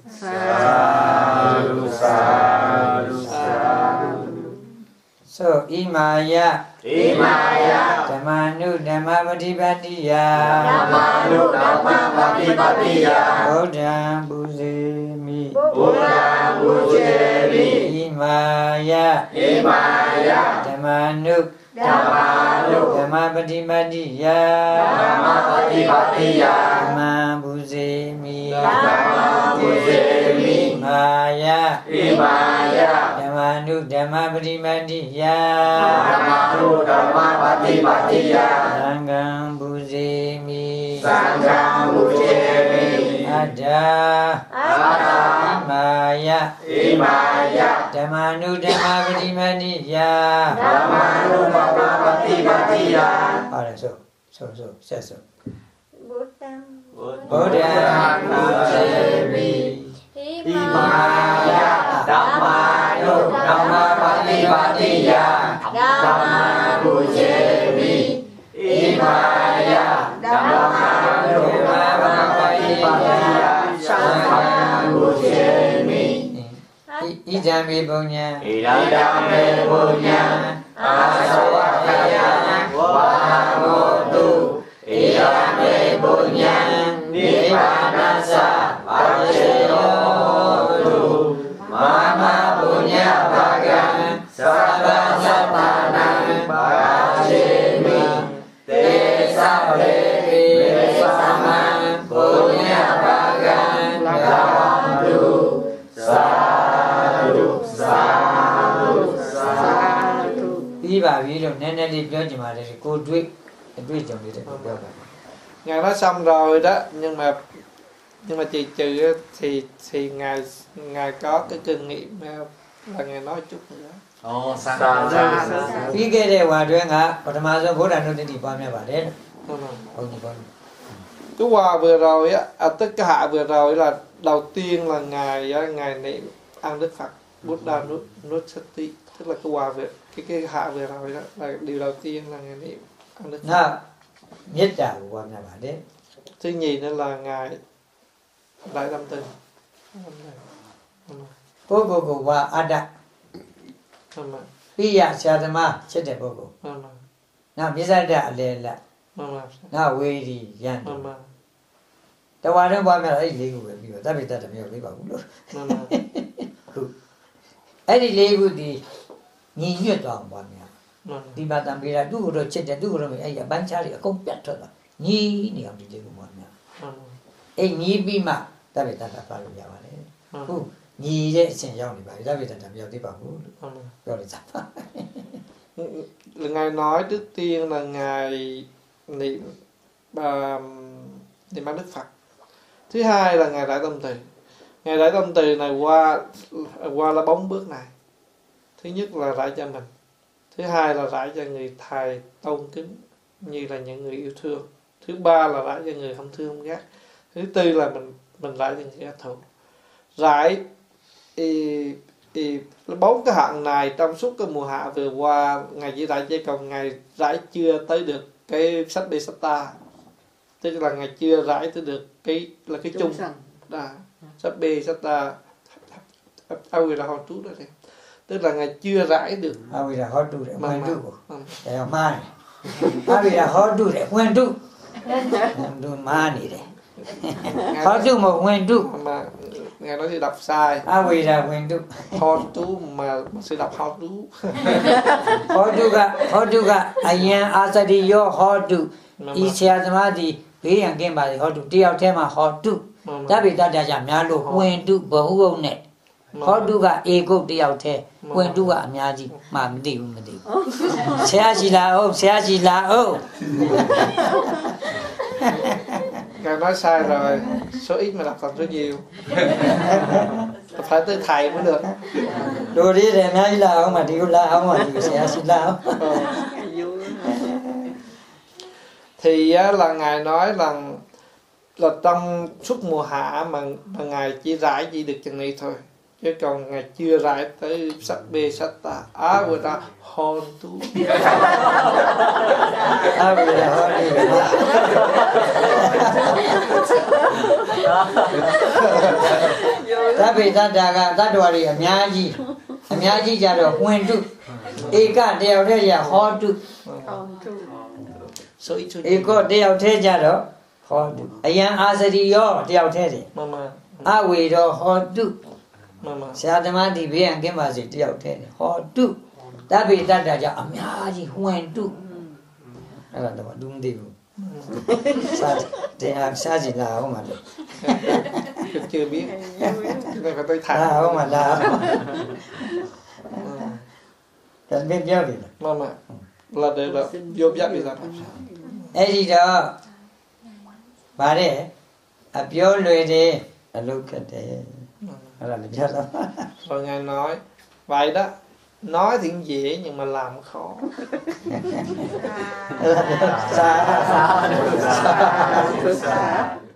so imaya Dhammanu Dhammapatipattiya Buddham Bhujemi Imaya Dhammanu Dhammapatipattiya Dhammam Bhujemi Imaya Dhammanu Dhammapatipattiya Sangham Bhujemi Adha Imaya Dhammanu Dhammapatipattiya so Buddham Bhujemi Imaya Dhammanu Dhammapatipattiya Dhammam Bhujemi Imaya Dhammanu Dhammapatipattiya Sangham Bhujemi Idame Punya Asawakaya Wahamotu Idame Punya Nippanasa Vacheyotu Mama Punya Bhagan Sabba Sattanam Bhajemi Te Sabbe Vesamam Punya Bhagan Lavantu Sadhu Đi bà ví dụ nên điပြောchừng mà để côတွေ့chồng đi để côပြောbà ngài nói xong rồi đó nhưng mà chị trừ thì ngài có cái kinh nghiệm là ngài nói chút nữa ပြီးခဲ့တဲ့ဝါတွင်းကပထမဆုံးဘုရားနုတ္တိပွားများပါတယ်ဘုန်းကြီး cái hòa vừa rồi á tất cả vừa rồi là đầu tiên là ngài niệm ăn Đức Phật Buddha Nussati tức là cái hòa vừa cái hạ vừa rồi đó là điều đầu tiên là ngài niệm ăn Đức Phật. နောက်မေတ္တာကိုပွားများပါတယ် thứ nhì nữa là ngài đại tâm tình ပုဂ္ဂိုလ်ကိုဝါအတ္တပိယဆရာသမားချစ်တဲ့ပုဂ္ဂိုလ်နောက်မြစ္ဆဒအလေလနောက်ဝေဒီယံတဝါတွင်းပွားများအဲ့ဒီလေးခုပဲပြီးတော့တပ်ပိတ္တမရောက်သေးပါဘူးလို့ခုအဲ့ဒီလေးခုဒီညီညွတ်သွားပွားများဒီမှာတံပေးတာသူ့ကိုတော့ချစ်တယ်သူ့ကိုတော့အဲ့ဒီအပန်းချားတွေအကုန်ပြတ်ထွက်သွားညီနေအောင်ဒီလေးခုပွားများအဲ့ညီပြီးမှတပ်ပိတ္တပါလို့ရပါတယ်ခုညီတဲ့အရှင်ရောက်နေပါပြီတပ်ပိတ္တမရောက်သေးပါဘူးလို့ပြောလိုက်တာ ngài nói trước tiên là ngài niệm ăn Đức Phật. Thứ hai là ngài đại tâm từ. Ngài đại tâm từ này qua là 4 bước này. Thứ nhất là rải cho mình. Thứ hai là rải cho người thầy tôn kính như là những người yêu thương. Thứ ba là rải cho người không thương không ghét. Thứ tư là mình rải cho người ghét thù. Rải 4 cái hạn này trong suốt cái mùa hạ vừa qua ngài chỉ rải chỉ còn ngài rải chưa tới được cái Sabbesata, tức là ngài chưa rải tới được cái là cái chung đã Sabbesata Avirahatu đó thì tức là ngài chưa rải được Avirahatu để quen tu để ma Avirahatu để quen tu ma này đấy Hotu mà quen tu mà ngài nói thì đọc sai Avira quen tu Hotu mà sẽ đọc Hotu Hotu ka ayan asadiyo Hotu Isya samadhi bế yang kim bà thì Hotu tiêu thế mà Hotu đã bị ta đã giảm nhà luôn quen tu bố ông này Hotu ka ego tiêu thế quen tu ka nhà gì mà mình đi xe gì là ô ngài nói sai rồi, số ít mà đọc thành số nhiều. Phải tới thầy mới được. Đồ đi để ngay là ông mà đi là ông mà đi sẽ xin là thì là ngài nói là trong suốt mùa hạ mà ngài chỉ rải chỉ được chừng này thôi, chứ còn ngài chưa rải tới Sabbesata Avirahatu. Tapi ta đòi đi âm nhá gì ra rồi quen tu, eka đeo thế giờ họ tu, eka đeo thế giờ đó họ tu, ayan asadiyo đeo thế đi, awe đó họ tu, Sadama thì biết anh cái mà gì đeo thế này họ tu, tapi ta đã giờ âm nhá gì quen tu, đó là đúng điều. Sa gì là không mà được chưa biết nên phải tới thầy không mà là cần biết giáo gì mà là để là vô giáo gì là ấy gì đó bà đấy à biểu lười đi à lúc cái đấy là được chưa đâu rồi ngài nói vậy đó, nói thì dễ nhưng mà làm khó. Xa